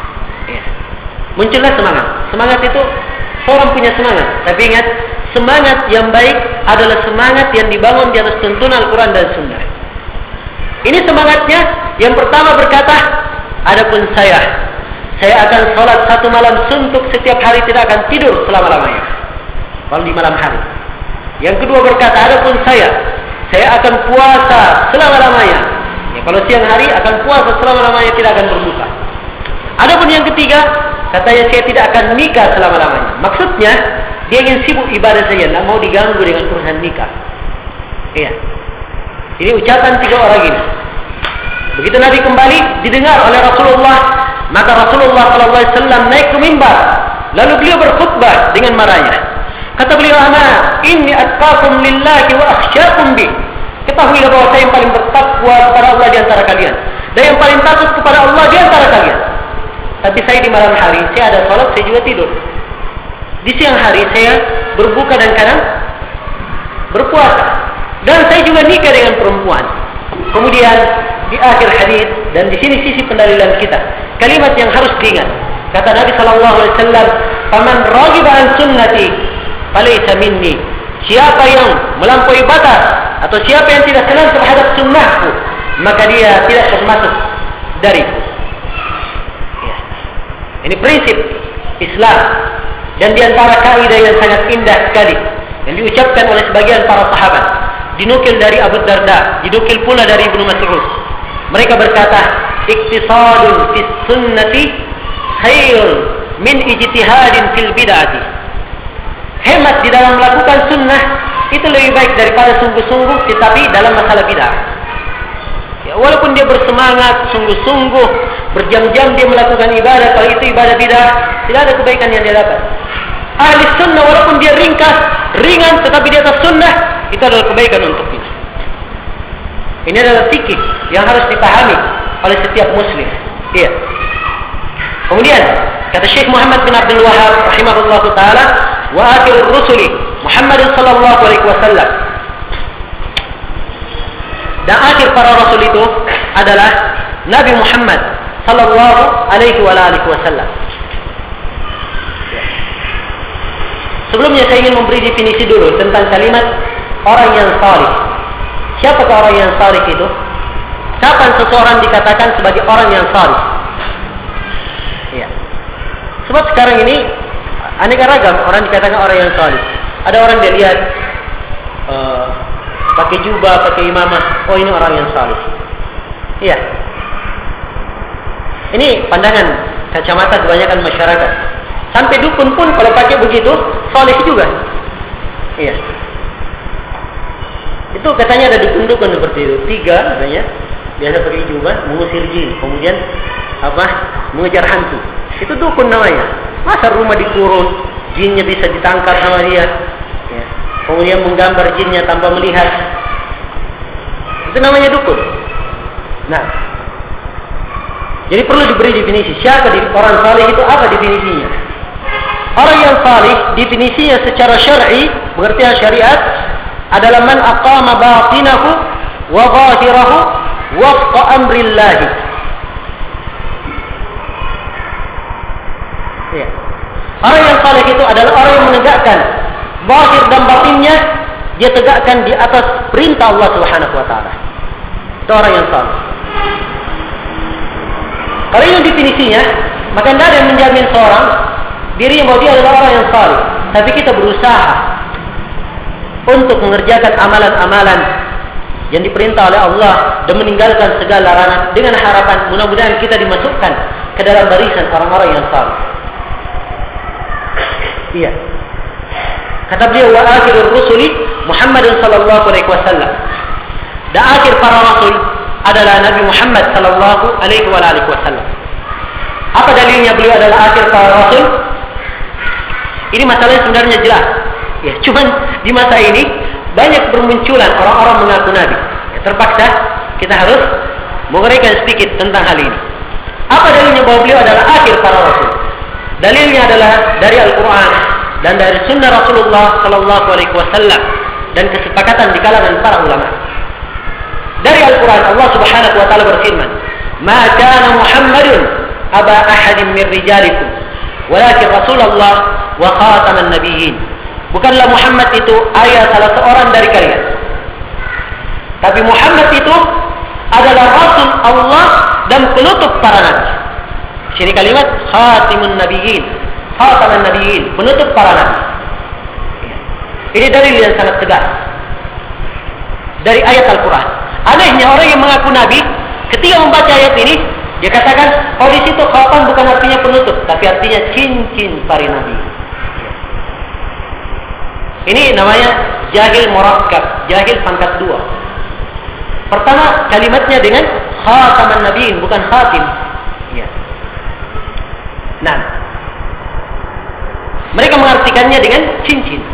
Muncullah semangat. Semangat itu seorang punya semangat. Tapi ingat, semangat yang baik adalah semangat yang dibangun di atas tuntunan Al-Quran dan Sunnah. Ini semangatnya. Yang pertama berkata, adapun saya akan sholat 1 malam suntuk setiap hari, tidak akan tidur selama-lamanya. Kalau di malam hari. Yang kedua berkata, adapun saya akan puasa selama-lamanya. Ya, kalau siang hari akan puasa selama-lamanya, tidak akan berbuka. Adapun yang ketiga, katanya saya tidak akan nikah selama-lamanya. Maksudnya, dia ingin sibuk ibadah saja, tidak mau diganggu dengan urusan nikah. Iya. Ini ucapan 3 orang ini. Begitu Nabi kembali, didengar oleh Rasulullah, maka Rasulullah SAW naik ke mimbar, lalu beliau berkhutbah dengan marahnya. Kata beliau, "Ana inni atqakum lillahi wa akhsyakum bi." Ketahuilah bahwa saya yang paling bertakwa kepada Allah di antara kalian, dan yang paling takut kepada Allah di antara kalian. Tapi saya di malam hari, saya ada salat, saya juga tidur. Di siang hari saya berbuka dan kadang berpuasa. Dan saya juga nikah dengan perempuan. Kemudian di akhir hadis, dan di sini sisi pendalilan kita, kalimat yang harus diingat. Kata Nabi SAW, "Faman raghiba an sunnati falaysa minni." Siapa yang melampaui batas atau siapa yang tidak senang terhadap sunnahku, maka dia tidak termasuk dariku. Ya. Ini prinsip Islam. Dan di antara kaidah yang sangat indah sekali yang diucapkan oleh sebagian para sahabat. dinukil dari Abu Darda, dinukil pula dari Ibnu Mas'ud. Mereka berkata, iktisadun fis sunnati khairun min ijtihadin fil bid'ati. Hemat di dalam melakukan sunnah itu lebih baik daripada sungguh-sungguh tetapi dalam masalah bid'ah. Ya, walaupun dia bersemangat, sungguh-sungguh, berjam-jam dia melakukan ibadah, kalau itu ibadah bid'ah, tidak ada kebaikan yang dia dapat. Ahli sunnah walaupun dia ringkas, ringan, tetapi di atas sunnah, itu adalah kebaikan untuknya. Ini adalah fikih yang harus dipahami oleh setiap muslim. Iya. Kemudian kata Syekh Muhammad bin Abdul Wahhab rahimahullahu taala, wa akhirur rusuli Muhammad sallallahu alaihi wasallam. Dan akhir para rasul itu adalah Nabi Muhammad sallallahu alaihi wasallam. Sebelumnya saya ingin memberi definisi dulu tentang kalimat orang yang salih. Siapakah orang yang salih itu? Kapan seseorang dikatakan sebagai orang yang salih? Iya. Sebab sekarang ini aneka ragam orang dikatakan orang yang salih. Ada orang dia lihat pakai jubah, pakai imamah, oh ini orang yang salih. Iya. Ini pandangan kacamata kebanyakan masyarakat. Sampai dukun pun kalau pakai begitu, salih juga. Iya. Itu katanya ada dukun-dukun seperti itu. 3 katanya, biasa pakai jubah, mengusir jin, kemudian mengejar hantu. Itu dukun namanya. Masa rumah dikurung, jinnya bisa ditangkap sama dia. Ya. Kemudian menggambar jinnya tanpa melihat. Itu namanya dukun. Nah, jadi perlu diberi definisi. Siapa orang salih itu, apa definisinya? Orang yang salih, definisinya secara syar'i, pengertian syariat, adalah man aqama batinahu wa zahirahu wafqa amrillah. Ya. Orang yang saleh itu adalah orang yang menegakkan zahir dan batinnya, dia tegakkan di atas perintah Allah Subhanahu wa taala. Itu orang yang saleh. Kalau ini definisinya, maka tidak ada yang menjamin seorang dirinya bahwa dia adalah orang yang saleh. Tapi kita berusaha untuk mengerjakan amalan-amalan yang diperintah oleh Allah dan meninggalkan segala larangan dengan harapan mudah-mudahan kita dimasukkan ke dalam barisan orang-orang yang saleh. Iya. Kata beliau, wa akhirur rusuli Muhammad sallallahu alaihi wasallam. Dan akhir para rasul adalah Nabi Muhammad sallallahu alaihi wasallam. Apa dalilnya beliau adalah akhir para rasul? Ini masalahnya sebenarnya jelas. Ya, cuman di masa ini banyak bermunculan orang-orang mengaku nabi. Ya, terpaksa kita harus menguraikan sedikit tentang hal ini. Apa dalilnya bahwa beliau adalah akhir para rasul? Dalilnya adalah dari Al-Quran dan dari Sunnah Rasulullah Sallallahu Alaihi Wasallam dan kesepakatan di kalangan para ulama. Dari Al-Quran Allah Subhanahu Wa Taala berfirman, "Ma kana Muhammadun aba ahadin min rijalikum, walakin Rasulullah wa khataman nabiyyin." Bukanlah Muhammad itu ayah salah seorang dari kalian, tapi Muhammad itu adalah Rasul Allah dan penutup para nabi. Sini kalimat khatimun nabiyyin, khataman nabiyyin, penutup para nabi. Ini dalil yang sangat tegas dari ayat Al-Quran. Anehnya orang yang mengaku nabi, ketika membaca ayat ini, dia katakan, oh di situ khatam bukan artinya penutup, tapi artinya cincin para nabi. Ini namanya jahil murakkab, jahil pangkat 2. Pertama kalimatnya dengan khataman nabiyyin, bukan khatim. Ya. Nah, mereka mengartikannya dengan cincin.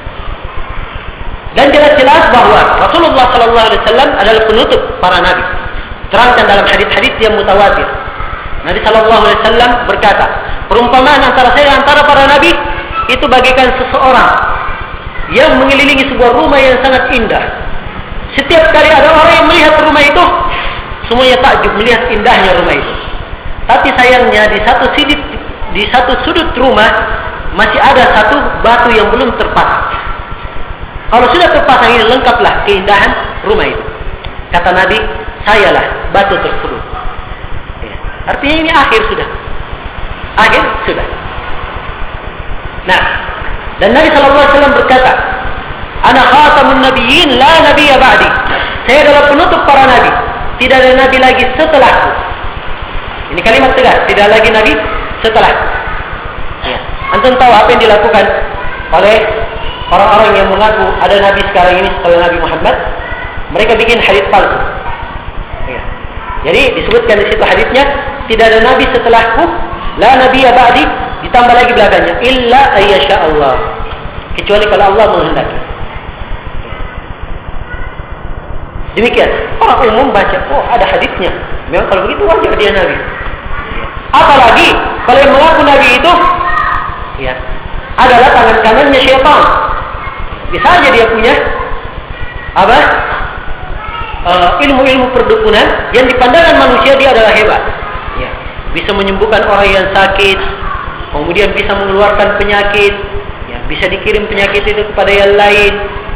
Dan jelas-jelas bahwa Rasulullah Sallallahu Alaihi Wasallam adalah penutup para nabi. Terangkan dalam hadis-hadis yang mutawatir. Nabi Sallallahu Alaihi Wasallam berkata, perumpamaan antara saya dan antara para nabi itu bagaikan seseorang yang mengelilingi sebuah rumah yang sangat indah. Setiap kali ada orang yang melihat rumah itu, semuanya takjub melihat indahnya rumah itu. Tapi sayangnya di satu sudut rumah masih ada satu batu yang belum terpasang. Kalau sudah terpasang ini lengkaplah keindahan rumah itu. Kata Nabi, sayalah batu tersebut. Ya. Artinya ini akhir sudah. Akhir sudah. Nah, dan Nabi SAW berkata, Ana khatamun nabiyyin la nabiyya ba'di. Saya adalah penutup para nabi. Tidak ada nabi lagi setelahku. Ini kalimat tegas, tidak lagi nabi setelahku. Ya. Antum tahu apa yang dilakukan oleh orang-orang yang mengaku ada nabi sekarang ini setelah Nabi Muhammad? Mereka bikin hadits palsu. Ya. Jadi disebutkan di situ haditsnya, tidak ada nabi setelahku, la nabiyya ba'di, ditambah lagi belakangnya, illa ayyasha Allah. Kecuali kalau Allah menghendaki. Demikian. Orang umum baca, oh ada haditsnya. Memang kalau begitu wajar dia nabi. Apalagi kalau yang mengaku nabi itu ya, adalah tangan kanannya syaitan. Bisa aja dia punya apa? Ilmu-ilmu perdukunan yang dipandangkan manusia dia adalah hebat. Ya. Bisa menyembuhkan orang yang sakit, kemudian bisa mengeluarkan penyakit, ya, bisa dikirim penyakit itu kepada yang lain,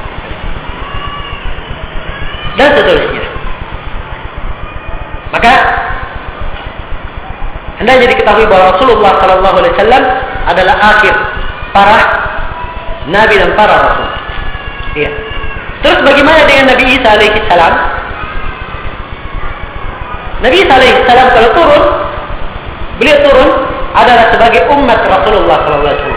dan seterusnya. Maka hendaknya diketahui bahwa Rasulullah SAW adalah akhir para nabi dan para rasul. Ya. Terus bagaimana dengan Nabi Isa alaihissalam? Nabi Isa alaihissalam kalau turun, beliau turun adalah sebagai umat Rasulullah SAW.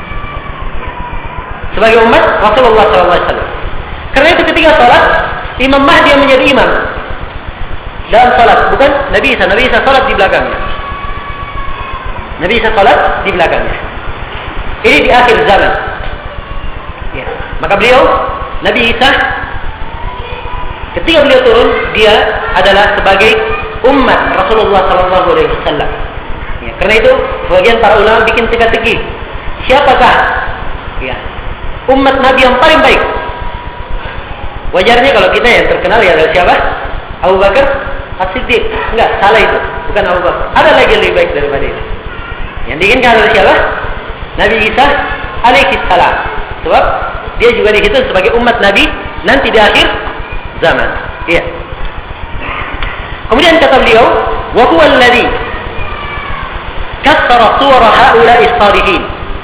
Sebagai umat Rasulullah SAW. Karena itu ketika salat, Imam Mahdi yang menjadi imam dalam salat, bukan Nabi Isa. Nabi Isa salat di belakangnya. Nabi Isa salat di belakangnya. Ini di akhir zaman. Ya. Maka beliau, Nabi Isa, ketika beliau turun, dia adalah sebagai umat Rasulullah SAW. Ya. Karena itu, sebagian para ulama bikin teka-teki. Siapakah ya, umat Nabi yang paling baik? Wajarnya kalau kita yang terkenal ya adalah siapa? Abu Bakar As-Siddiq. Enggak, salah itu. Bukan Abu Bakar. Ada lagi yang lebih baik daripada itu. Yang diinginkan adalah siapa? Nabi Isa alaihissalam. Sebab dia juga dihitung sebagai umat Nabi nanti di akhir zaman. Iya. Kemudian kata beliau, wa huwa alladhi kassara suwara haula'i shalihin.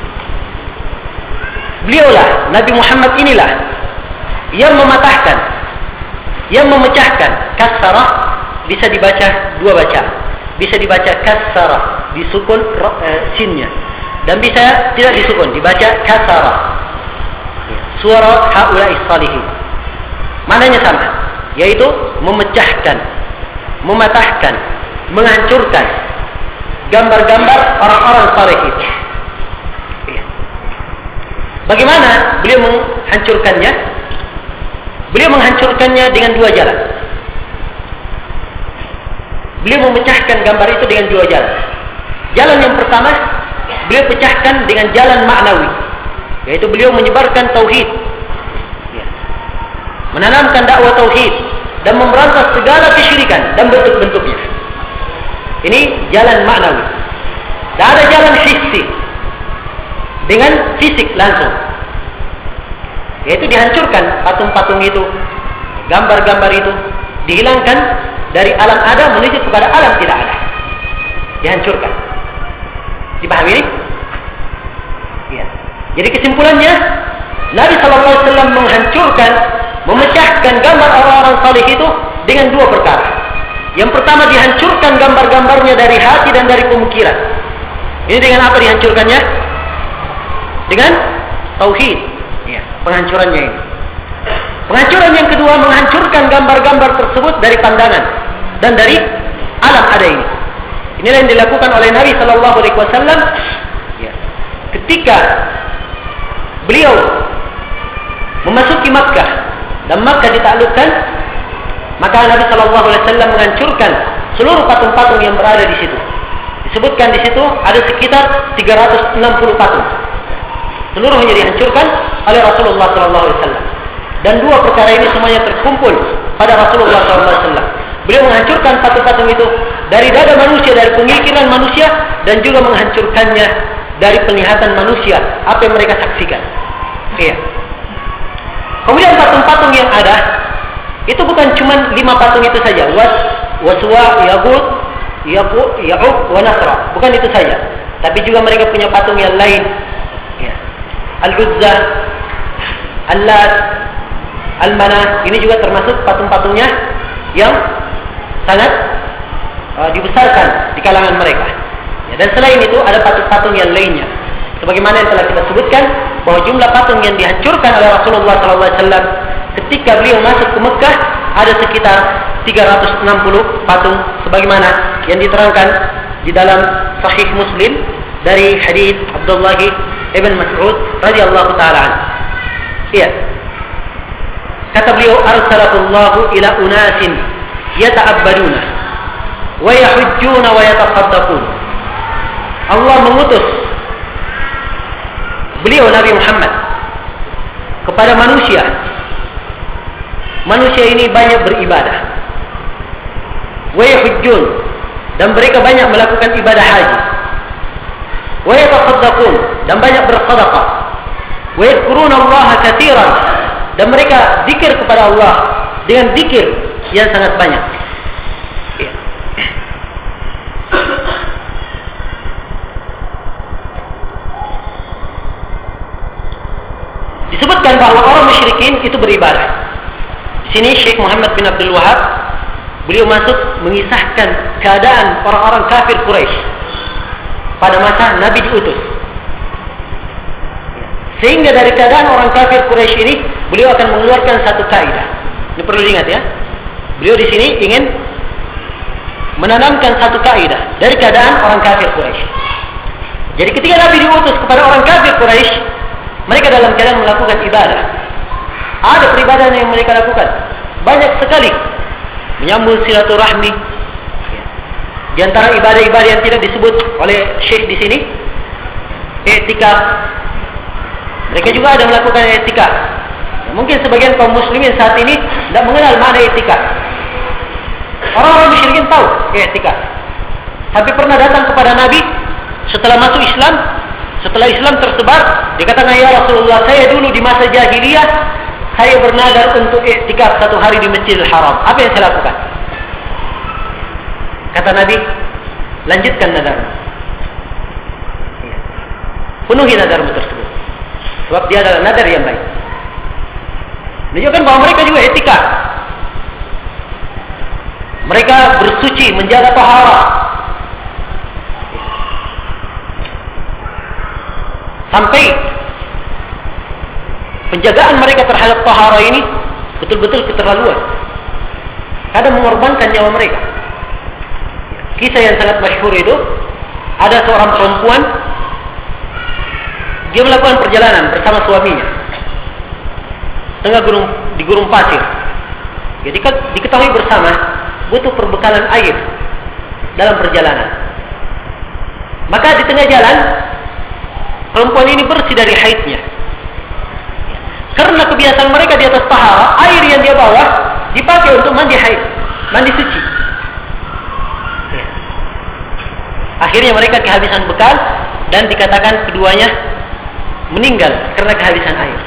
Beliaulah, Nabi Muhammad inilah yang mematahkan, yang memecahkan. Kassara bisa dibaca dua bacaan. Bisa dibaca kassara, disukun sinnya, dan bisa tidak disukun, dibaca kassara. Suara haula'i shalihin. Maknanya sama, yaitu memecahkan, mematahkan, menghancurkan gambar-gambar orang-orang saleh itu. Bagaimana beliau menghancurkannya? Beliau menghancurkannya dengan dua jalan. Beliau memecahkan gambar itu dengan dua jalan. Jalan yang pertama, beliau pecahkan dengan jalan maknawi, yaitu beliau menyebarkan tauhid, menanamkan dakwah tauhid, dan memberantas segala kesyirikan dan bentuk-bentuknya. Ini jalan maknawi. Dan ada jalan hissi, dengan fisik langsung, yaitu dihancurkan patung-patung itu, gambar-gambar itu, dihilangkan dari alam ada menuju kepada alam tidak ada, dihancurkan. Dipahami ini? Ya. Jadi kesimpulannya, Nabi SAW menghancurkan, memecahkan gambar orang-orang saleh itu dengan dua perkara. Yang pertama, dihancurkan gambar-gambarnya dari hati dan dari pemikiran. Ini dengan apa dihancurkannya? Dengan tauhid. Ya, penghancurannya ini. Penghancuran yang kedua, menghancurkan gambar-gambar tersebut dari pandangan dan dari alam ada ini. Inilah yang dilakukan oleh Nabi SAW. Ya. Ketika beliau memasuki Makkah dan Makkah ditaklukkan, maka Nabi SAW menghancurkan seluruh patung-patung yang berada di situ. Disebutkan di situ ada sekitar 360 patung. Seluruhnya dihancurkan oleh Rasulullah SAW. Dan dua perkara ini semuanya terkumpul pada Rasulullah SAW. Beliau menghancurkan patung-patung itu dari dada manusia, dari pemikiran manusia, dan juga menghancurkannya dari penglihatan manusia, apa yang mereka saksikan. Iya. Kemudian patung-patung yang ada itu bukan cuma 5 patung itu saja. Waswa, Yaqut, Ya'uq, wa Nasra. Bukan itu saja. Tapi juga mereka punya patung yang lain. Ya. Al-Uzza, Al-Lat, Al-Manah, ini juga termasuk patung-patungnya yang sangat dibesarkan di kalangan mereka. Ya, dan selain itu ada patung-patung yang lainnya. Sebagaimana yang telah kita sebutkan bahwa jumlah patung yang dihancurkan oleh Rasulullah SAW ketika beliau masuk ke Mekah ada sekitar 360 patung, sebagaimana yang diterangkan di dalam Sahih Muslim dari hadis Abdullah ibn Mas'ud radhiyallahu taala anhu. Iya. Kata beliau, arsalallahu ila unasin yata'abbaduna wa yahujjuna wa yatasaddaqun. Allah mengutus beliau Nabi Muhammad kepada manusia. Manusia ini banyak beribadah. Wa yahujjun, dan mereka banyak melakukan ibadah haji. Wa yatasaddaqun, dan banyak bersedekah. Wa yadhkuruna Allah katsiran, dan mereka zikir kepada Allah dengan zikir yang sangat banyak. Disebutkan bahwa orang musyrikin itu beribadah. Di sini Syekh Muhammad bin Abdul Wahab beliau masuk mengisahkan keadaan orang-orang kafir Quraisy pada masa Nabi diutus. Sehingga dari keadaan orang kafir Quraisy ini beliau akan mengeluarkan satu kaidah. Ini perlu diingat ya. Beliau di sini ingin menanamkan satu kaidah dari keadaan orang kafir Quraisy. Jadi ketika Nabi diutus kepada orang kafir Quraisy, mereka dalam keadaan melakukan ibadah. Ada peribadahan yang mereka lakukan banyak sekali, menyambung silaturahmi. Di antara ibadah-ibadah yang tidak disebut oleh Syekh di sini, i'tikaf. Mereka juga ada melakukan i'tikaf. Mungkin sebagian kaum muslimin saat ini tidak mengenal makna i'tikaf. Orang-orang musyrikin tahu i'tikaf. Tapi pernah datang kepada Nabi setelah masuk Islam, setelah Islam tersebar, dikatakan, ya Rasulullah, saya dulu di masa jahiliyah saya bernadar untuk i'tikaf 1 hari di Masjidil Haram. Apa yang saya lakukan? Kata Nabi, lanjutkan nadarmu. Penuhi nadarmu tersebut. Sebab dia adalah nadar yang baik. Menunjukkan bahwa mereka juga i'tikaf. Mereka bersuci, menjaga taharah. Sampai penjagaan mereka terhadap taharah ini betul-betul keterlaluan. Kadang mengorbankan nyawa mereka. Kisah yang sangat masyhur itu, ada seorang perempuan, dia melakukan perjalanan bersama suaminya di gurun pasir. Jadi diketahui bersama butuh perbekalan air dalam perjalanan. Maka di tengah jalan perempuan ini bersih dari haidnya. Karena kebiasaan mereka di atas taharah, air yang dia bawa dipakai untuk mandi haid, mandi suci. Akhirnya mereka kehabisan bekal dan dikatakan keduanya meninggal karena kehabisan air.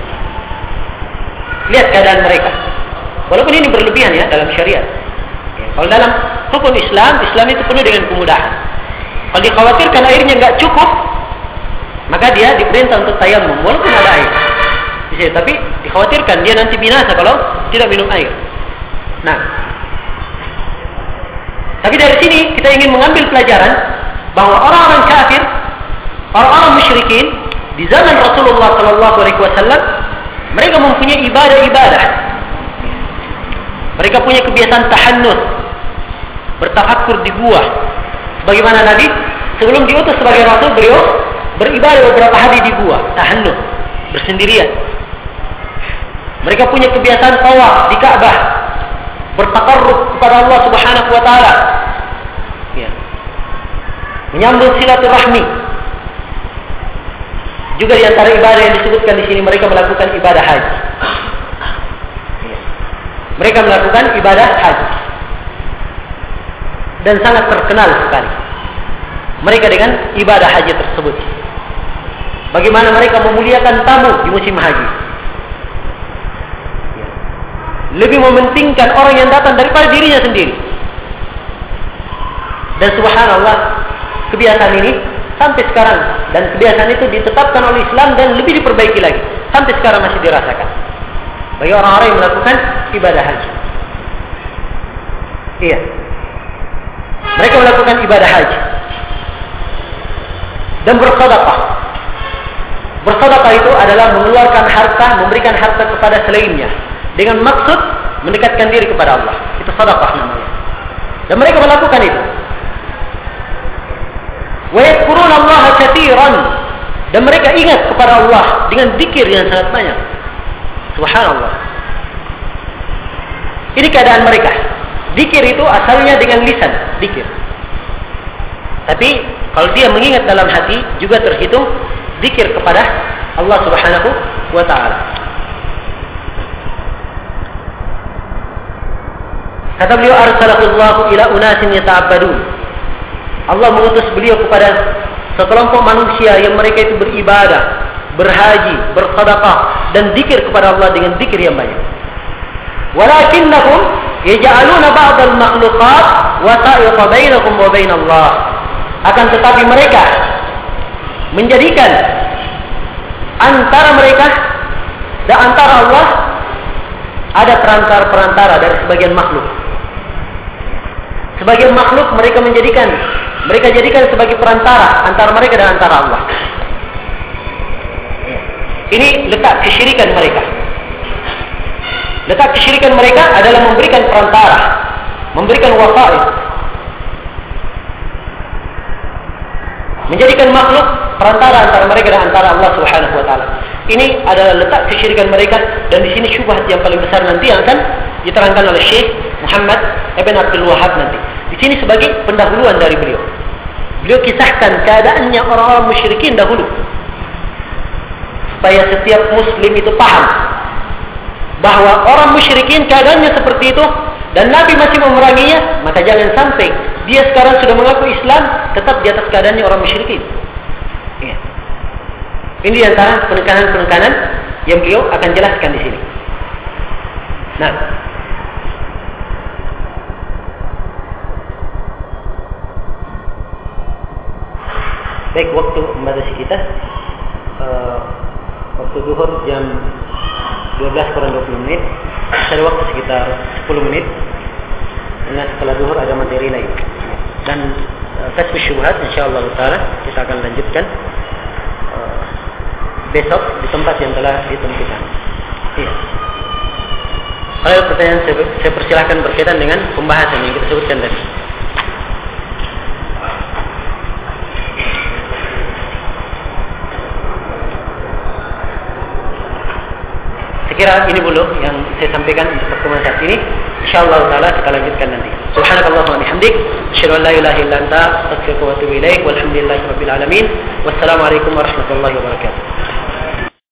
Lihat keadaan mereka. Walaupun ini berlebihan ya dalam syariat. Kalau dalam hukum Islam, Islam itu penuh dengan kemudahan. Kalau dikhawatirkan airnya nggak cukup, maka dia diperintah untuk tayamum walaupun ada air. Tapi dikhawatirkan dia nanti binasa kalau tidak minum air. Nah, tapi dari sini kita ingin mengambil pelajaran bahwa orang-orang kafir, orang-orang musyrikin di zaman Rasulullah SAW, mereka mempunyai ibadah-ibadah. Mereka punya kebiasaan tahannus, bertafakkur di gua. Sebagaimana Nabi sebelum diutus sebagai Rasul, beliau beribadah beberapa hari di gua, tahannus, bersendirian. Mereka punya kebiasaan tawaf di Ka'bah, bertakarrub kepada Allah Subhanahu wa taala. Ya. Menyambung silaturahmi. Juga di antara ibadah yang disebutkan di sini mereka melakukan ibadah haji. Ya. Mereka melakukan ibadah haji. Dan sangat terkenal sekali mereka dengan ibadah haji tersebut. Bagaimana mereka memuliakan tamu di musim haji. Lebih mementingkan orang yang datang daripada dirinya sendiri. Dan subhanallah, kebiasaan ini sampai sekarang, dan kebiasaan itu ditetapkan oleh Islam dan lebih diperbaiki lagi, sampai sekarang masih dirasakan. Bagi orang-orang yang melakukan ibadah haji. Iya. Mereka melakukan ibadah haji. Dan bersedekah. Bersedekah itu adalah mengeluarkan harta, memberikan harta kepada selainnya. Dengan maksud mendekatkan diri kepada Allah. Itu sedekah namanya. Dan mereka melakukan itu. Wa yadhkuruna Allah katsiran. Dan mereka ingat kepada Allah dengan zikir yang sangat banyak. Subhanallah. Ini keadaan mereka. Zikir itu asalnya dengan lisan, zikir. Tapi kalau dia mengingat dalam hati juga terhitung zikir kepada Allah Subhanahu wa taala. Kata beliau, arsalahullahu ila unasin yata'abbadun. Allah mengutus beliau kepada sekelompok manusia yang mereka itu beribadah, berhaji, bersedekah dan zikir kepada Allah dengan zikir yang banyak. Walakinnahum yaj'aluna ba'dal makhluqat wasa'iqa bainakum wa bainallah. Akan tetapi mereka menjadikan antara mereka dan antara Allah ada perantara-perantara dari sebagian makhluk. Sebagian makhluk mereka jadikan sebagai perantara antara mereka dan antara Allah. Ini letak kesyirikan mereka. Letak kesyirikan mereka adalah memberikan perantara, memberikan wasail, menjadikan makhluk perantara antara mereka dan antara Allah Subhanahu wa taala. Ini adalah letak kesyirikan mereka, dan di sini syubhat yang paling besar nanti yang akan diterangkan oleh Syekh Muhammad Ibn Abdul Wahhab nanti. Di sini sebagai pendahuluan dari beliau. Beliau kisahkan keadaannya orang-orang musyrikin dahulu, supaya setiap muslim itu paham bahwa orang musyrikin keadaannya seperti itu dan Nabi masih memeranginya, maka jangan sampai dia sekarang sudah mengaku Islam tetap di atas keadaannya orang musyrikin. Ya. Ini di antara penekanan-penekanan yang beliau akan jelaskan di sini. Nah, baik, waktu membatasi kita waktu zuhur jam 12 kurang 20 menit. Ada waktu sekitar 10 menit. Karena setelah zuhur ada materi lain. Dan kasih syubhat insyaallah taala kita akan lanjutkan besok di tempat yang telah ditentukan. Iya. Kalau pertanyaan saya persilahkan berkaitan dengan pembahasan yang kita sebutkan tadi. Kira ini dulu yang saya sampaikan untuk pertemuan saat ini. Insyaallah taala kita lanjutkan nanti. Subhanakallahumma wa bihamdik, asyhadu an la ilaha illa anta, astaghfiruka wa atubu ilaik. Walhamdulillahirabbil alamin. Wassalamualaikum warahmatullahi wabarakatuh.